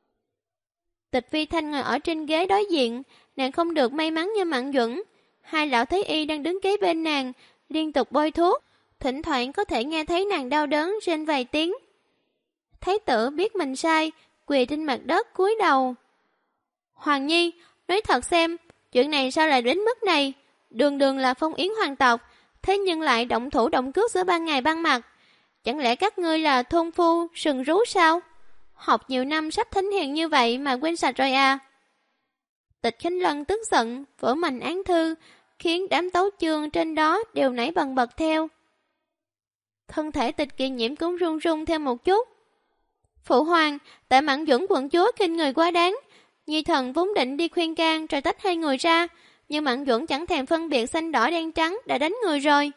Tịch Vi Thanh ngồi ở trên ghế đối diện, nàng không được may mắn như Mạn Duẩn. Hai lão thái y đang đứng kế bên nàng, liên tục bôi thuốc, thỉnh thoảng có thể nghe thấy nàng đau đớn rên vài tiếng. Thái tử biết mình sai, quỳ trên mặt đất cúi đầu. Hoàng Nhi, nói thật xem, chuyện này sao lại đến mức này? Đường đường là phong yến hoàng tộc, thế nhưng lại động thủ động cước giữa ban ngày ban mặt. Chẳng lẽ các ngươi là thôn phu, sừng rú sao? Học nhiều năm sắp thánh hiền như vậy mà quên sạch rồi à? Tịch Khánh Lân tức giận, vỗ mạnh án thư, khiến đám tấu chương trên đó đều nảy bần bật theo. Thân thể Tịch Kỳ Nhiễm cũng run run theo một chút. Phụ hoàng, tại Mạn Duẩn quận chúa khinh người quá đáng. Nhi thần vốn định đi khuyên can rồi tách hai người ra, nhưng Mạn Duẩn chẳng thèm phân biệt xanh đỏ đen trắng đã đánh người rồi.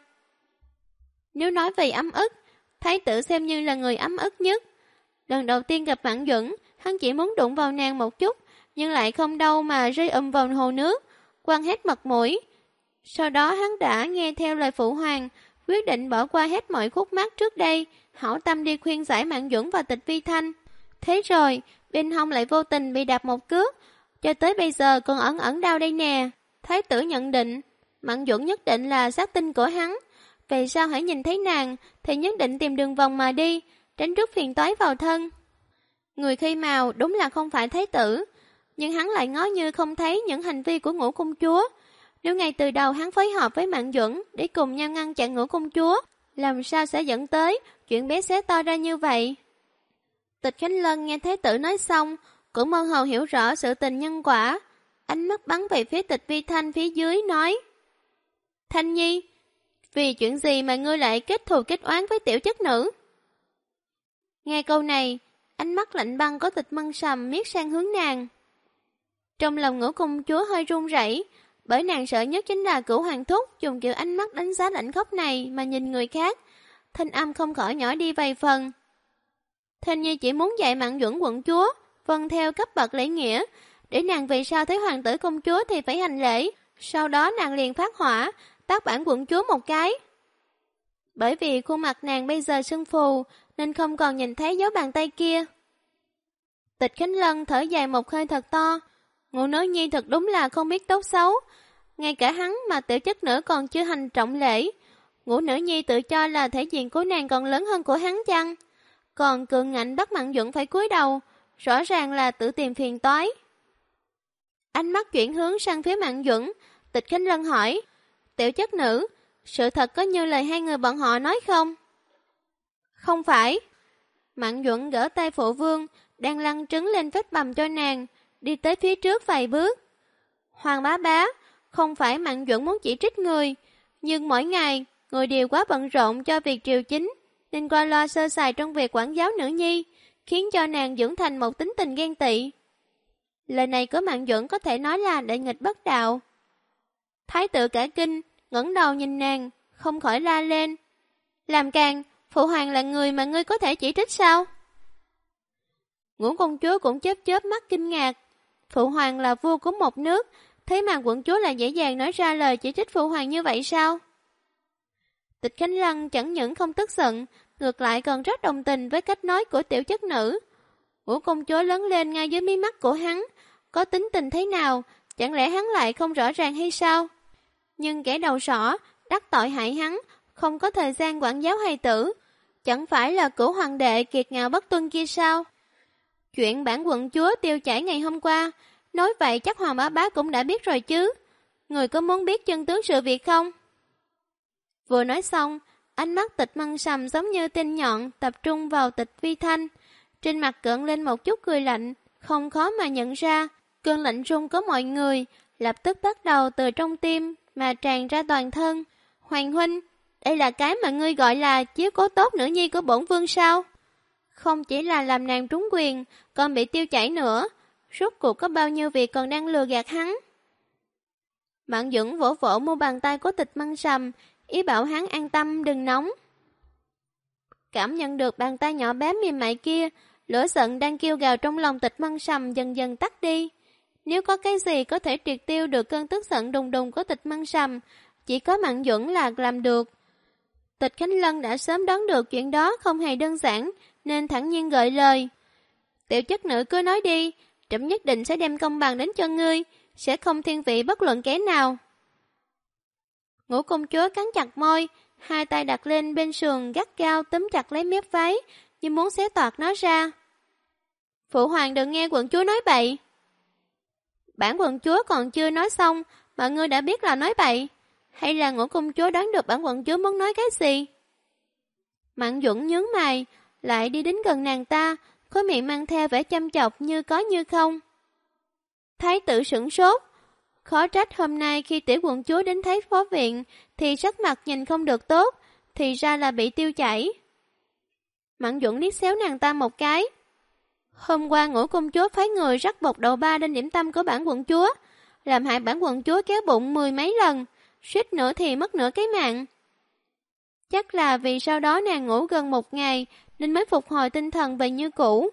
Nếu nói về ấm ức, thái tử xem như là người ấm ức nhất. Lần đầu tiên gặp Mạn Duẩn, hắn chỉ muốn đụng vào nàng một chút, nhưng lại không đâu mà rơi vào hồ nước, quăng hết mặt mũi. Sau đó hắn đã nghe theo lời phụ hoàng, quyết định bỏ qua hết mọi khúc mắc trước đây, hảo tâm đi khuyên giải Mạn Duẩn và Tịch Vi Thanh. Thế rồi, bên hông lại vô tình bị đạp một cước, cho tới bây giờ còn ẩn ẩn đau đây nè. Thái tử nhận định, Mạn Duẩn nhất định là sát tinh của hắn. Về sau hãy nhìn thấy nàng, thì nhất định tìm đường vòng mà đi, tránh rước phiền toái vào thân. Người khi màu đúng là không phải thái tử, nhưng hắn lại ngó như không thấy những hành vi của Ngũ công chúa. Nếu ngay từ đầu hắn phối hợp với Mạn Duẩn để cùng nhau ngăn chặn Ngũ công chúa, làm sao sẽ dẫn tới chuyện bé xé to ra như vậy? Tịch Khánh Lân nghe thái tử nói xong, cũng mơ hồ hiểu rõ sự tình nhân quả. Ánh mắt bắn về phía Tịch Vi Thanh phía dưới nói: Thanh Nhi, vì chuyện gì mà ngươi lại kết thù kết oán với tiểu chất nữ? Nghe câu này, ánh mắt lạnh băng có Tịch Mân Sầm miết sang hướng nàng. Trong lòng Ngũ công chúa hơi run rẩy, bởi nàng sợ nhất chính là Cửu Hoàng thúc dùng kiểu ánh mắt đánh giá lạnh khóc này mà nhìn người khác. Thanh âm không khỏi nhỏ đi vài phần. Thanh Nhi chỉ muốn dạy Mạn Duẩn quận chúa vâng theo cấp bậc lễ nghĩa, để nàng về sau thấy hoàng tử công chúa thì phải hành lễ. Sau đó nàng liền phát hỏa, tát bản quận chúa một cái. Bởi vì khuôn mặt nàng bây giờ sưng phù, nên không còn nhìn thấy dấu bàn tay kia. Tịch Khánh Lân thở dài một hơi thật to. Ngũ nữ nhi thật đúng là không biết tốt xấu. Ngay cả hắn mà tiểu chất nữ còn chưa hành trọng lễ. Ngũ nữ nhi tự cho là thể diện của nàng còn lớn hơn của hắn chăng? Còn cường ngạnh bắt Mạn Duẩn phải cúi đầu, rõ ràng là tự tìm phiền toái. Ánh mắt chuyển hướng sang phía Mạn Duẩn, Tịch Khánh Lân hỏi: Tiểu chất nữ, sự thật có như lời hai người bọn họ nói không? Không phải. Mạn Duẩn gỡ tay phụ vương, đang lăn trứng lên vết bầm cho nàng, đi tới phía trước vài bước. Hoàng bá bá, không phải Mạn Duẩn muốn chỉ trích người, nhưng mỗi ngày, người đều quá bận rộn cho việc triều chính, nên qua loa sơ sài trong việc quản giáo nữ nhi, khiến cho nàng dưỡng thành một tính tình ghen tị. Lời này của Mạn Duẩn có thể nói là đại nghịch bất đạo. Thái tử cả kinh, ngẩng đầu nhìn nàng, không khỏi la lên: Làm càn, phụ hoàng là người mà ngươi có thể chỉ trích sao? Ngũ công chúa cũng chớp chớp mắt kinh ngạc. Phụ hoàng là vua của một nước, thế mà quận chúa lại dễ dàng nói ra lời chỉ trích phụ hoàng như vậy sao? Tịch Khánh Lân chẳng những không tức giận, ngược lại còn rất đồng tình với cách nói của tiểu chất nữ. Ngũ công chúa lớn lên ngay dưới mí mắt của hắn, có tính tình thế nào, chẳng lẽ hắn lại không rõ ràng hay sao? Nhưng kẻ đầu sỏ, đắc tội hại hắn, không có thời gian quản giáo hài tử, chẳng phải là Cửu hoàng đệ kiệt ngạo bất tuân kia sao? Chuyện bản quận chúa tiêu chảy ngày hôm qua, nói vậy chắc Hoàng bá bá cũng đã biết rồi chứ. Người có muốn biết chân tướng sự việc không? Vừa nói xong, ánh mắt Tịch Mân Sầm giống như tên nhọn tập trung vào Tịch Vi Thanh. Trên mặt cợn lên một chút cười lạnh, không khó mà nhận ra, cơn lạnh run của mọi người, lập tức bắt đầu từ trong tim mà tràn ra toàn thân. Hoàng huynh, đây là cái mà ngươi gọi là chiếu cố tốt nữ nhi của bổn vương sao? Không chỉ là làm nàng trúng quyền, còn bị tiêu chảy nữa. Rốt cuộc có bao nhiêu việc còn đang lừa gạt hắn? Mạn Duẩn vỗ vỗ mu bàn tay của Tịch Mân Sầm, ý bảo hắn an tâm đừng nóng. Cảm nhận được bàn tay nhỏ bé mềm mại kia, lửa giận đang kêu gào trong lòng Tịch Mân Sầm dần dần tắt đi. Nếu có cái gì có thể triệt tiêu được cơn tức giận đùng đùng của Tịch Mân Sầm, chỉ có Mạn Duẩn là làm được. Tịch Khánh Lân đã sớm đoán được chuyện đó không hề đơn giản, nên thẳng nhiên gợi lời. Tiểu chất nữ cứ nói đi, trẫm nhất định sẽ đem công bằng đến cho ngươi, sẽ không thiên vị bất luận kẻ nào. Ngũ công chúa cắn chặt môi, hai tay đặt lên bên sườn gắt gao túm chặt lấy mép váy, như muốn xé toạc nó ra. Phụ hoàng đừng nghe quận chúa nói bậy. Bản quận chúa còn chưa nói xong, mà ngươi đã biết là nói bậy. Hay là ngũ công chúa đoán được bản quận chúa muốn nói cái gì? Mạn Duẩn nhướng mày, lại đi đến gần nàng ta, khóe miệng mang theo vẻ chăm chọc như có như không. Thái tử sửng sốt, khó trách hôm nay khi tiểu quận chúa đến thấy phó viện thì sắc mặt nhìn không được tốt, thì ra là bị tiêu chảy. Mạn Duẩn liếc xéo nàng ta một cái. Hôm qua Ngũ công chúa phái người rắc bột đậu ba lên điểm tâm của bản quận chúa, làm hại bản quận chúa kéo bụng 10 mấy lần, suýt nữa thì mất nửa cái mạng. Chắc là vì sau đó nàng ngủ gần 1 ngày nên mới phục hồi tinh thần về như cũ.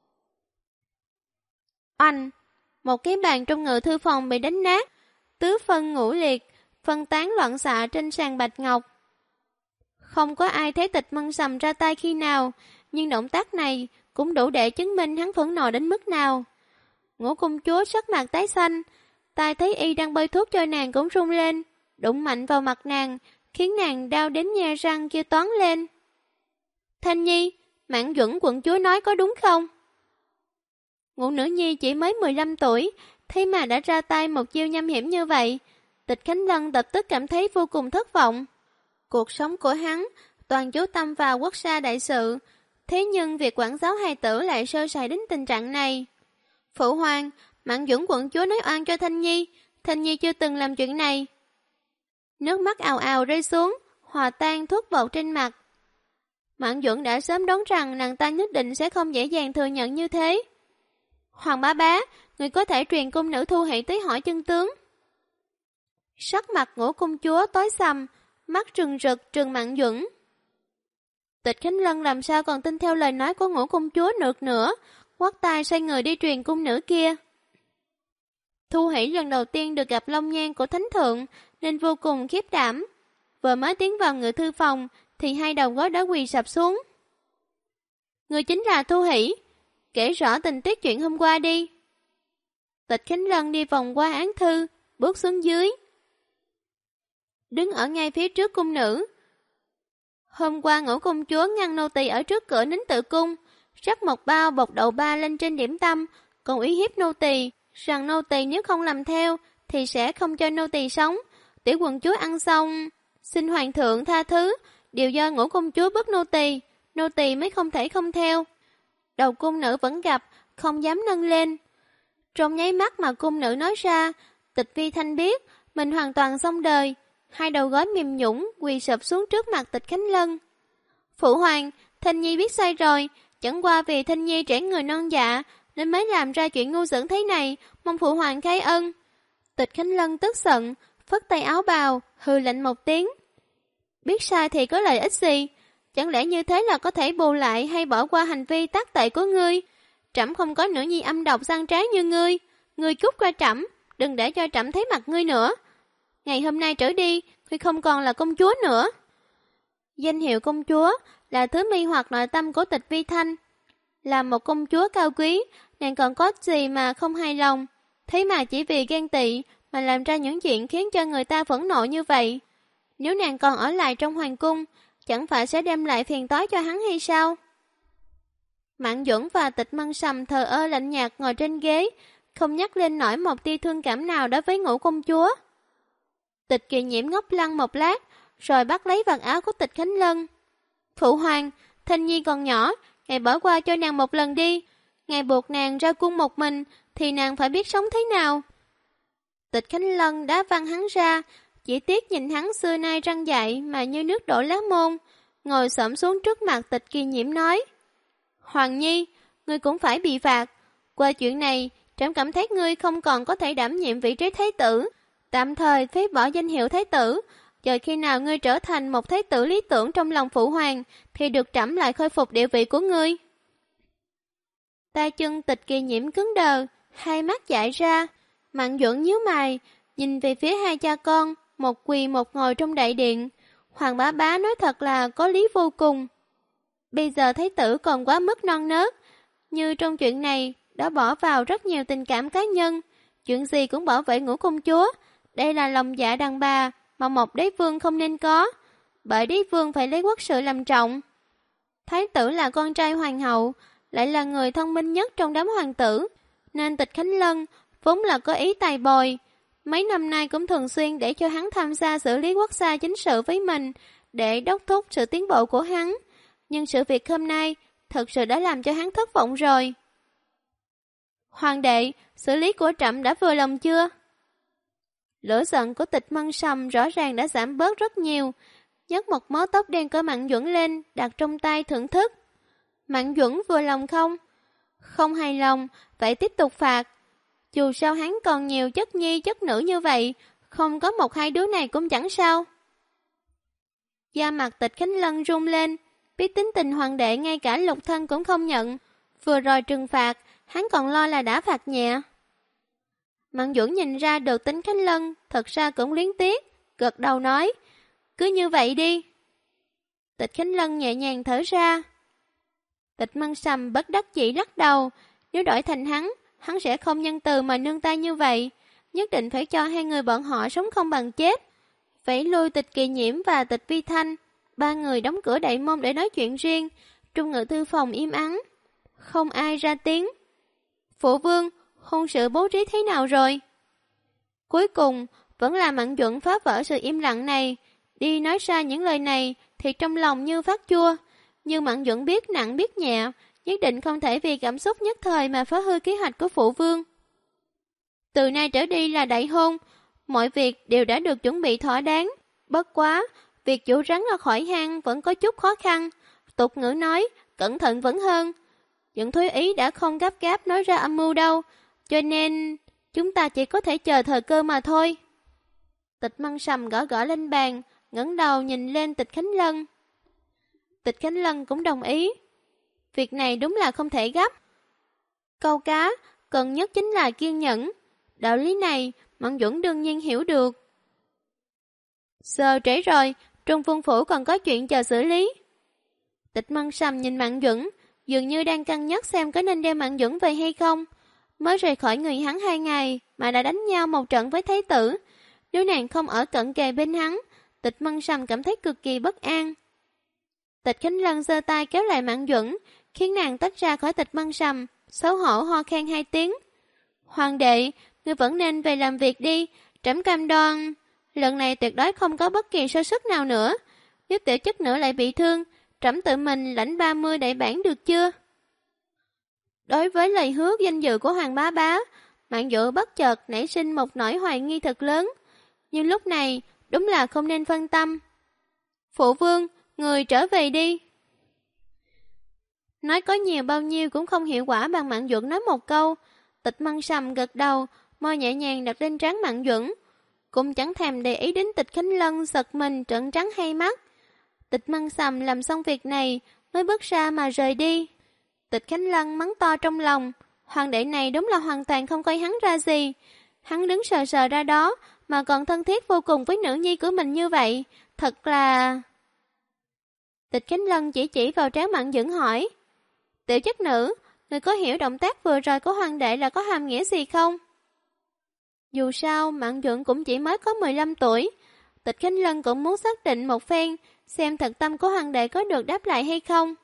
Oanh! Một cái bàn trong ngự thư phòng bị đánh nát, tứ phân ngũ liệt, phân tán loạn xạ trên sàn bạch ngọc. Không có ai thấy Tịch Mân Sầm ra tay khi nào, nhưng động tác này cũng đủ để chứng minh hắn phẫn nộ đến mức nào. Ngũ công chúa sắc mặt tái xanh, tai thấy y đang bôi thuốc cho nàng cũng run lên, đụng mạnh vào mặt nàng, khiến nàng đau đến nhe răng kêu toán lên. Thanh Nhi, Mạn Duẩn quận chúa nói có đúng không? Ngũ nữ nhi chỉ mới 15 tuổi, thế mà đã ra tay một chiêu nham hiểm như vậy. Tịch Khánh Lân lập tức cảm thấy vô cùng thất vọng. Cuộc sống của hắn toàn chú tâm vào quốc gia đại sự, thế nhưng việc quản giáo hài tử lại sơ sài đến tình trạng này. Phụ hoàng, Mạn Duẩn quận chúa nói oan cho Thanh Nhi chưa từng làm chuyện này. Nước mắt ào ào rơi xuống, hòa tan thuốc bột trên mặt. Mạn Duẩn đã sớm đoán rằng nàng ta nhất định sẽ không dễ dàng thừa nhận như thế. Hoàng bá bá, người có thể truyền cung nữ Thu Hỷ tới hỏi chân tướng. Sắc mặt Ngũ công chúa tối sầm, mắt trừng rực trừng Mạn Duẩn. Tịch Khánh Lân làm sao còn tin theo lời nói của Ngũ công chúa được nữa, quát tay xoay người đi truyền cung nữ kia. Thu Hỷ lần đầu tiên được gặp long nhan của thánh thượng nên vô cùng khiếp đảm. Vừa mới tiến vào ngự thư phòng thì hai đầu gối đã quỳ sập xuống. Người chính là Thu Hỷ, kể rõ tình tiết chuyện hôm qua đi. Tịch Khánh Lân đi vòng qua án thư, bước xuống dưới. Đứng ở ngay phía trước cung nữ. Hôm qua Ngũ công chúa ngăn nô tỳ ở trước cửa nín tự cung, rắc một bao bột đậu ba lên trên điểm tâm, còn uy hiếp nô tỳ rằng nô tỳ nếu không làm theo thì sẽ không cho nô tỳ sống. Tiểu quận chúa ăn xong, xin hoàng thượng tha thứ, đều do Ngũ công chúa bức nô tỳ mới không thể không theo. Đầu cung nữ vẫn gặp, không dám nâng lên. Trong nháy mắt mà cung nữ nói ra, Tịch Vi Thanh biết mình hoàn toàn xong đời, hai đầu gối mềm nhũn quỳ sụp xuống trước mặt Tịch Khánh Lân. Phụ hoàng, Thanh Nhi biết sai rồi, chẳng qua vì Thanh Nhi trẻ người non dạ nên mới làm ra chuyện ngu xuẩn thế này, mong phụ hoàng khai ân. Tịch Khánh Lân tức giận, phất tay áo bào, hừ lạnh một tiếng. Biết sai thì có lợi ích gì? Chẳng lẽ như thế là có thể bù lại hay bỏ qua hành vi tác tệ của ngươi? Trẫm không có nữ nhi âm độc gian trá như ngươi. Ngươi cút qua trẫm, đừng để cho trẫm thấy mặt ngươi nữa. Ngày hôm nay trở đi, ngươi không còn là công chúa nữa. Danh hiệu công chúa là thứ mê hoặc nội tâm của Tịch Vi Thanh. Là một công chúa cao quý, nàng còn có gì mà không hài lòng. Thế mà chỉ vì ghen tị mà làm ra những chuyện khiến cho người ta phẫn nộ như vậy. Nếu nàng còn ở lại trong hoàng cung, chẳng phải sẽ đem lại phiền toái cho hắn hay sao? Mạn Duẩn và Tịch Mân Sầm thờ ơ lạnh nhạt ngồi trên ghế, không nhắc lên nổi một tia thương cảm nào đối với Ngũ công chúa. Tịch Kỳ Nhiễm ngốc lăng một lát, rồi bắt lấy vạt áo của Tịch Khánh Lân. Phụ hoàng, Thanh Nhi còn nhỏ, ngài bỏ qua cho nàng một lần đi. Ngài buộc nàng ra cung một mình, thì nàng phải biết sống thế nào? Tịch Khánh Lân đá văng hắn ra, chỉ tiếc nhìn hắn xưa nay răng dại mà như nước đổ lá môn, ngồi xổm xuống trước mặt Tịch Kỳ Nhiễm nói: Hoàng Nhi, ngươi cũng phải bị phạt. Qua chuyện này, trẫm cảm thấy ngươi không còn có thể đảm nhiệm vị trí thái tử, tạm thời phế bỏ danh hiệu thái tử. Chờ khi nào ngươi trở thành một thái tử lý tưởng trong lòng phụ hoàng, thì được trẫm lại khôi phục địa vị của ngươi. Tay chân Tịch Kỳ Nhiễm cứng đờ, hai mắt dại ra. Mạn Duẩn nhíu mày, nhìn về phía hai cha con, một quỳ một ngồi trong đại điện. Hoàng bá bá nói thật là có lý vô cùng. Bây giờ thái tử còn quá mức non nớt, như trong chuyện này đã bỏ vào rất nhiều tình cảm cá nhân, chuyện gì cũng bảo vệ Ngũ công chúa. Đây là lòng dạ đàn bà mà một đế vương không nên có, bởi đế vương phải lấy quốc sự làm trọng. Thái tử là con trai hoàng hậu, lại là người thông minh nhất trong đám hoàng tử, nên Tịch Khánh Lân vốn là có ý tài bồi. Mấy năm nay cũng thường xuyên để cho hắn tham gia xử lý quốc gia chính sự với mình, để đốc thúc sự tiến bộ của hắn. Nhưng sự việc hôm nay thật sự đã làm cho hắn thất vọng rồi. Hoàng đệ, xử lý của trẫm đã vừa lòng chưa? Lửa giận của Tịch Mân Sầm rõ ràng đã giảm bớt rất nhiều, nhấc một mớ tóc đen của Mạn Duẩn lên, đặt trong tay thưởng thức. Mạn Duẩn vừa lòng không? Không hài lòng, vậy tiếp tục phạt. Dù sao hắn còn nhiều chất nhi chất nữ như vậy, không có một hai đứa này cũng chẳng sao. Da mặt Tịch Khánh Lân run lên, biết tính tình hoàng đệ ngay cả lục thân cũng không nhận. Vừa rồi trừng phạt, hắn còn lo là đã phạt nhẹ. Mạn Duẩn nhìn ra được tính Khánh Lân, thật ra cũng luyến tiếc, gật đầu nói, cứ như vậy đi. Tịch Khánh Lân nhẹ nhàng thở ra. Tịch Mân Sầm bất đắc dĩ lắc đầu, nếu đổi thành hắn sẽ không nhân từ mà nương tay như vậy, nhất định phải cho hai người bọn họ sống không bằng chết. Vẫy lui Tịch Kỳ Nhiễm và Tịch Vi Thanh, ba người đóng cửa đại môn để nói chuyện riêng, trong ngự thư phòng im ắng, không ai ra tiếng. Phụ vương, hôn sự bố trí thế nào rồi? Cuối cùng, vẫn là Mạn Duẩn phá vỡ sự im lặng này, đi nói ra những lời này thì trong lòng như phát chua, nhưng Mạn Duẩn biết nặng biết nhẹ, nhất định không thể vì cảm xúc nhất thời mà phá hư kế hoạch của phụ vương. Từ nay trở đi là đại hôn, mọi việc đều đã được chuẩn bị thỏa đáng, bất quá, việc chủ rắn ra khỏi hang vẫn có chút khó khăn, tục ngữ nói, cẩn thận vẫn hơn. Những Thúy Ý đã không gấp gáp nói ra âm mưu đâu, cho nên chúng ta chỉ có thể chờ thời cơ mà thôi. Tịch Mân Sầm gõ gõ lên bàn, ngẩng đầu nhìn lên Tịch Khánh Lân. Tịch Khánh Lân cũng đồng ý. Việc này đúng là không thể gấp. Câu cá, cần nhất chính là kiên nhẫn. Đạo lý này, Mạn Duẩn đương nhiên hiểu được. Giờ trễ rồi, Trung Vương Phủ còn có chuyện chờ xử lý. Tịch Mân Sầm nhìn Mạn Duẩn, dường như đang cân nhắc xem có nên đem Mạn Duẩn về hay không. Mới rời khỏi người hắn 2 ngày mà đã đánh nhau một trận với thái tử. Nếu nàng không ở cận kề bên hắn, Tịch Mân Sầm cảm thấy cực kỳ bất an. Tịch Khánh Lân giơ tay kéo lại Mạn Duẩn, khiến nàng tách ra khỏi Tịch Mân Sầm, xấu hổ ho khan 2 tiếng. Hoàng đệ, ngươi vẫn nên về làm việc đi, trẫm cam đoan. Lần này tuyệt đối không có bất kỳ sơ suất nào nữa. Nếu tiểu chất nữ lại bị thương, trẫm tự mình lãnh 30 đại bản được chưa? Đối với lời hứa danh dự của Hoàng bá bá, Mạn Duẩn bất chợt nảy sinh một nỗi hoài nghi thật lớn. Nhưng lúc này, đúng là không nên phân tâm. Phụ vương, người trở về đi. Nói có nhiều bao nhiêu cũng không hiệu quả bằng Mạn Duẩn nói một câu. Tịch Mân Sầm gật đầu, môi nhẹ nhàng đặt lên trán Mạn Duẩn. Cũng chẳng thèm để ý đến Tịch Khánh Lân giật mình trợn trắng hai mắt. Tịch Mân Sầm làm xong việc này mới bước ra mà rời đi. Tịch Khánh Lân mắng to trong lòng, hoàng đệ này đúng là hoàn toàn không coi hắn ra gì. Hắn đứng sờ sờ ra đó mà còn thân thiết vô cùng với nữ nhi của mình như vậy, thật là... Tịch Khánh Lân chỉ vào trán Mạn Duẩn hỏi, tiểu chất nữ, người có hiểu động tác vừa rồi của hoàng đệ là có hàm nghĩa gì không? Dù sao, Mạn Duẩn cũng chỉ mới có 15 tuổi, Tịch Khánh Lân cũng muốn xác định một phen, xem thật tâm của hoàng đệ có được đáp lại hay không.